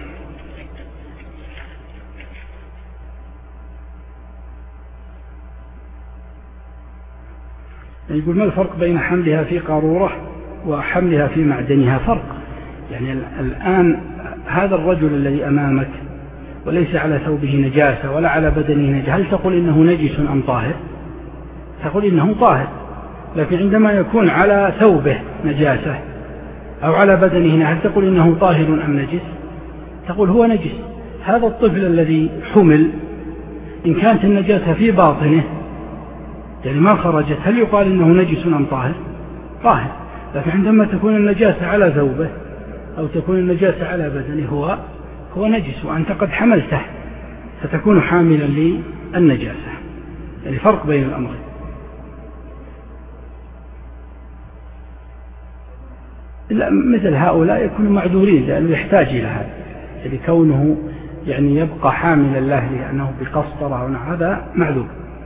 يقول ما الفرق بين حملها في قارورة وحملها في معدنها؟ فرق يعني الآن هذا الرجل الذي أمامك وليس على ثوبه نجاسة ولا على بدنه نجاسة، هل تقول إنه نجس أم طاهر؟ تقول إنه طاهر. لكن عندما يكون على ثوبه نجاسة أو على بدنه، هل تقول إنه طاهر أم نجس؟ تقول هو نجس. هذا الطفل الذي حمل إن كانت النجاسة في باطنه يعني ما خرجت، هل يقال إنه نجس أم طاهر؟ طاهر. لكن عندما تكون النجاسة على ثوبه أو تكون النجاسة على بدنه هو هو نجس، وأنت قد حملته فتكون حاملا للنجاسة. يعني فرق بين الأمرين. مثل هؤلاء يكونوا معذورين لأنه يحتاج إلى هذا، يعني كونه يعني يبقى حاملا له لأنه بقسطرة هذا معذور.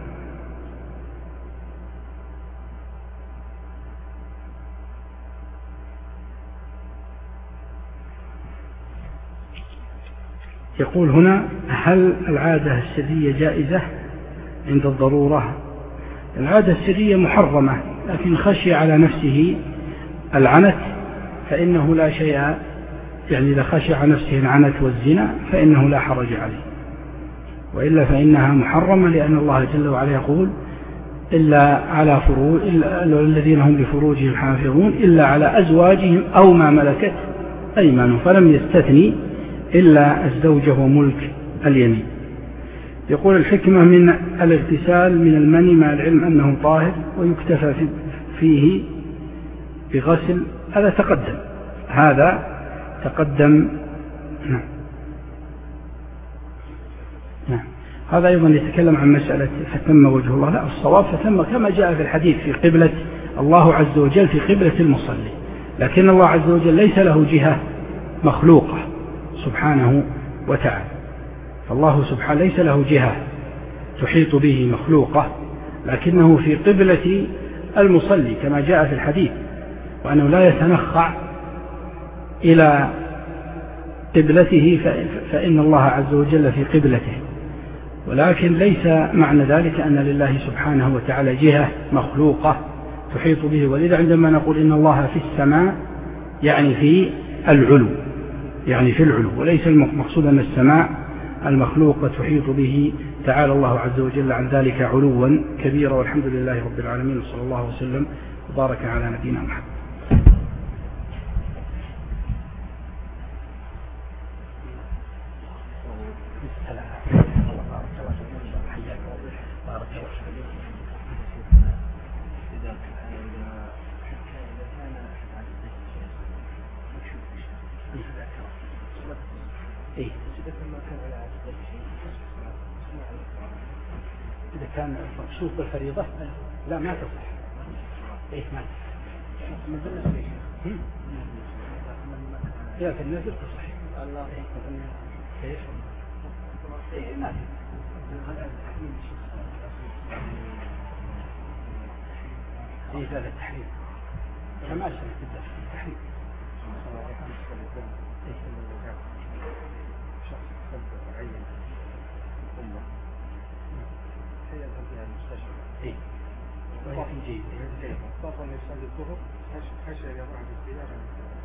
يقول هنا هل العادة السرية جائزة عند الضرورة؟ العادة السرية محرمة، لكن خشي على نفسه العنت فإنه لا شيء، يعني إذا خشي على نفسه العنت والزنا فإنه لا حرج عليه، وإلا فإنها محرمة، لأن الله جل وعلا يقول إلا على فروج إلا الذين هم لفروجهم حافظون إلا على أزواجهم أو ما ملكت أيمانهم، فلم يستثني إلا الزوجة وملك اليمين. يقول الحكمة من الاغتسال من المني مع العلم أنه طاهر ويكتفى فيه بغسل، هذا تقدم هذا تقدم نعم. نعم. هذا أيضا يتكلم عن مسألة فتم وجه الله، لا الصواب فتم كما جاء في الحديث في قبلة الله عز وجل في قبلة المصلي، لكن الله عز وجل ليس له جهة مخلوقة سبحانه وتعالى، فالله سبحانه ليس له جهة تحيط به مخلوقة، لكنه في قبلة المصلي كما جاء في الحديث، وأنه لا يتنخع إلى قبلته فإن الله عز وجل في قبلته، ولكن ليس معنى ذلك أن لله سبحانه وتعالى جهة مخلوقة تحيط به. ولذا عندما نقول إن الله في السماء يعني في العلو، يعني في العلو، وليس المقصود أن السماء المخلوقة تحيط به، تعالى الله عز وجل عن ذلك علوا كبيرا. والحمد لله رب العالمين، وصلى الله وسلم وبارك على نبينا محمد. إيه؟ إذا كان مقصود بالفريضة لا ما تصح. إيه ما تصح. إذا في النزل تصح. الله كيف؟ إيه ما في. في هذا التحريم. كما أشرت التحريم. شخص قد عين أمه سيذهب إلى المستشفى. إيه. وهي في جيد. خاصة أن يصلي الظهر خشى يضعها في السيارة.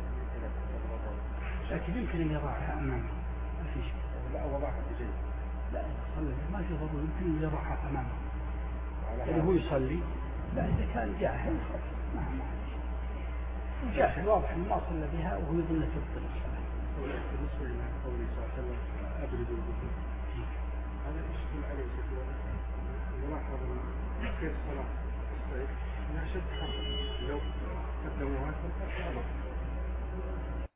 لكن يمكن أن يضعها أمامه. ما في شيء. لا وضعها في جيد. لا صلي ما في ضرورة يمكن أن يضعها أمامه. يعني هو يصلي. لا إذا كان جاهل خلاص ما ما جاهل واضح إنه ما صلى بها وهو يظن تبطل الصلاة. بالنسبة لما قوله صلى الله عليه وسلم أبردوا الوضوء. هذا يشكل عليه سبيل الملاحظة في الصلاة الصيف أنها شد حرب لو قدموها فالفرق